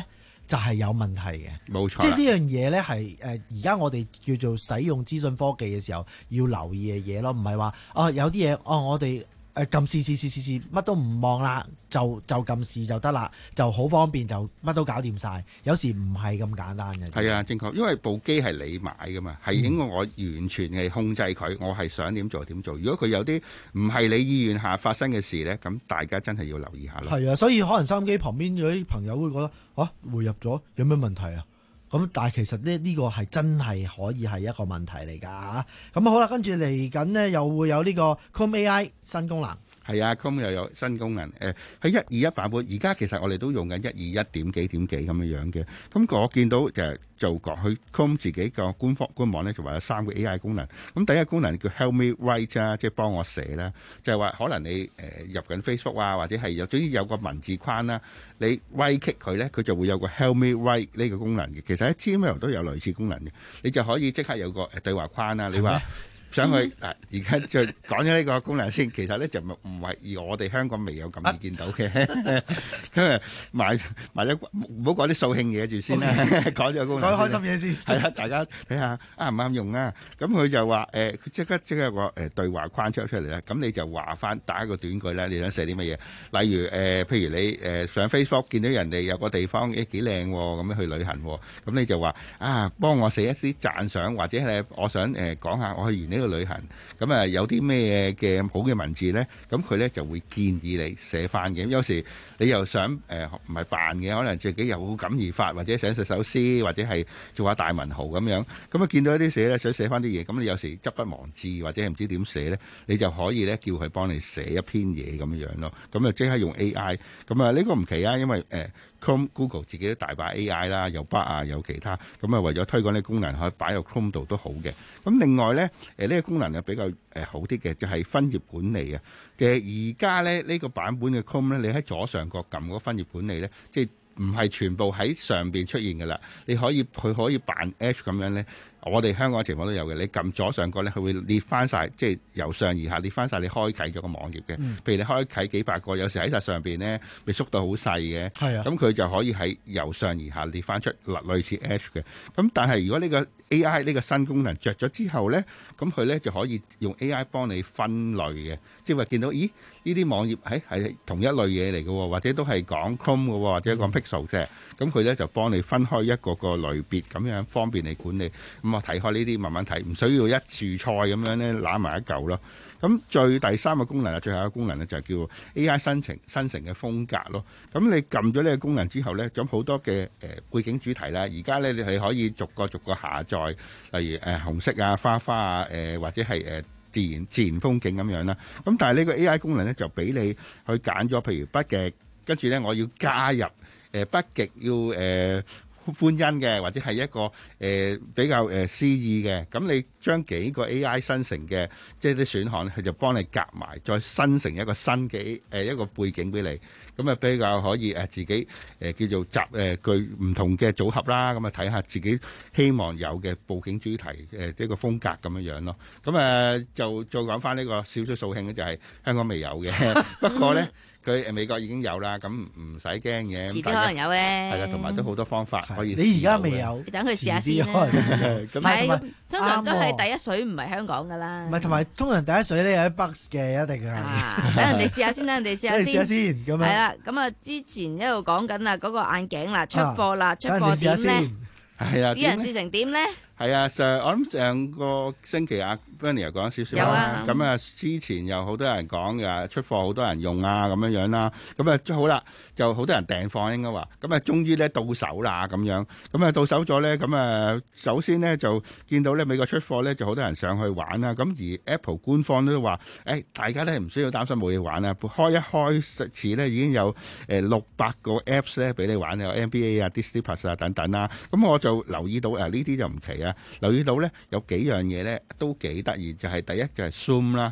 就係有問題嘅。 冇錯， 即係呢樣嘢咧係誒而家我哋叫做使用資訊科技嘅時候要留意嘅嘢咯，唔係話哦有啲嘢哦我哋。誒撳試試試試試乜都唔望啦，就就撳試就得啦，就好方便，就乜都搞掂晒。有時唔係咁簡單嘅。 係啊，正確，因為部機係你買噶嘛，係應該我完全係控制佢，我係想點做點做。如果佢有啲唔係你意願下發生嘅事咧，咁大家真係要留意下咯。係啊，所以可能收音機旁邊有啲朋友會覺得啊，匯入咗有咩問題啊？咁但係其實呢呢個係真係可以係一個問題嚟㗎嚇。咁好啦，跟住嚟緊呢，又會有呢個 Chrome A I 新功能。 係啊 ，Chrome 又有新功能。誒喺一二一版本，而家其實我哋都用緊一二一點幾點幾咁樣樣嘅。咁我見到誒就講佢 Chrome 自己個官方官網咧，就話有三個 A I 功能。咁第一個功能叫 Help Me Write 啊，即係幫我寫啦。就係話可能你誒入緊 Facebook 啊，或者係有總之有個文字框啦，你 right click 佢咧，佢就會有個 Help Me Write 呢個功能嘅。其實喺 Gmail 都有類似功能嘅，你就可以即刻有個誒對話框啦。你話想去嗱，而家就講咗呢個功能先。其實咧就唔唔係，而我哋香港未有咁易見到嘅。咁啊買買咗唔好講啲掃興嘢住先啦，講咗個功能， 講開心嘢先。係啦，大家睇下啱唔啱用啊？咁佢就話誒，佢即刻即刻有個誒對話框出出嚟啦。咁你就話翻打一個短句咧，你想寫啲乜嘢？例如誒，譬如你誒上 Facebook 見到人哋有個地方誒幾靚喎，咁樣去旅行喎，咁你就話啊，幫我寫一啲讚賞，或者係我想誒講下我去完呢個旅行，咁啊有啲咩嘅好嘅文字咧？咁佢咧就會建議你寫翻嘅。有時你又想誒唔係扮嘅，可能自己有感而發，或者寫首首詩，或者係做下大文豪咁樣。咁啊見到一啲寫咧，想寫翻啲嘢，咁你有時執筆忘字，或者係唔知點寫咧，你就可以咧叫佢幫你寫一篇嘢咁樣樣咯。咁啊即刻用 A I。咁啊呢個唔奇啊，因為誒。呃Chrome Google 自己都大把 A I 啦，有 Bard 啊，有其他，咁啊為咗推廣呢個功能，可以擺入 Chrome 度都好嘅。咁另外咧，誒呢個功能啊比較誒好啲嘅，就係分頁管理啊。嘅而家咧呢個版本嘅 Chrome 咧，你喺左上角撳嗰分頁管理咧，即係唔係全部喺上邊出現㗎啦。你可以佢可以扮 Edge 咁樣咧。我哋香港嘅情況都有嘅，你撳左上角咧，佢會列翻晒，即係由上而下列翻晒你開啟咗個網頁嘅。嗯、譬如你開啟幾百個，有時喺晒上邊咧，被縮到好細嘅。係啊，咁佢就可以喺由上而下列翻出類似 Edge 嘅。咁但係如果呢個 A I 呢個新功能着咗之後咧，咁佢咧就可以用 A I 幫你分類嘅，即係話見到咦呢啲網頁係係同一類嘢嚟嘅，或者都係講 Chrome 嘅，或者講 Pixel 啫。咁佢咧就幫你分開一個個類別，咁樣方便你管理。咁我睇開呢啲慢慢睇，唔需要一樹菜咁樣咧攬埋一嚿咯。咁最第三個功能啊，最後一個功能咧就係叫 A I 生成生成嘅風格咯。咁你撳咗呢個功能之後咧，咁好多嘅誒、呃、背景主題啦，而家咧你係可以逐個逐個下載，例如誒、呃、紅色啊、花花啊、誒、呃、或者係誒、呃、自然自然風景咁樣啦。咁但係呢個 A I 功能咧就俾你去揀咗，譬如北極，跟住咧我要加入誒、呃、北極要誒。呃歡欣嘅，或者係一個誒、呃、比較誒詩意嘅，咁你將幾個 A I 生成嘅，即係啲選項咧，佢就幫你夾埋，再生成一個新嘅誒、呃、一個背景俾你，咁啊比較可以誒、呃、自己誒、呃、叫做集誒、呃、具唔同嘅組合啦，咁啊睇下自己希望有嘅佈景主題誒呢、呃這個風格咁樣樣咯，咁啊、呃、就再講翻呢個少少掃興咧，就係香港未有嘅，不過咧。佢誒美國已經有啦，咁唔使驚嘅。 遲啲可能有咧。 係啦，同埋都好多方法可以。 你而家未有， 你等佢試下先啦。 咁係，通常都係第一水唔係香港噶啦。 唔係，同埋通常第一水咧有啲 bugs 嘅，一定係。 等人哋試下先啦，人哋試下先。 試下先咁樣。 係啦，咁啊之前一路講緊啦，嗰個眼鏡啦，出貨啦，出貨點咧？ 係啊， 啲人試成點咧？ 係啊，上我諗上個星期阿 Bernie 又講少少啦。咁啊，之前有好多人講嘅出貨，好多人用啊，咁樣樣啦。咁啊，好啦，就好多人訂貨應該話。咁啊，終於咧到手啦咁樣。咁啊，到手咗咧，咁啊，首先咧就見到咧美國出貨咧，就好多人上去玩啦。咁而 Apple 官方都話，誒、哎，大家咧唔需要擔心冇嘢玩啊。開一開始咧已經有誒六百個 Apps 咧俾你玩，有 N B A 啊、Disney Plus 啊等等啦。咁我就留意到啊，呢啲就唔奇啊。留意到咧有幾樣嘢咧都幾得意，就係、是、第一就係 Zoom 啦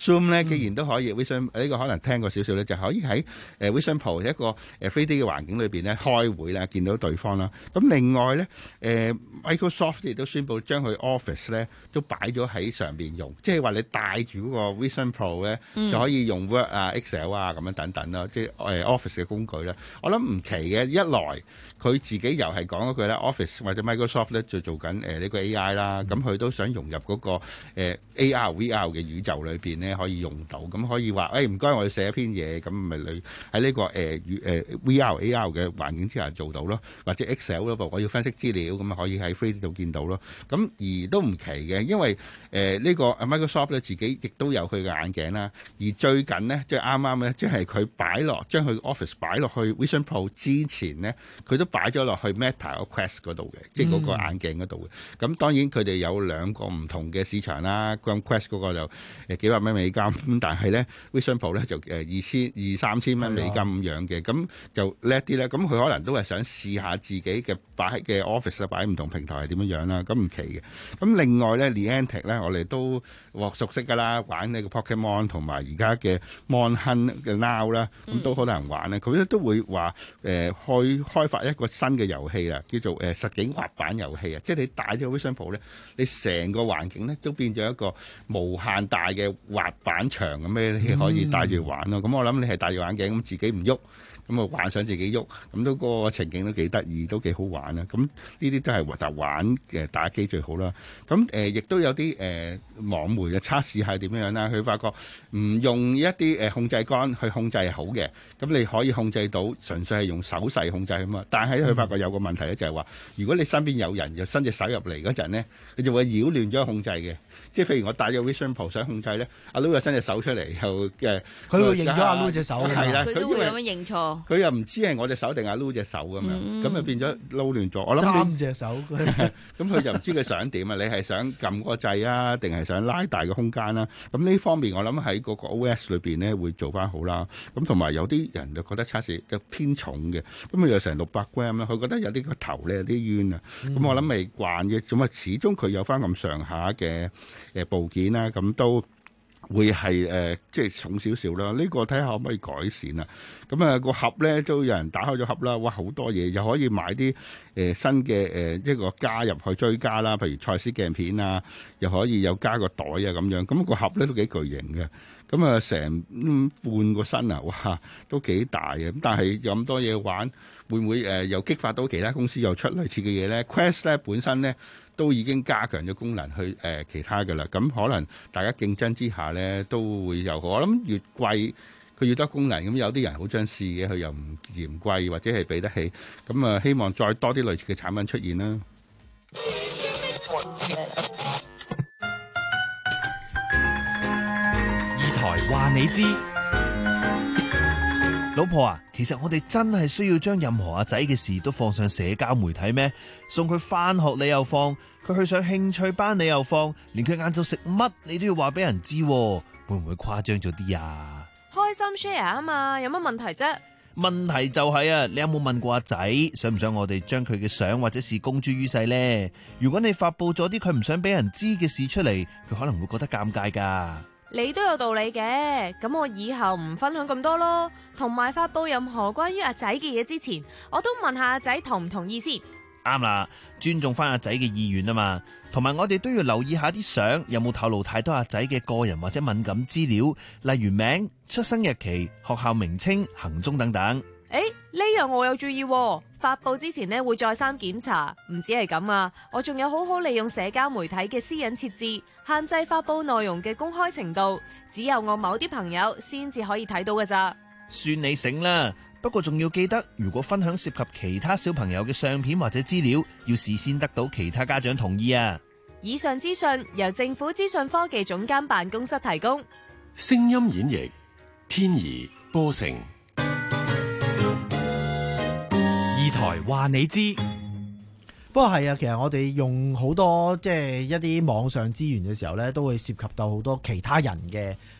Zoom 咧，既然都可以 Vision 呢個可能聽過少少咧，就可以喺誒 Vision Pro 一個誒 three D 嘅環境裏邊咧開會啦，見到對方啦。咁另外咧，誒 Microsoft 亦都宣布將佢 Office 咧都擺咗喺上邊用，即係話你帶住嗰個 Vision Pro 咧、嗯、就可以用 Word 啊、Excel 啊咁樣等等啦，即係誒 Office 嘅工具啦。我諗唔奇嘅，一來佢自己又係講嗰句咧 Office 或者 Microsoft 咧就做緊誒呢個 A I 啦，咁佢都想融入嗰個誒 A R V R 嘅宇宙裏邊咧可以用到，咁可以話誒唔該我要寫一篇嘢，咁咪你喺呢個誒誒 V R A R 嘅環境之下做到咯，或者 Excel 嗰度我要分析資料，咁啊可以喺 three D 度見到咯。咁而都唔奇嘅，因為誒呢、呃這個 Microsoft 咧自己亦都有佢嘅眼鏡啦。而最近呢，即係啱啱咧，即係佢擺落將佢 Office 擺落去 Vision Pro 之前呢，佢都擺咗落去 Meta 個 Quest 嗰度嘅，即係嗰個眼鏡嗰度嘅。咁、嗯、當然佢哋有兩個唔同嘅市場啦。咁 Quest 嗰個就誒幾百蚊美金，咁但係咧 Vision Pro 咧就誒二千二三千蚊美金咁樣嘅，咁就叻啲咧。咁佢可能都係想試下自己嘅擺嘅 Office 啊，擺唔同平台係點樣樣啦。咁唔奇嘅。咁另外咧 Niantic 咧，我哋都獲熟悉㗎啦，玩呢個 Pokemon 同埋而家嘅 Monhun 嘅 Now 啦，咁都好多人玩咧。佢咧都會話誒開開發一個新嘅遊戲啦，叫做誒實景滑板遊戲啊。即係你帶咗 Vision Pro 咧，你成個環境咧都變咗一個無限大嘅滑板場咁樣，你可以帶住玩咯。咁、嗯、我諗你係戴住眼鏡咁自己唔喐，咁啊幻想自己喐，咁都個情景都幾得意，都幾好玩啊！咁呢啲都係就玩嘅打機最好啦。咁誒亦都有啲誒、呃、網媒嘅測試係點樣啦？佢發覺唔用一啲誒控制杆去控制係好嘅，咁你可以控制到純粹係用手勢控制啊嘛。但係佢發覺有個問題咧，就係話如果你身邊有人又伸隻手入嚟嗰陣咧，你就會擾亂咗控制嘅。即係譬如我帶咗 Vision Pro 想控制咧，阿 Loo 又伸隻手出嚟又嘅，佢會認咗阿 Loo 隻手嘅，係啦， 佢都會咁樣認錯。 佢又唔知係我隻手定阿 Loo 隻手咁樣，咁、嗯、就變咗撈亂咗。我諗三隻手， 咁佢就唔知佢想點啊？你係想撳個掣啊，定係想拉大個空間啦？咁呢方面我諗喺嗰個 O S 裏邊咧會做翻好啦。咁同埋有啲人就覺得測試就偏重嘅，咁佢有成六百 gram 啦，佢覺得有啲個頭咧有啲冤啊。咁、嗯、我諗未慣嘅，咁啊始終佢有翻咁上下嘅誒部件啦，咁都會係誒、呃、即係重少少啦。呢、這個睇下可唔可以改善啊？咁、那、啊個盒咧都有人打開咗盒啦，哇好多嘢，又可以買啲誒、呃、新嘅誒、呃、一個加入去追加啦，譬如蔡司鏡片啊，又可以有加個袋啊咁樣。咁、那個盒咧都幾巨型嘅，咁啊成半個身啊，哇都幾大嘅。咁但係有咁多嘢玩，會唔會誒、呃、又激發到其他公司又出類似嘅嘢咧 ？Quest 咧本身咧都已經加強咗功能去誒、呃、其他嘅啦，咁可能大家競爭之下咧都會有。我諗越貴佢越多功能，咁有啲人好想試嘅，佢又唔嫌貴或者係俾得起，咁啊希望再多啲類似嘅產品出現啦。 二台話你知。老婆啊，其實我哋真係需要將任何阿仔嘅事都放上社交媒體咩？送佢返學你又放，佢去上興趣班你又放，連佢晏晝食乜你都要話俾人知，會唔會誇張咗啲啊？ 開心 share 啊嘛，有乜問題啫？ 問題就係啊，你有冇問過阿仔想唔想我哋將佢嘅相或者事公諸於世呢？如果你發佈咗啲佢唔想俾人知嘅事出嚟，佢可能會覺得尷尬噶。 你都有道理嘅，咁我以後唔分享咁多咯，同埋發佈任何關於阿仔嘅嘢之前，我都問下阿仔同唔同意先。 啱啦，尊重翻阿仔嘅意願啊嘛，同埋我哋都要留意下啲相有冇透露太多阿仔嘅個人或者敏感資料，例如名、出生日期、學校名稱、行蹤等等。 誒，呢樣我有注意喎，發佈之前呢會再三檢查。唔止係咁啊，我仲有好好利用社交媒體嘅私隱設置，限制發佈內容嘅公開程度，只有我某啲朋友先至可以睇到㗎咋。 算你醒啦，不過仲要記得，如果分享涉及其他小朋友嘅相片或者資料，要事先得到其他家長同意啊。 以上資訊由政府資訊科技總監辦公室提供。 聲音演繹天怡波成。 二台話你知。 不過係啊，其實我哋用好多即係一啲網上資源嘅時候咧，都會涉及到好多其他人嘅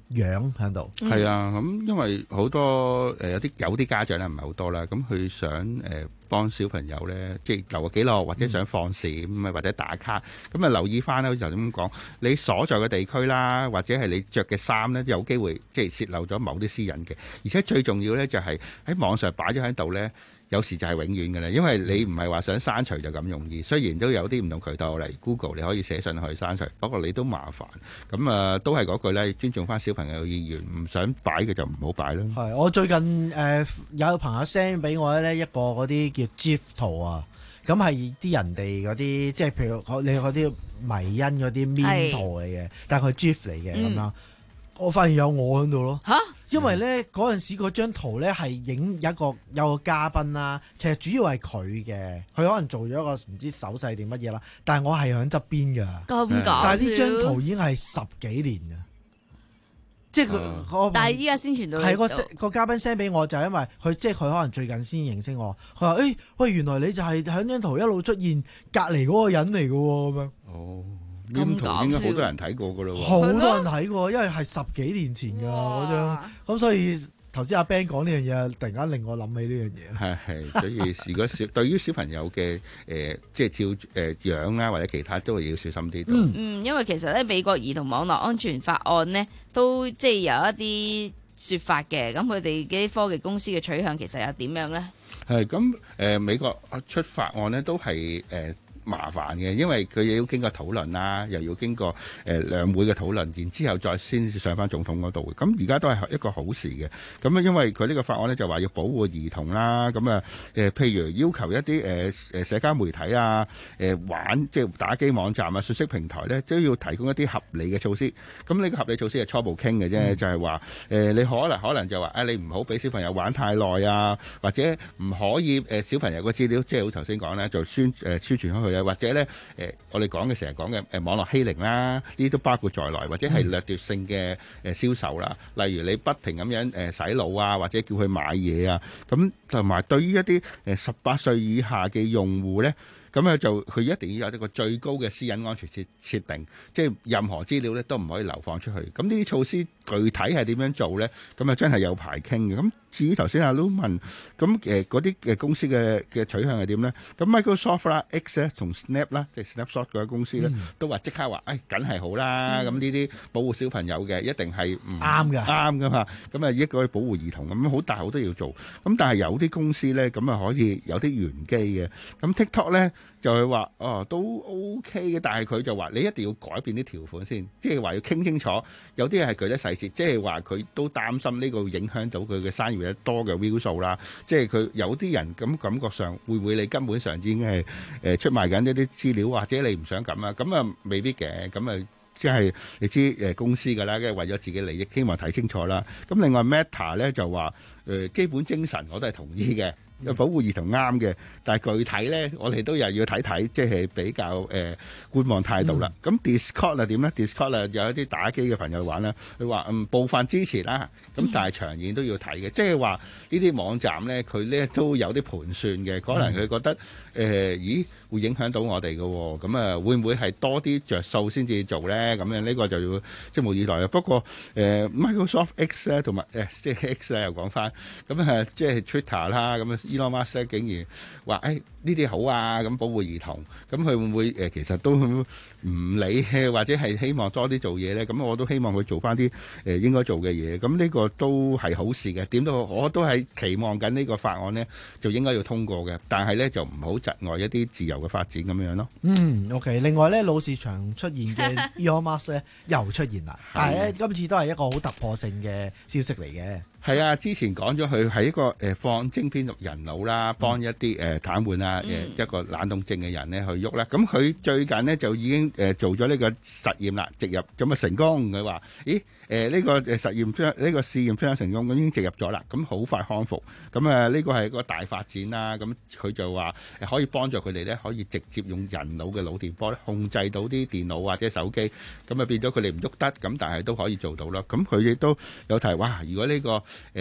樣喺度。 係啊，咁因為好多誒有啲有啲家長咧唔係好多啦，咁佢想誒幫小朋友咧，即係留個記錄或者想放閃咁啊，或者打卡，咁啊留意翻咧，就咁講，你所在嘅地區啦，或者係你着嘅衫咧，有機會即係洩漏咗某啲私隱嘅，而且最重要咧就係喺網上擺咗喺度咧。有時就係永遠嘅啦，因為你唔係話想刪除就咁容易。雖然都有啲唔同渠道嚟 Google，你可以寫信去刪除，不過你都麻煩。咁啊，都係嗰句咧，尊重翻小朋友嘅意願，唔想擺嘅就唔好擺啦。 係，我最近誒、呃、有朋友 send 俾我咧一個嗰啲叫 GIF 圖啊，咁係啲人哋嗰啲，即係譬如你嗰啲迷因嗰啲 meme 圖嚟嘅，但係佢 GIF 嚟嘅咁樣。我發現有我喺度咯，嚇！因為咧嗰陣時嗰張圖咧係影有一個有個嘉賓啦，其實主要係佢嘅，佢可能做咗一個唔知手勢定乜嘢啦，但係我係喺側邊㗎。 咁搞笑！ 但係呢張圖已經係十幾年㗎，即係佢。嗯、 但係依家先傳到。 係個個嘉賓 send 俾我，就係因為佢即係佢可能最近先認識我，佢話：誒、欸、喂，原來你就係喺張圖一路出現隔離嗰個人嚟㗎喎咁樣。 哦。咁圖應該好多人睇過噶咯喎， 好多人睇過，因為係十幾年前㗎嗰張，咁所以頭先阿 Ben 講呢樣嘢，突然間令我諗起呢樣嘢。 係係，所以如果小對於小朋友嘅誒、呃，即係照誒樣啦，或者其他都係要小心啲。 嗯嗯，因為其實咧美國兒童網絡安全法案呢，都即係有一啲説法嘅，咁佢哋啲科技公司嘅取向其實又點樣咧？係咁誒，美國出法案呢，都係誒。呃麻煩嘅，因為佢要經過討論啦，又要經過誒兩會嘅討論，然之後再先至上翻總統嗰度。咁而家都係一個好事嘅。咁啊，因為佢呢個法案咧就話要保護兒童啦。咁啊誒，譬如要求一啲誒誒社交媒體啊、誒玩即係打機網站啊、信息平台咧，都要提供一啲合理嘅措施。咁呢個合理措施係初步傾嘅啫，嗯、就係話誒你可能可能就話啊，你唔好俾小朋友玩太耐啊，或者唔可以誒小朋友嘅資料，即係好頭先講咧，就宣誒宣傳開去啊。或者咧，誒、呃，我哋講嘅成日講嘅誒網絡欺凌啦，呢啲都包括在內，或者係掠奪性嘅誒銷售啦。例如你不停咁樣誒洗腦啊，或者叫佢買嘢啊，咁同埋對於一啲誒十八歲以下嘅用戶咧。咁咧就佢一定要有一個最高嘅私隱安全設設定，即係任何資料咧都唔可以流放出去。咁呢啲措施具體係點樣做咧？咁啊真係有排傾嘅。咁至於頭先阿 Lu 問，咁誒嗰啲嘅公司嘅嘅取向係點咧？咁 Microsoft 啦、X 咧同 Snap 啦，即係 Snapshot 嗰間公司咧，嗯、都話即刻話，誒梗係好啦。咁呢啲保護小朋友嘅一定係唔啱㗎，啱㗎嘛。咁啊一個可以保護兒童咁好大好多要做。咁但係有啲公司咧，咁啊可以有啲玄機嘅。咁 TikTok 咧。就係話哦都 OK 嘅，但係佢就話你一定要改變啲條款先，即係話要傾清楚。有啲係具體細節，即係話佢都擔心呢個影響到佢嘅生意或者多嘅 view 數啦。即係佢有啲人咁感覺上會唔會你根本上已經係誒出賣緊一啲資料，或者你唔想咁啊？咁啊未必嘅，咁啊即係你知誒公司㗎啦，跟住為咗自己利益，希望睇清楚啦。咁另外 Meta 咧就話誒、呃、基本精神我都係同意嘅。保護兒童啱嘅，但係具體咧，我哋都又要睇睇，即係比較誒、呃、觀望態度啦。咁、嗯、Discord 係點咧 ？Discord 啊有一啲打機嘅朋友玩啦，佢話嗯部分支持啦，咁但係長遠都要睇嘅，即係話呢啲網站咧，佢咧都有啲盤算嘅，可能佢覺得誒、呃，咦會影響到我哋嘅喎，咁啊會唔會係多啲着數先至做咧？咁樣呢個就要拭目以待啦。不過誒、呃、Microsoft X 咧同埋誒即係 X 咧又講翻，咁啊即係 Twitter 啦，咁啊。Elon Musk 竟然話誒呢啲好啊，咁保護兒童，咁佢會唔會誒、呃、其實都唔理，或者係希望多啲做嘢咧？咁我都希望佢做翻啲誒應該做嘅嘢，咁呢個都係好事嘅。點都好，我都係期望緊呢個法案呢，就應該要通過嘅，但係咧就唔好窒礙一啲自由嘅發展咁樣咯。嗯 ，OK。另外咧，老市場出現嘅 Elon Musk 咧又出現啦，但係咧今次都係一個好突破性嘅消息嚟嘅。係啊，之前講咗佢係一個誒、呃、放晶片入人腦啦，幫一啲誒癱瘓啊誒、呃、一個冷凍症嘅人咧去喐啦。咁佢最近呢，就已經誒、呃、做咗呢個實驗啦，植入咁啊成功。佢話：咦誒呢、呃這個誒實驗非常呢、這個試驗非常成功，咁已經植入咗啦。咁好快康復。咁啊呢個係一個大發展啦。咁佢就話可以幫助佢哋咧，可以直接用人腦嘅腦電波咧控制到啲電腦或者手機。咁啊變咗佢哋唔喐得，咁但係都可以做到啦。咁佢亦都有提哇，如果呢、這個誒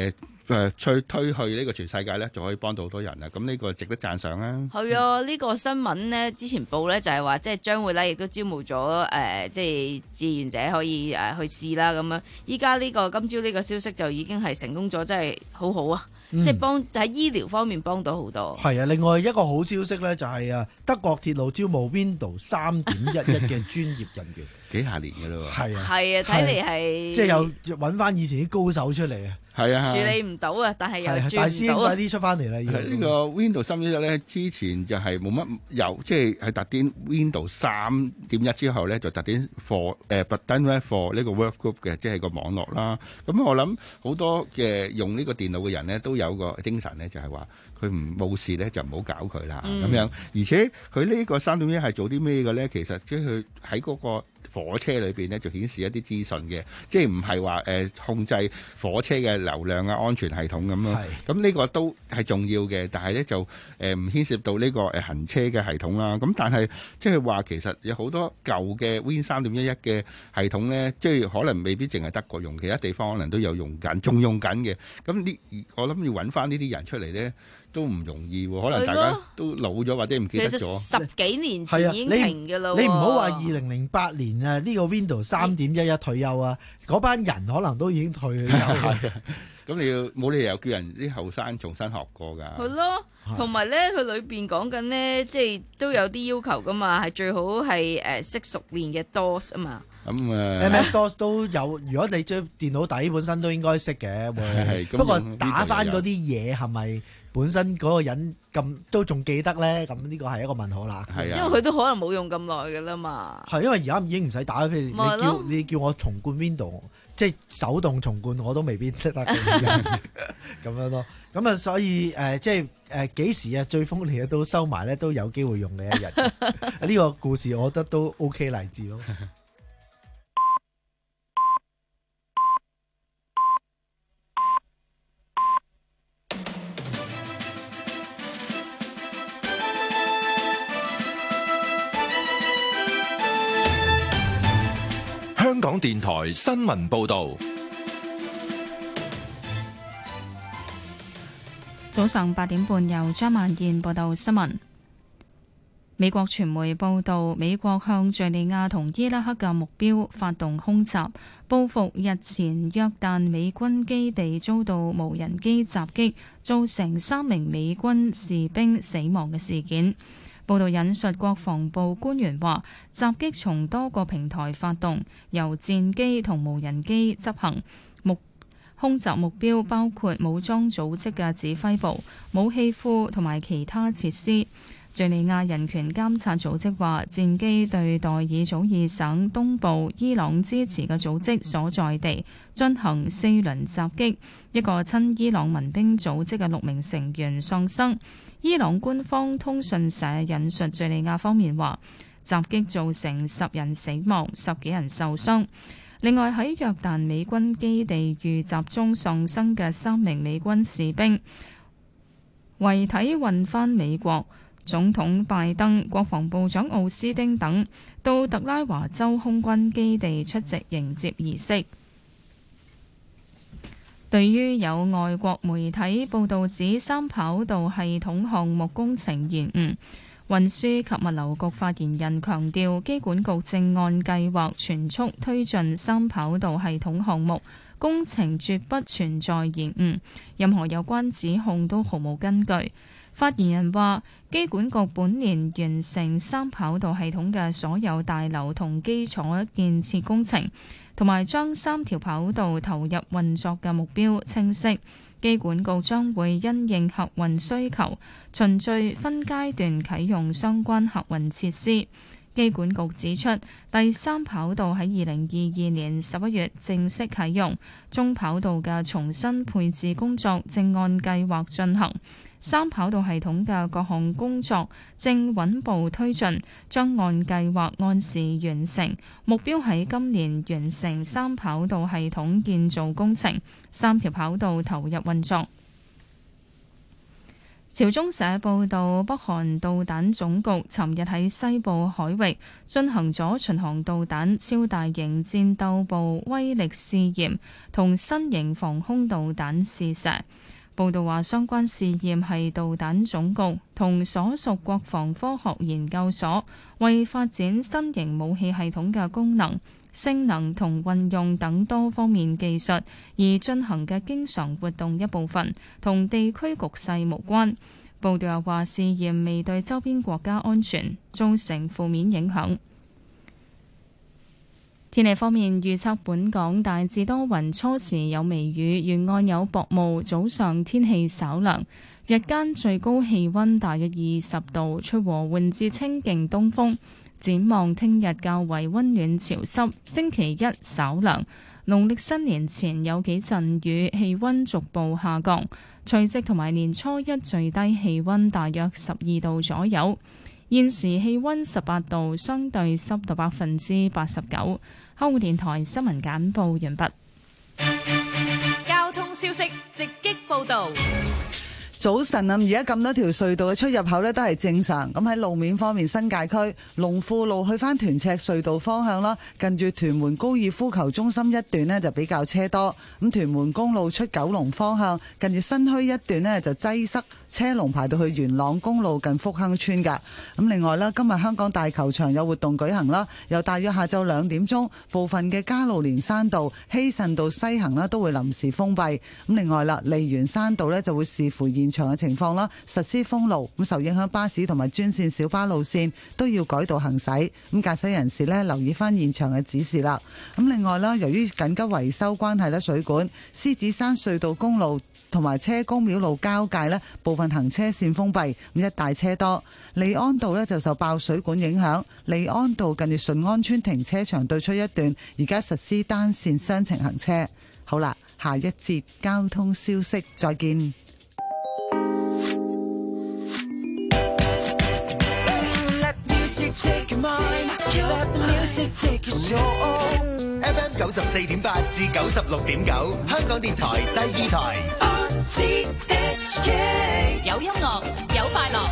誒推推去呢個全世界咧，就可以幫到好多人啊！咁呢個值得讚賞啊！ 係啊，呢個新聞呢，之前報呢就係話，即係將會咧亦都招募咗誒，即係志願者可以誒去試啦咁樣。依家呢個今朝呢個消息就已經係成功咗，真係好好啊！嗯、即係幫喺醫療方面幫到好多。 係啊，另外一個好消息呢，就係啊，德國鐵路招募 Windows 三點一一嘅專業人員， 幾廿年嘅啦喎。係啊， 係啊，睇嚟係即係又揾翻以前啲高手出嚟啊！ 係啊， 處理唔到啊，但係又轉唔到啊！ 大師兄快啲出翻嚟啦！ 呢個 Windows 三點一咧，之前就係冇乜有，即係係特典 Windows 三點一之後咧，就特典 for 誒特登咧 for 呢個 workgroup 嘅，即係個網絡啦。咁我諗好多嘅用呢個電腦嘅人咧，都有個精神咧，就係話佢唔冇事咧，就唔好搞佢啦咁樣。而且佢呢個三點一係做啲咩嘅咧？其實即係佢喺嗰個火車裏邊咧，就顯示一啲資訊嘅，即係唔係話誒控制火車嘅流量啊、安全系統咁咯。咁呢個都係重要嘅，但係咧就誒唔牽涉到呢個誒行車嘅系統啦。咁但係即係話其實有好多舊嘅 Win 三點一一嘅系統咧，即係可能未必淨係德國用，其他地方可能都有用緊，仲用緊嘅。咁呢，我諗要揾翻呢啲人出嚟咧，都唔容易喎。可能大家都老咗或者唔記得咗。 其實十幾年前已經停㗎啦。 你唔好話二零零八年啊，呢個 Windows 三點一一退休啊，嗰班人可能都已經退休啦。 咁你要冇理由叫人啲後生重新學過㗎。 係咯，同埋咧，佢裏邊講緊咧，即係都有啲要求㗎嘛，係最好係誒識熟練嘅 DOS 啊嘛。 咁誒 M S DOS 都有，如果你將電腦底本身都應該識嘅。 係係。 不過打翻嗰啲嘢係咪本身嗰個人咁都仲記得咧？咁呢個係一個問號啦。 係啊。 因為佢都可能冇用咁耐㗎啦嘛。 係因為而家已經唔使打，譬如你叫你叫我重灌 Windows。即係手動重灌我都未必識得嘅咁樣咯，咁啊所以誒、呃、即係誒幾時啊最鋒利嘅都收埋咧，都有機會用嘅一日。呢個故事我覺得都 OK 勵志咯。 香港電台新聞報道。 早上八點半，由張萬燕報道新聞。美國傳媒報道，美國向敘利亞同伊拉克嘅目標發動空襲，報復日前約旦美軍基地遭到無人機襲擊，造成三名美軍士兵死亡嘅事件。報道引述國防部官員話，襲擊從多個平台發動，由戰機同無人機執行。目空襲目標包括武裝組織嘅指揮部、武器庫同埋其他設施。敘利亞人權監察組織話，戰機對代爾祖爾省東部伊朗支持嘅組織所在地進行四輪襲擊，一個親伊朗民兵組織嘅六名成員喪生。伊朗官方通訊社引述敘利亞方面話，襲擊造成十人死亡、十幾人受傷。另外喺約旦美軍基地遇襲中喪生嘅三名美軍士兵遺體運返美國，總統拜登、國防部長奧斯汀等到特拉華州空軍基地出席迎接儀式。對於有外國媒體報道指三跑道系統項目工程延誤，運輸及物流局發言人強調，機管局正按計劃全速推進三跑道系統項目，工程絕不存在延誤，任何有關指控都毫無根據。發言人話，機管局本年完成三跑道系統嘅所有大樓同基礎建設工程，同埋將三條跑道投入運作嘅目標清晰。機管局將會因應客運需求，循序分階段啟用相關客運設施。機管局指出，第三跑道喺二零二二年十一月正式啟用，中跑道嘅重新配置工作正按計劃進行。三跑道系統嘅各項工作正穩步推進，將按計劃按時完成，目標喺今年完成三跑道系統建造工程，三條跑道投入運作。 朝中社報導，北韓導彈總局尋日喺西部海域進行咗巡航導彈超大型戰鬥部威力試驗同新型防空導彈試射。報導話，相關試驗係導彈總局同所屬國防科學研究所為發展新型武器系統嘅功能、性能同運用等多方面技術而進行嘅經常活動一部分，同地區局勢無關。報道又話，試驗未對周邊國家安全造成負面影響。天氣方面預測，本港大致多雲，初時有微雨，沿岸有薄霧，早上天氣稍涼，日間最高氣溫大約二十度，吹和緩至清勁東風。展望聽日較為溫暖潮濕，星期一稍涼，農曆新年前有幾陣雨，氣溫逐步下降。除夕同埋年初一最低氣溫大約十二度左右。現時氣溫十八度，相對濕度百分之八十九。香港電台新聞簡報完畢。 交通消息直擊報道。 早晨啊！而家咁多條隧道嘅出入口呢都係正常。咁喺路面方面，新界區龍富路去返屯赤隧道方向啦，近住屯門高爾夫球中心一段呢就比較車多。咁屯門公路出九龍方向，近住新墟一段呢就擠塞，車龍排到去元朗公路近福亨村㗎。咁另外啦，今日香港大球場有活動舉行啦，由大約下晝兩點鐘，部分嘅加路連山道、希慎道西行啦都會臨時封閉。咁另外啦，利園山道呢就會視乎現場嘅情況啦，實施封路。咁受影響巴士同埋專線小巴路線都要改道行駛。咁駕駛人士呢留意翻現場嘅指示啦。咁另外啦，由於緊急維修關係呢，水管獅子山隧道公路同埋車公廟路交界呢部分行車線封閉，咁一帶車多。利安道呢就受爆水管影響，利安道近住順安村停車場對出一段，而家實施單線雙程行車。好啦，下一節交通消息，再見。 F M 九十四點八至九十六點九，香港電台第二台。 有音樂，有快樂。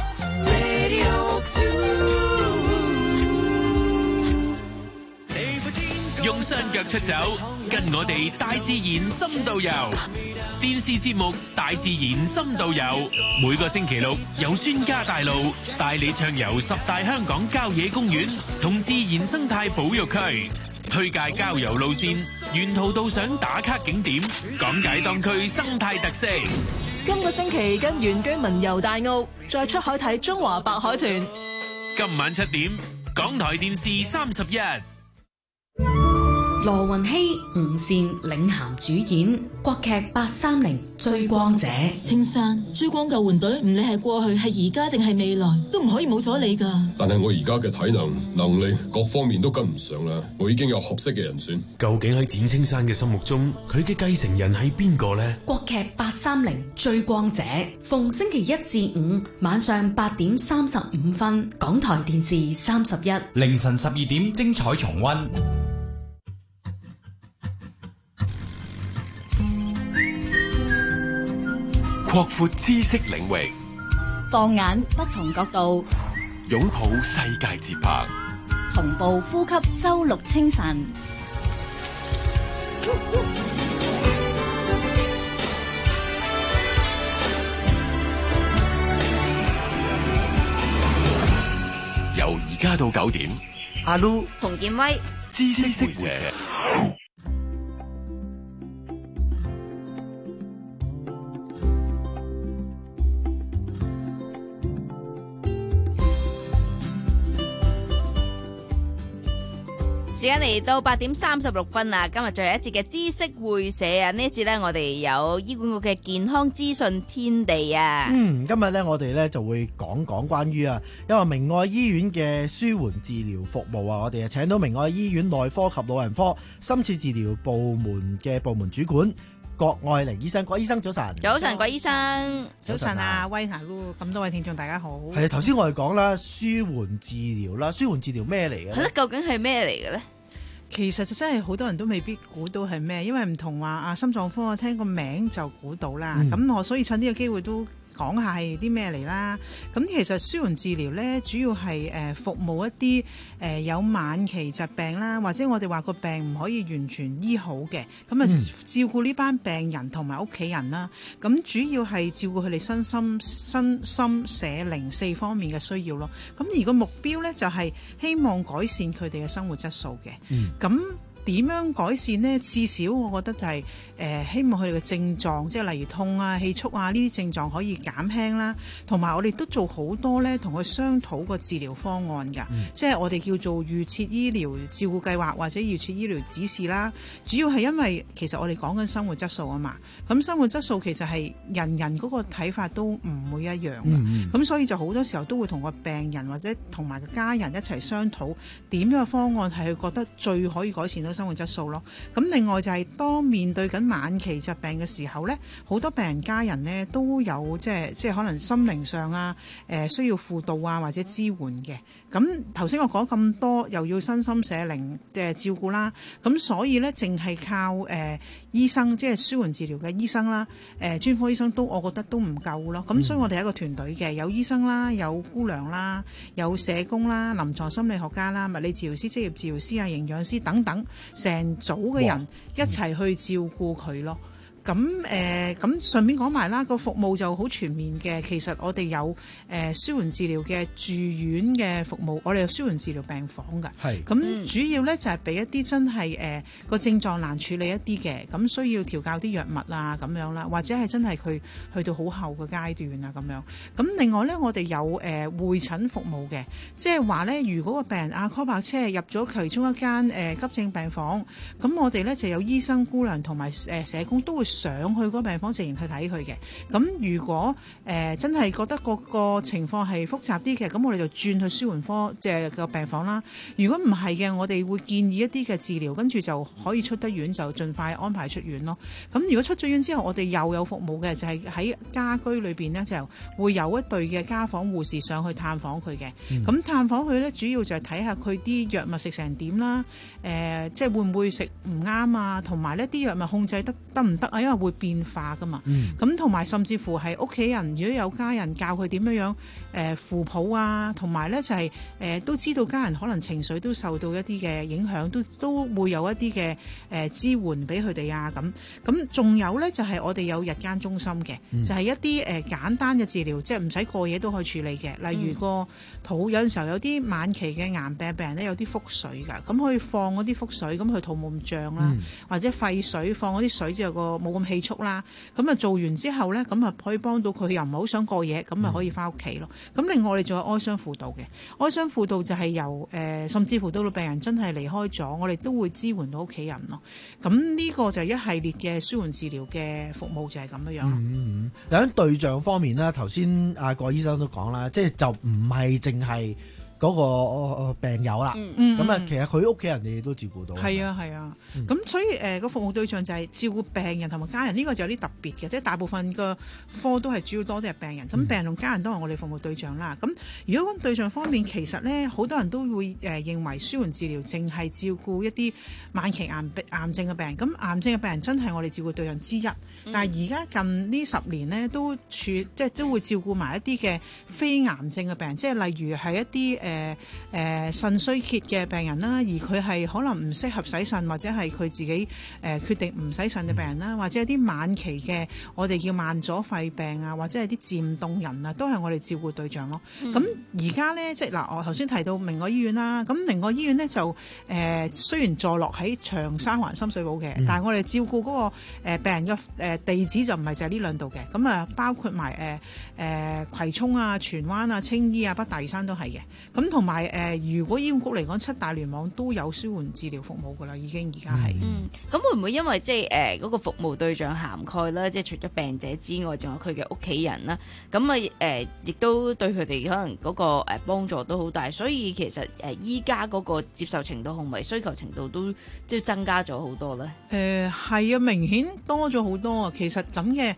用雙腳出走，跟我哋大自然深度遊。電視節目《大自然深度遊》，每個星期六有專家帶路，帶你暢遊十大香港郊野公園同自然生態保育區，推介郊遊路線，沿途到賞打卡景點，講解當區生態特色。 今個星期跟原居民遊大澳，再出海睇中華白海豚。 今晚七點，港台電視三十一。 羅雲熙、吳倩領銜主演國劇八三零追光者。 青山，追光救援隊唔理係過去係而家定係未來，都唔可以冇咗你噶。 但係我而家嘅體能、能力各方面都跟唔上啦，我已經有合適嘅人選。 究竟喺展青山嘅心目中，佢嘅繼承人係邊個呢？ 國劇八三零追光者，逢星期一至五晚上八點三十五分，港台電視三十一， 凌晨十二點精彩重溫。 擴闊知識領域， 放眼不同角度， 擁抱世界節拍， 同步呼吸周六清晨。 由而家到九點， 阿 Lu 洪建威， 知識會社。 時間嚟到八點三十六分啦，今日最後一節嘅知識會社啊，呢一節呢，我哋有醫管局嘅健康資訊天地啊。 嗯，今日呢，我哋呢就會講講關於啊，因為明愛醫院嘅舒緩治療服務啊，我哋啊請到明愛醫院內科及老人科深切治療部門嘅部門主管郭愛玲醫生。郭醫生早晨。 早晨，郭醫生。 早晨啊，威下咯，咁多位聽眾大家好。 係啊，頭先我哋講啦，舒緩治療啦，舒緩治療咩嚟嘅？ 係咯，究竟係咩嚟嘅咧？ 其實就真係好多人都未必估到係咩，因為唔同話啊心臟科，聽個名就估到啦。咁、嗯、我所以趁呢個機會都講下係啲咩嚟啦。咁其實舒緩治療咧，主要係誒服務一啲誒有晚期疾病啦，或者我哋話個病唔可以完全醫好嘅，咁啊照顧呢班病人同埋屋企人啦。咁主要係照顧佢哋身心、身心社靈四方面嘅需要咯。咁而個目標咧就係希望改善佢哋嘅生活質素嘅。咁、嗯點樣改善呢？至少我覺得就係、是、誒、呃、希望佢哋嘅症狀，即係例如痛啊、氣促啊呢啲症狀可以減輕啦。同埋我哋都做好多咧，同佢商討個治療方案㗎。嗯、即係我哋叫做預設醫療照顧計劃或者預設醫療指示啦。主要係因為其實我哋講緊生活質素啊嘛。咁生活質素其實係人人嗰個睇法都唔會一樣嘅。咁、嗯嗯、所以就好多時候都會同個病人或者同埋個家人一齊商討點樣嘅方案係佢覺得最可以改善到生活質素咯。咁另外就係當面對緊晚期疾病嘅時候呢，好多病人家人呢都有即係即係可能心靈上啊誒、呃、需要輔導啊或者支援嘅。咁頭先我講咁多，又要身心社靈嘅照顧啦。咁所以呢，淨係靠誒、呃、醫生即係舒緩治療嘅醫生啦，誒、呃、專科醫生都我覺得都唔夠咯。咁所以我哋係一個團隊嘅，有醫生啦，有姑娘啦，有社工啦，臨床心理學家啦，物理治療師、職業治療師啊、營養師等等，成組嘅人一齊去照顧佢咯。咁誒咁順便講埋啦，個服務就好全面嘅。其實我哋有誒、呃、舒緩治療嘅住院嘅服務，我哋有舒緩治療病房㗎。係咁、嗯、主要咧就係、是、俾一啲真係誒個症狀難處理一啲嘅，咁需要調校啲藥物啊咁樣啦，或者係真係佢去到好後嘅階段啊咁樣。咁另外咧，我哋有誒、呃、會診服務嘅，即係話咧，如果個病人啊 call 白車入咗其中一間誒、呃、急症病房，咁我哋咧就有醫生、姑娘同埋誒社工都會上去嗰個病房直然去睇佢嘅。咁如果誒、呃、真係覺得個個情況係複雜啲嘅，咁我哋就轉去舒緩科即係個病房啦。如果唔係嘅，我哋會建議一啲嘅治療，跟住就可以出得院就盡快安排出院咯。咁如果出咗院之後，我哋又有服務嘅，就係、是、喺家居裏邊呢，就會有一隊嘅家訪護士上去探訪佢嘅。咁、嗯、探訪佢呢，主要就係睇下佢啲藥物食成點啦，誒、呃、即係會唔會食唔啱啊，同埋呢啲藥物控制得得唔得啊，因為會變化噶嘛。咁同埋甚至乎係屋企人，如果有家人教佢點樣樣誒扶抱啊，同埋咧就係、是、誒、呃、都知道家人可能情緒都受到一啲嘅影響，都都會有一啲嘅誒支援俾佢哋啊咁。咁仲有咧就係、是、我哋有日間中心嘅，嗯、就係一啲誒、呃、簡單嘅治療，即係唔使過夜都可以處理嘅。例如個肚有陣時候有啲晚期嘅癌病病人咧有啲腹水㗎，咁可以放嗰啲腹水，咁佢肚冇咁脹啦，嗯、或者沸水放嗰啲水之後個冇咁氣促啦。咁啊做完之後咧，咁啊可以幫到佢又唔係好想過夜，咁啊可以翻屋企咯。咁、嗯、另外我哋仲有哀傷輔導嘅，哀傷輔導就係由誒、呃、甚至乎到到病人真係離開咗，我哋都會支援到屋企人咯。咁呢個就係一系列嘅舒緩治療嘅服務就係咁樣樣咯。 嗯嗯，喺對象方面咧，頭先阿郭醫生都講啦，即係就唔係淨係嗰個病友啦，咁啊，其實佢屋企人你都照顧到。係啊，係啊，咁、嗯、所以誒個、呃、服務對象就係照顧病人同埋家人，呢、這個就有啲特別嘅，即係大部分個科都係主要多啲係病人，咁、嗯、病人同家人都係我哋服務對象啦。咁如果講對象方面，其實咧好多人都會誒、呃、認為舒緩治療淨係照顧一啲晚期癌癌症嘅病人，咁癌症嘅病人真係我哋照顧對象之一。嗯、但係而家近呢十年呢，都處即係都會照顧埋一啲嘅非癌症嘅病人，即係例如係一啲誒誒腎衰竭嘅病人啦，而佢係可能唔適合洗腎，或者係佢自己誒、呃、決定唔洗腎嘅病人啦，或者係啲晚期嘅我哋叫慢阻肺病啊，或者係啲漸凍人啊，都係我哋照顧對象咯。咁而家呢，即係嗱，我頭先提到明愛醫院啦，咁明愛醫院呢，就誒、呃、雖然坐落喺長沙灣深水埗嘅，嗯、但係我哋照顧嗰個誒病人嘅誒地址就唔係就係呢兩度嘅，咁啊包括埋誒誒葵涌啊、荃灣啊、青衣啊、北大嶼山都係嘅，咁同埋誒如果醫管局嚟講，七大聯網都有舒緩治療服務噶啦，已經而家係。 嗯，咁會唔會因為即係誒嗰個服務對象涵蓋啦，即係除咗病者之外，仲有佢嘅屋企人啦，咁啊誒亦都對佢哋可能嗰個誒幫助都好大，所以其實誒依家嗰個接受程度同埋需求程度都即係增加咗好多咧。 誒係啊，明顯多咗好多啊！其實咁嘅。誒、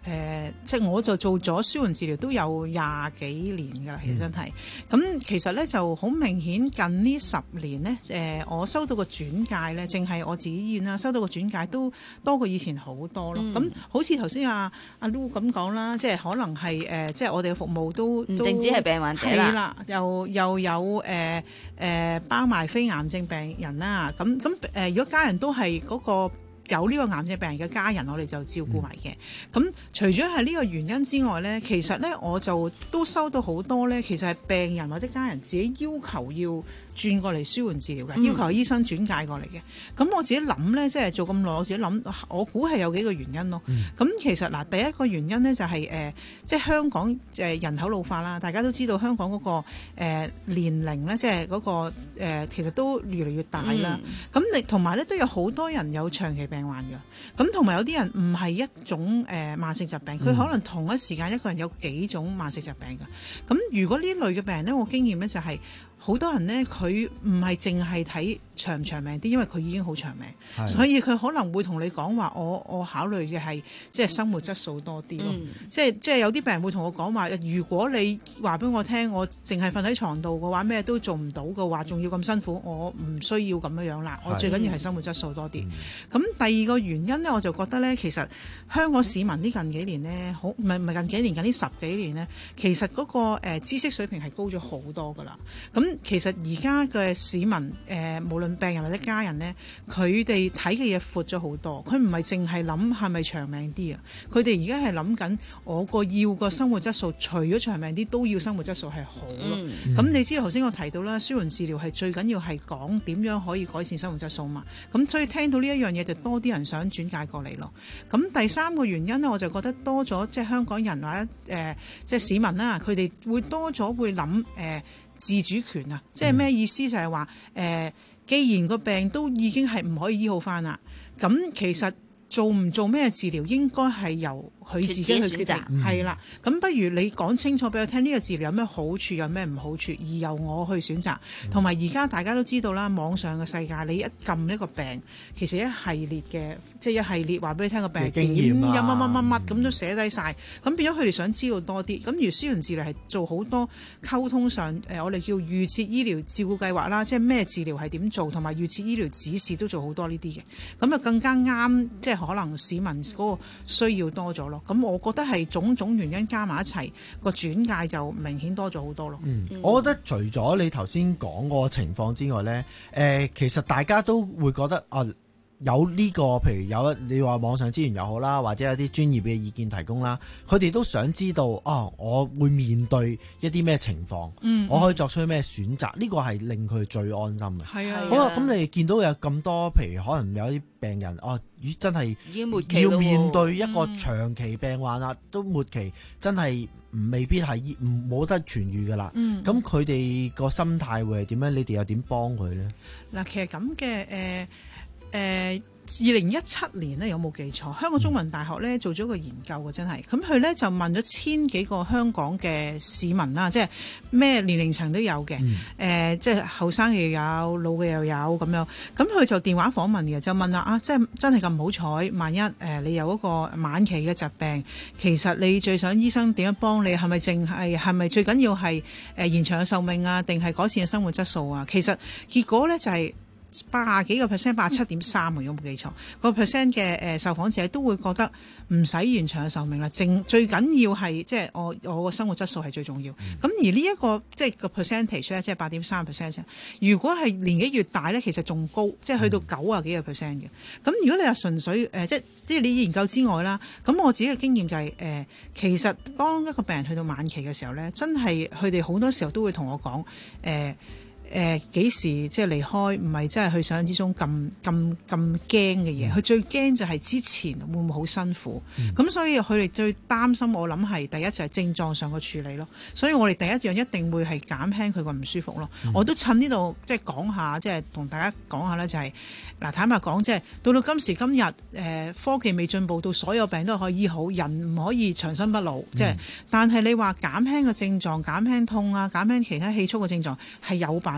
誒，即係我就做咗舒緩治療都有廿幾年㗎啦，其實真係。咁、嗯、其實咧就好明顯，近呢十年呢，誒、呃，我收到個轉介咧，淨係我自己醫院啦，收到個轉介都多過以前好多咯。咁、嗯、好似頭先阿阿 Lu 咁講啦，即係可能係誒、呃，即係我哋嘅服務都唔淨止係病患者啦， 啦，又又有誒誒、呃呃、包埋非癌症病人啦。咁咁誒，如果家人都係嗰、那個。有呢個癌症病人嘅家人，我哋就照顧埋嘅。咁、嗯、除咗係呢個原因之外呢，其實呢，我就都收到好多呢，其實係病人或者家人自己要求要轉過嚟舒緩治療嘅、嗯，要求醫生轉介過嚟嘅。咁我自己諗呢，即係做咁耐，我自己諗，我估係有幾個原因咯。咁、嗯、其實嗱，第一個原因呢，就係、是、誒、呃，即係香港誒人口老化啦。大家都知道香港嗰、那個、呃、年齡呢，即係嗰、那個、呃、其實都越嚟越大啦。咁你同埋呢，都有好多人有長期病病患嘅，咁同埋有啲人唔係一種誒、呃、慢性疾病，佢可能同一時間一個人有幾種慢性疾病嘅。咁如果呢類嘅病人咧，我經驗咧就係、是。好多人呢，佢唔係淨係睇長唔長命啲，因為佢已經好長命，所以佢可能會同你講話，我我考慮嘅係即係生活質素多啲咯。嗯、即係即係有啲病人會同我講話，如果你話俾我聽，我淨係瞓喺床度嘅話，咩都做唔到嘅話，仲要咁辛苦，我唔需要咁樣樣啦。我最緊要係生活質素多啲。咁、嗯、第二個原因呢，我就覺得呢，其實香港市民呢近幾年呢，好唔係唔係近幾年，近呢十幾年呢，其實嗰、嗰個、呃、知識水平係高咗好多噶啦。咁其實而家嘅市民誒、呃，無論病人或者家人呢，佢哋睇嘅嘢闊咗好多。佢唔係淨係諗係咪長命啲啊，佢哋而家係諗緊我個要個生活質素，除咗長命啲，都要生活質素係好咯。咁、嗯、你知道頭先我提到啦，舒緩治療係最緊要係講點樣可以改善生活質素嘛。咁所以聽到呢一樣嘢，就多啲人想轉介過嚟咯。咁第三個原因呢，我就覺得多咗即係香港人或者誒、呃、即係市民啦，佢哋會多咗會諗誒。呃自主權啊，即係咩意思？就係話誒，既然個病都已經係唔可以醫好返啦，咁其實做唔做咩治療應該係由佢自己去決定，係啦。咁、嗯、不如你講清楚俾我聽，呢、這個治療有咩好處，有咩唔好處，而由我去選擇。同埋而家大家都知道啦，網上嘅世界，你一撳一個病，其實一系列嘅，即係一系列話俾你聽個病經驗啊，有乜乜乜乜咁都寫低晒。咁變咗佢哋想知道多啲。咁而舒緩治療係做好多溝通上，誒、呃、我哋叫預設醫療照顧計劃啦，即係咩治療係點做，同埋預設醫療指示都做好多呢啲嘅。咁啊更加啱，即係可能市民嗰個需要多咗咯。咁我覺得係種種原因加埋一齊，個轉介就明顯多咗好多咯。 嗯，我覺得除咗你頭先講嗰個情況之外呢，誒、呃，其實大家都會覺得啊，有呢、這個譬如有你話網上資源又好啦，或者有啲專業嘅意見提供啦，佢哋都想知道啊，我會面對一啲咩情況，嗯，我可以作出咩選擇？呢、這個係令佢最安心嘅。係啊，好啦，咁你見到有咁多，譬如可能有啲病人哦，咦、啊，真係要面對一個長期病患啦、嗯，都末期真係未必係冇得痊愈噶啦。咁佢哋個心態會係點樣？你哋又點幫佢咧？嗱， 其實咁嘅誒。呃誒、呃，二零一七年呢，有冇記錯？香港中文大學咧做咗個研究嘅，真係咁佢咧就問咗千幾個香港嘅市民啦，即係咩年齡層都有嘅，誒、嗯呃，即係後生嘅又有，老嘅又有咁樣。咁佢就電話訪問嘅，就問啦啊，即係真係咁唔好彩，萬一誒、呃、你有嗰個晚期嘅疾病，其實你最想醫生點樣幫你？係咪淨係係咪最緊要係誒延長嘅壽命啊，定係改善嘅生活質素啊？其實結果咧就係、是。八十幾個 percent， 八十七點三啊，如果冇記錯，個 percent 嘅誒受訪者都會覺得唔使延長嘅壽命啦，正最緊要係即係我我個生活質素係最重要。咁、嗯、而呢、這、一個即係個 percentage 咧，即係八點三 percent。如果係年紀越大咧，其實仲高，即係去到九啊幾個 percent 嘅。咁如果你話純粹誒、呃，即係即係你研究之外啦，咁我自己嘅經驗就係、是、誒、呃，其實當一個病人去到晚期嘅時候咧，真係佢哋好多時候都會同我講誒。呃誒、呃、幾時即係離開，唔係真係佢想象之中咁咁咁驚嘅嘢。佢、嗯、最驚就係之前會唔會好辛苦。咁、嗯、所以佢哋最擔心，我諗係第一就係症狀上嘅處理咯。所以我哋第一樣一定會係減輕佢個唔舒服咯。嗯、我都趁呢度即係講下，即係同大家講下咧、就係，就係嗱坦白講，即係到到今時今日，誒、呃、科技未進步到所有病都可以醫好，人唔可以長生不老。即、嗯、係，但係你話減輕個症狀、減輕痛啊、減輕其他氣促嘅症狀係有辦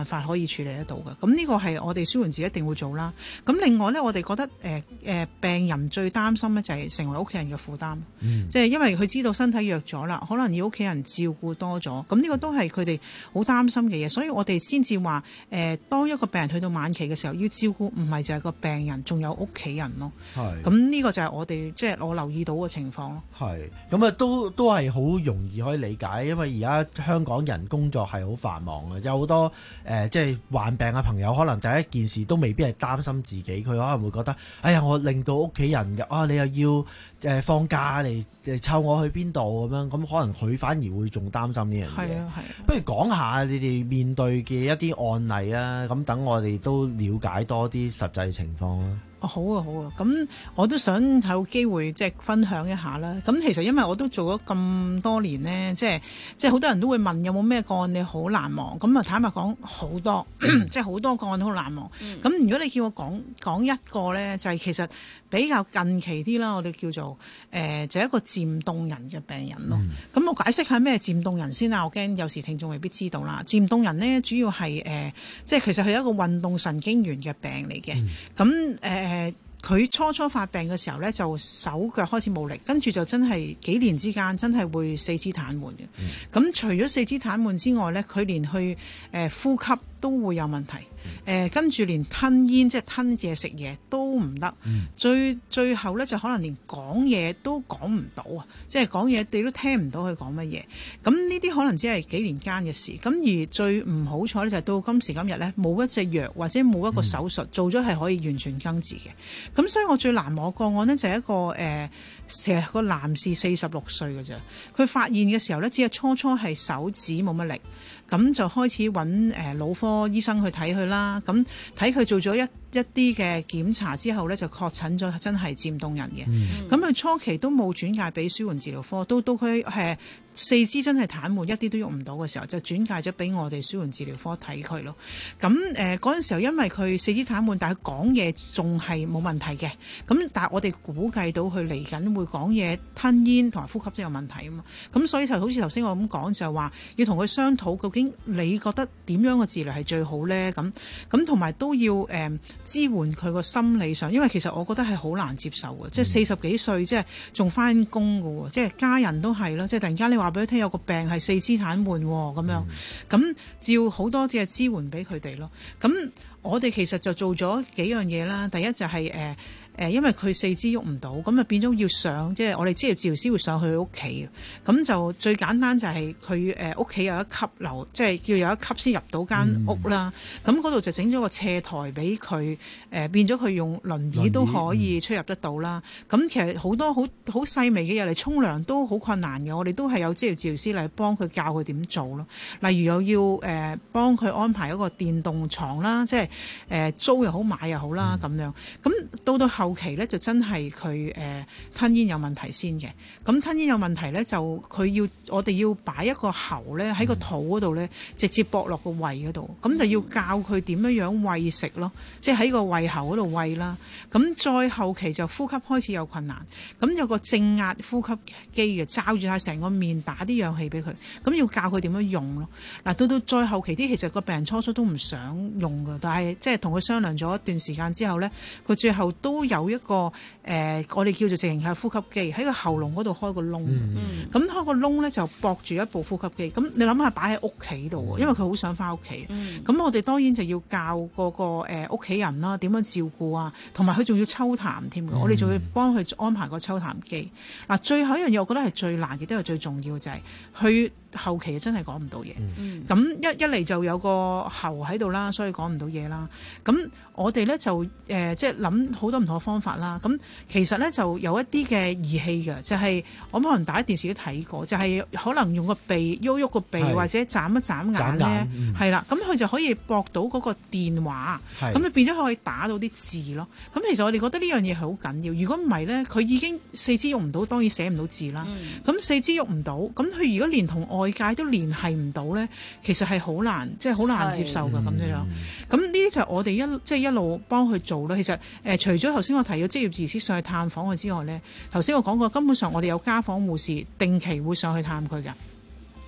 辦法可以處理得到嘅。咁呢個係我哋舒緩治一定會做啦。咁另外咧，我哋覺得誒誒、呃呃、病人最擔心咧就係成為屋企人嘅負擔， 嗯、 即係因為佢知道身體弱咗啦，可能要屋企人照顧多咗，咁呢個都係佢哋好擔心嘅嘢，所以我哋先至話誒，當一個病人去到晚期嘅時候，要照顧唔係就係個病人，仲有屋企人咯。 係咁呢個就係我哋即係我留意到嘅情況咯。 係咁啊，都都係好容易可以理解，因為而家香港人工作係好繁忙嘅，有好多誒、呃、即係患病嘅朋友，可能第一件事都未必係擔心自己，佢可能會覺得，哎呀，我令到屋企人嘅啊，你又要誒、呃、放假嚟誒湊我去邊度咁樣，咁可能佢反而會仲擔心呢樣嘢。 係啊係啊， 不如講下你哋面對嘅一啲案例啊，咁等我哋都了解多啲實際情況啦。 哦，好啊，好啊，咁我都想有機會即係分享一下啦。咁其實因為我都做咗咁多年呢，即係即係好多人都會問有冇咩個案你好難忘。咁啊坦白講好多，即係好多個案都好難忘。咁、嗯、如果你叫我講講一個呢，就係、是、其實比較近期啲啦，我哋叫做誒、呃、就係、一個漸凍人嘅病人咯。咁、嗯、我解釋下咩漸凍人先啦，我驚有時聽眾未必知道啦。漸凍人呢，主要係誒、呃、即係其實係一個運動神經元嘅病嚟嘅。咁誒、嗯。誒，佢初初發病嘅時候咧，就手腳開始冇力，跟住就真係幾年之間真係會四肢癱瘓嘅。咁、嗯、除咗四肢癱瘓之外咧，佢連去誒、呃、呼吸都會有問題。誒跟住連吞煙即係吞嘢食嘢都唔得、嗯，最最後咧就可能連講嘢都講唔到啊！即係講嘢你都聽唔到佢講乜嘢。咁呢啲可能只係幾年間嘅事。咁而最唔好彩咧就係到今時今日咧，冇一隻藥或者冇一個手術、嗯、做咗係可以完全根治嘅。咁所以我最難忘個案呢，就係一個誒成日個男士四十六歲嘅啫。佢發現嘅時候咧，只係初初係手指冇乜力。咁就開始揾誒腦科醫生去睇佢啦，咁睇佢做咗一一啲嘅檢查之後呢，就確診咗真係漸凍人嘅。咁、嗯、佢初期都冇轉介俾舒緩治療科，到到佢誒四肢真係癱瘓，一啲都喐唔到嘅時候，就轉介咗俾我哋舒緩治療科睇佢咯。咁誒嗰陣時候，因為佢四肢癱瘓，但係講嘢仲係冇問題嘅。咁但係我哋估計到佢嚟緊會講嘢、吞煙同埋呼吸都有問題啊嘛。咁所以就好似頭先我咁講，就係話要同佢商討究竟你覺得點樣嘅治療係最好呢？咁咁同埋都要誒、呃、支援佢個心理上，因為其實我覺得係好難接受嘅、嗯，即係四十幾歲，即係仲翻工㗎喎，即係家人都係啦，即係突然間你話俾佢聽有個病係四肢癱瘓咁樣，咁照好多嘅支援俾佢哋咯。咁我哋其實就做咗幾樣嘢啦。第一就係、是、誒。呃誒，因為佢四肢喐唔到，咁就變咗要上，即係我哋職業治療師會上去佢屋企嘅。咁就最簡單就係佢誒屋企有一級樓，即係要有一級先入到間屋啦。咁嗰度就整咗個斜台俾佢，誒變咗佢用輪椅都可以出入得到啦。咁其實好多好好細微嘅嘢嚟，沖涼都好困難嘅，我哋都係有職業治療師嚟幫佢教佢點做咯。例如又要誒幫佢安排一個電動床啦，即係誒租又好買又好啦咁樣。咁到到後期咧就真係佢誒吞煙有問題先嘅，咁吞煙有問題咧就佢要我哋要擺一個喉咧喺個肚嗰度咧直接駁落個胃嗰度，咁就要教佢點樣樣餵食咯，即係喺個胃喉嗰度餵啦。咁再後期就呼吸開始有困難，咁有個正壓呼吸機嘅罩住晒成個面打啲氧氣俾佢，咁要教佢點樣用咯。嗱，到到再後期啲，其實個病人初初都唔想用㗎，但係即係同佢商量咗一段時間之後咧，佢最後都有一個誒、呃，我哋叫做直型係呼吸機喺個喉嚨嗰度開個窿，咁、嗯、開個窿咧就駁住一部呼吸機。咁你諗下擺喺屋企度，因為佢好想翻屋企。咁、嗯、我哋當然就要教嗰個誒屋企人啦，點樣照顧啊，同埋佢仲要抽痰添、嗯。我哋仲要幫佢安排個抽痰機。嗱，最後一樣嘢，我覺得係最難，亦都係最重要，就係、是、佢後期真係講唔到嘢。咁、嗯、一一嚟就有個喉喺度啦，所以講唔到嘢啦。咁我哋咧就誒、呃、即係諗好多唔同嘅方法啦。咁其實咧就有一啲嘅儀器嘅，就係、是、我可能打電視都睇過，就係、是、可能用個鼻喐喐個鼻，或者眨一眨眼咧，係啦，咁佢、嗯、就可以駁到嗰個電話，咁就變咗可以打到啲字咯。咁其實我哋覺得呢樣嘢係好緊要。如果唔係咧，佢已經四肢喐唔到，當然寫唔到字啦。咁、嗯、四肢喐唔到，咁佢如果連同外界都聯繫唔到咧，其實係好難，即係好難接受㗎咁樣樣。咁呢啲就我哋一即係、就是、一路幫佢做啦。其實誒、呃，除咗頭先我提咗職業治療師上去探訪佢之外咧，頭先我講過，根本上我哋有家訪護士定期會上去探佢㗎。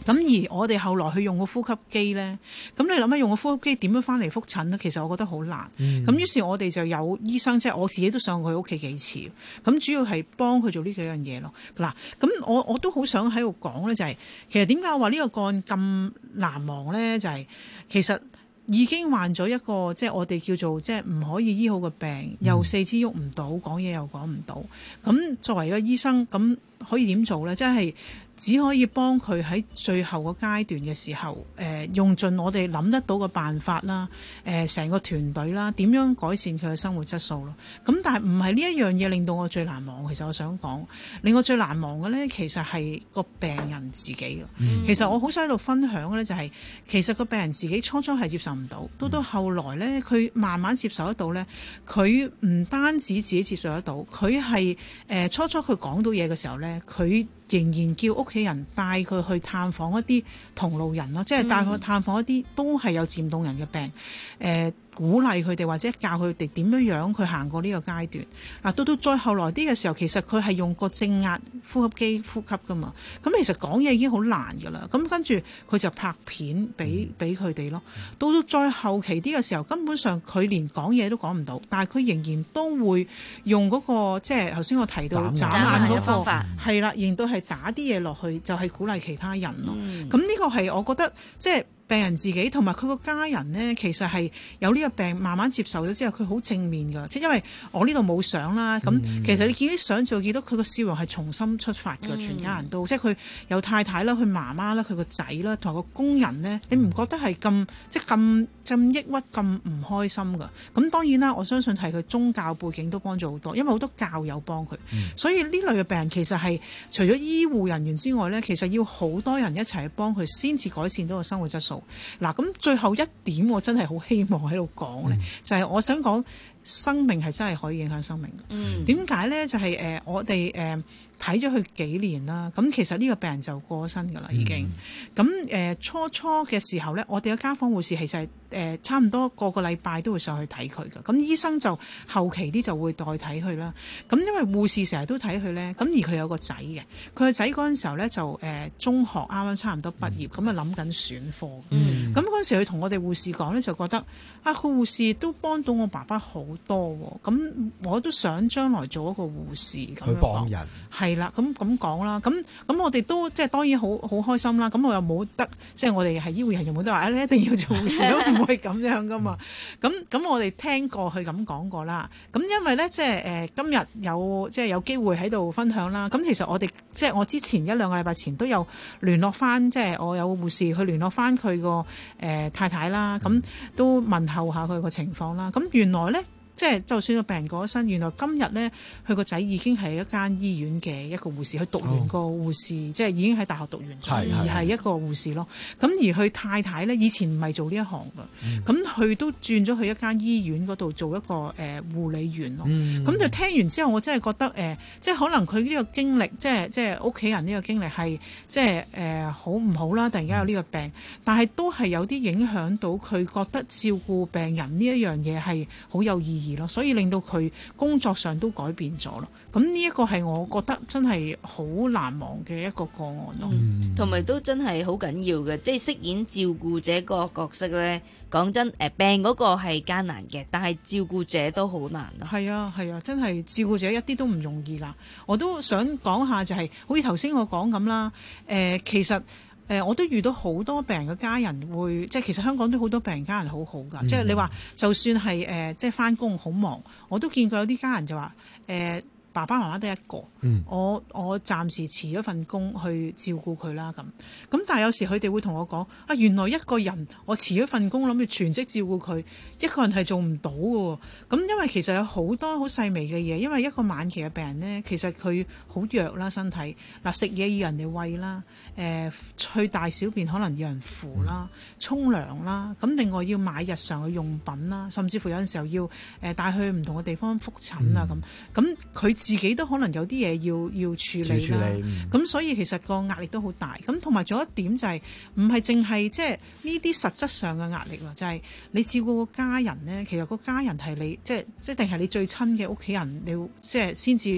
咁而我哋後來去用個呼吸機咧，咁你諗下用個呼吸機點樣翻嚟覆診咧？其實我覺得好難。咁、嗯、於是我哋就有醫生，即係我自己都上過佢屋企幾次。咁主要係幫佢做呢幾樣嘢咯。嗱，咁我我都好想喺度講咧，就係、是、其實點解我話呢個個案咁難忘咧？就係、是、其實已經患咗一個即係我哋叫做即係唔可以醫好嘅病，又四肢喐唔到，講嘢又講唔到。咁作為一個醫生，咁可以點做咧？即係只可以幫佢喺最後個階段嘅時候，誒、呃、用盡我哋諗得到嘅辦法啦，誒、呃、成個團隊啦，點樣改善佢嘅生活質素咯。咁但係唔係呢一樣嘢令到我最難忘。其實我想講，令我最難忘嘅咧，其實係個病人自己。嗯、其實我好想喺度分享嘅咧，就係其實個病人自己初初係接受唔到，到到後來咧，佢慢慢接受得到咧，佢唔單止自己接受得到，佢係誒初初佢講到嘢嘅時候咧，佢仍然叫屋企人帶佢去探訪一啲同路人咯，即係帶佢去探訪一啲都係有漸凍人嘅病，誒、呃、鼓勵佢哋或者教佢哋點樣樣去行過呢個階段。嗱，到到再後來啲嘅時候，其實佢係用個正壓呼吸機呼吸噶嘛，咁其實講嘢已經好難噶啦。咁跟住佢就拍片俾俾佢哋咯。到到再後期啲嘅時候，根本上佢連講嘢都講唔到，但係佢仍然都會用嗰、嗰個即係頭先我提到眨眼嗰、嗰個方法，係啦，仍然都係打啲嘢落去，就係、是、鼓勵其他人咯。咁呢、嗯、個係我覺得即係病人自己同埋佢個家人呢，其實係有呢個病慢慢接受咗之後，佢好正面㗎。即係因為我呢度冇相啦，咁、嗯、其實你見啲相就會見到佢個笑容係重新出發㗎，嗯、全家人都即係佢有太太啦，佢媽媽啦，佢個仔啦，同埋個工人呢，你唔覺得係咁即係咁咁抑鬱咁唔開心㗎？咁當然啦，我相信係佢宗教背景都幫咗好多，因為好多教友幫佢，嗯、所以呢類嘅病人其實係除咗醫護人員之外呢，其實要好多人一齊去幫佢，先至改善到個生活質素。嗱，咁最後一點我真係好希望喺度講咧，嗯、就係我想講生命係真係可以影響生命嘅。點解咧？就係、是、誒、呃、我哋誒睇咗佢幾年啦，咁其實呢個病人就過身㗎啦，已經。咁誒、呃、初初嘅時候咧，我哋嘅家訪護士其實係誒、呃、差唔多個個禮拜都會上去睇佢㗎。咁醫生就後期啲就會代睇佢啦。咁因為護士成日都睇佢咧，咁而佢有個仔嘅，佢個仔嗰陣時候咧就誒、呃、中學啱啱差唔多畢業，咁啊諗緊選科。咁嗰陣時佢同我哋護士講咧，就覺得啊，個護士都幫到我爸爸好多喎。咁我都想將來做一個護士咁樣幫人。係啦，咁咁講啦，咁咁我哋都即係當然好好開心啦。咁我又冇得即係我哋係醫護人員，冇得話你一定要做護士，都唔會咁樣噶嘛。咁咁我哋聽過佢咁講過啦。咁因為咧即係誒今日有即係有機會喺度分享啦。咁其實我哋即係我之前一兩個禮拜前都有聯絡翻，即係我有護士去聯絡翻佢個誒太太啦。咁都問候下佢個情況啦。咁原來咧。即係就算個病人過咗身，原來今日咧，佢個仔已經係一間醫院嘅一個護士，佢讀完個護士，哦、即係已經喺大學讀完，而係一個護士咯。咁而佢太太咧，以前唔係做呢一行㗎，咁佢、嗯、都轉咗去一間醫院嗰度做一個誒、呃、護理員咯。咁、嗯、就聽完之後，我真係覺得誒、呃，即係可能佢呢個經歷，即係即係屋企人呢個經歷係即係誒好唔好啦？突然間有呢個病，嗯、但係都係有啲影響到佢覺得照顧病人呢一樣嘢係好有意義。所以令到佢工作上都改變咗咯。咁呢一個係我覺得真係好難忘嘅一個個案咯。 同埋、嗯、都真係好緊要嘅，即係飾演照顧者個角色咧。講真，誒病嗰個係艱難嘅，但係照顧者都好難咯。 係啊係啊，真係照顧者一啲都唔容易㗎。我都想講下就係、是，好似頭先我講咁啦。誒、呃、其實。誒、呃，我都遇到好多病人嘅家人會，即係其實香港都好多病人家人好好㗎，嗯、即係你話就算係誒、呃，即係返工好忙，我都見過有啲家人就話誒。呃爸爸媽媽得一個，嗯、我我暫時辭咗份工去照顧佢啦咁。咁但係有時佢哋會同我講啊，原來一個人我辭咗份工諗住全職照顧佢，一個人係做唔到嘅。咁因為其實有好多好細微嘅嘢，因為一個晚期嘅病人呢，其實佢好弱啦身體，嗱食嘢要人哋餵啦，誒、呃、去大小便可能要人扶啦，沖涼啦，咁另外要買日常嘅用品啦，甚至乎有陣時候要誒帶去唔同嘅地方覆診啊咁。咁佢、嗯、自己都可能有啲嘢要要處理啦，咁、嗯、所以其實個壓力都好大。咁同埋仲有一點就係唔係淨係即係呢啲實質上嘅壓力喎，就係、是、你照顧個家人咧，其實個家人係你即係即係定係你最親嘅屋企人，你即係先至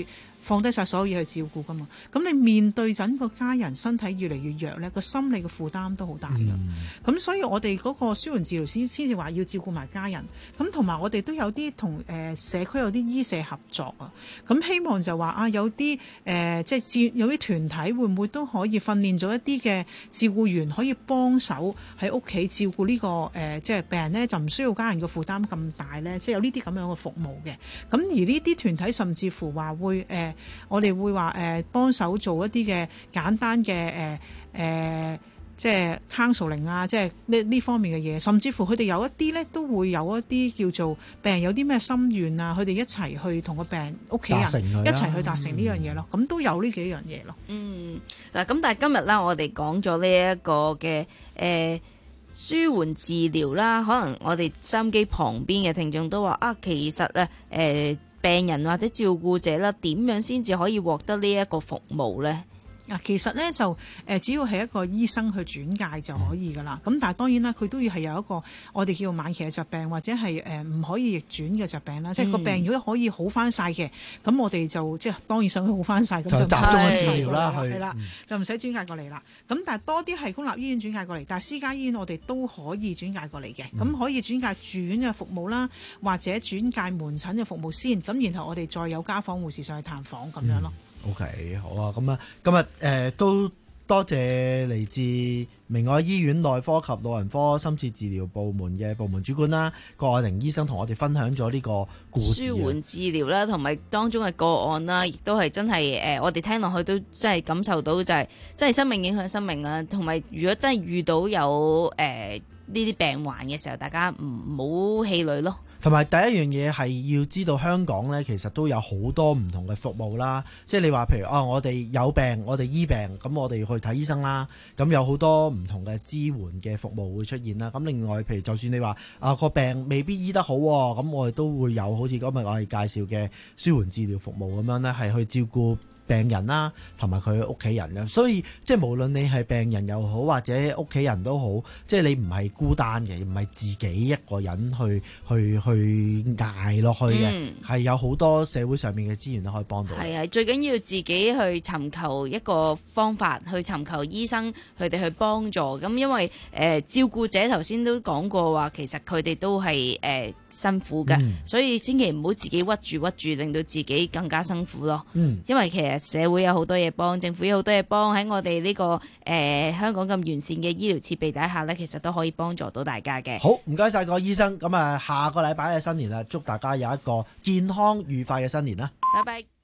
放低晒所有嘢去照顧噶嘛。咁你面對緊個家人身體越嚟越弱咧，個心理嘅負擔都好大噶。咁、嗯、所以我哋嗰個舒緩治療先先至話要照顧埋家人。咁同埋我哋都有啲同誒社區有啲醫社合作啊。咁希望就話啊，有啲誒、呃、即係有啲團體會唔會都可以訓練咗一啲嘅照顧員可以幫手喺屋企照顧呢、這個誒、呃、即係病人咧，就唔需要家人嘅負擔咁大咧，即係有呢啲咁樣嘅服務嘅。咁而呢啲團體甚至乎話會誒、呃，我哋會話誒、呃、幫手做一啲嘅簡單嘅誒誒。呃呃即係 counseling 啊，即係呢呢方面嘅嘢，甚至乎佢哋有一啲咧都會有一啲叫做病人有啲咩心願啊，佢哋一齊去同個病人屋企人一齊去達成呢樣嘢咯。咁、嗯、都有呢幾樣嘢咯。 嗯，嗱咁，但係今日咧，我哋講咗呢一個嘅誒、呃、舒緩治療啦，可能我哋收音機旁邊嘅聽眾都話啊，其實咧誒、呃、病人或者照顧者啦，點樣先至可以獲得呢一個服務咧？ 嗱，其實咧就誒，只要係一個醫生去轉介就可以噶啦。咁、嗯、但係當然啦，佢都要係有一個我哋叫做晚期嘅疾病，或者係誒唔可以逆轉嘅疾病啦。嗯、即係個病如果可以好翻晒嘅，咁我哋就即係當然想佢好翻晒，咁就集中治療啦，係啦，就唔使轉介過嚟啦。咁但係多啲係公立醫院轉介過嚟，但係私家醫院我哋都可以轉介過嚟嘅。咁、嗯、可以轉介住院嘅服務啦，或者轉介門診嘅服務先。咁然後我哋再有家訪護士上去探訪咁樣咯。嗯 OK， 好啊，咁啊，今日誒、呃、都多謝嚟自明愛醫院內科及老人科深切治療部門嘅部門主管啦，郭愛玲醫生同我哋分享咗呢個故事， 舒緩治療啦，同埋當中嘅個案啦，亦都係真係誒、呃，我哋聽落去都真係感受到就係、是、真係生命影響生命啦，同埋如果真係遇到有誒呢啲病患嘅時候，大家唔好氣餒咯。 同埋第一樣嘢係要知道香港呢，其實都有好多唔同嘅服務啦。即係你話譬如啊、哦，我哋有病，我哋醫病，咁我哋去睇醫生啦。咁有好多唔同嘅支援嘅服務會出現啦。咁另外，譬如就算你話啊個病未必醫得好，咁我哋都會有好似今日我哋介紹嘅舒緩治療服務咁樣呢，係去照顧病人啦，同埋佢屋企人嘅，所以即係無論你係病人又好，或者屋企人都好，即係你唔係孤單嘅，唔係自己一個人去去去捱落去嘅，係、嗯、有好多社會上面嘅資源都可以幫到。 係啊，最緊要自己去尋求一個方法，去尋求醫生佢哋去幫助。咁因為誒、呃、照顧者頭先都講過話，其實佢哋都係誒、呃、辛苦嘅、嗯，所以千祈唔好自己屈住屈住，令到自己更加辛苦咯。嗯，因為其實社會有好多嘢幫，政府有好多嘢幫，喺我哋呢、這個誒、呃、香港咁完善嘅醫療設備底下呢，其實都可以幫助到大家嘅。 好，唔該晒個醫生。咁啊，下個禮拜嘅新年啦，祝大家有一個健康愉快嘅新年啦。 拜拜。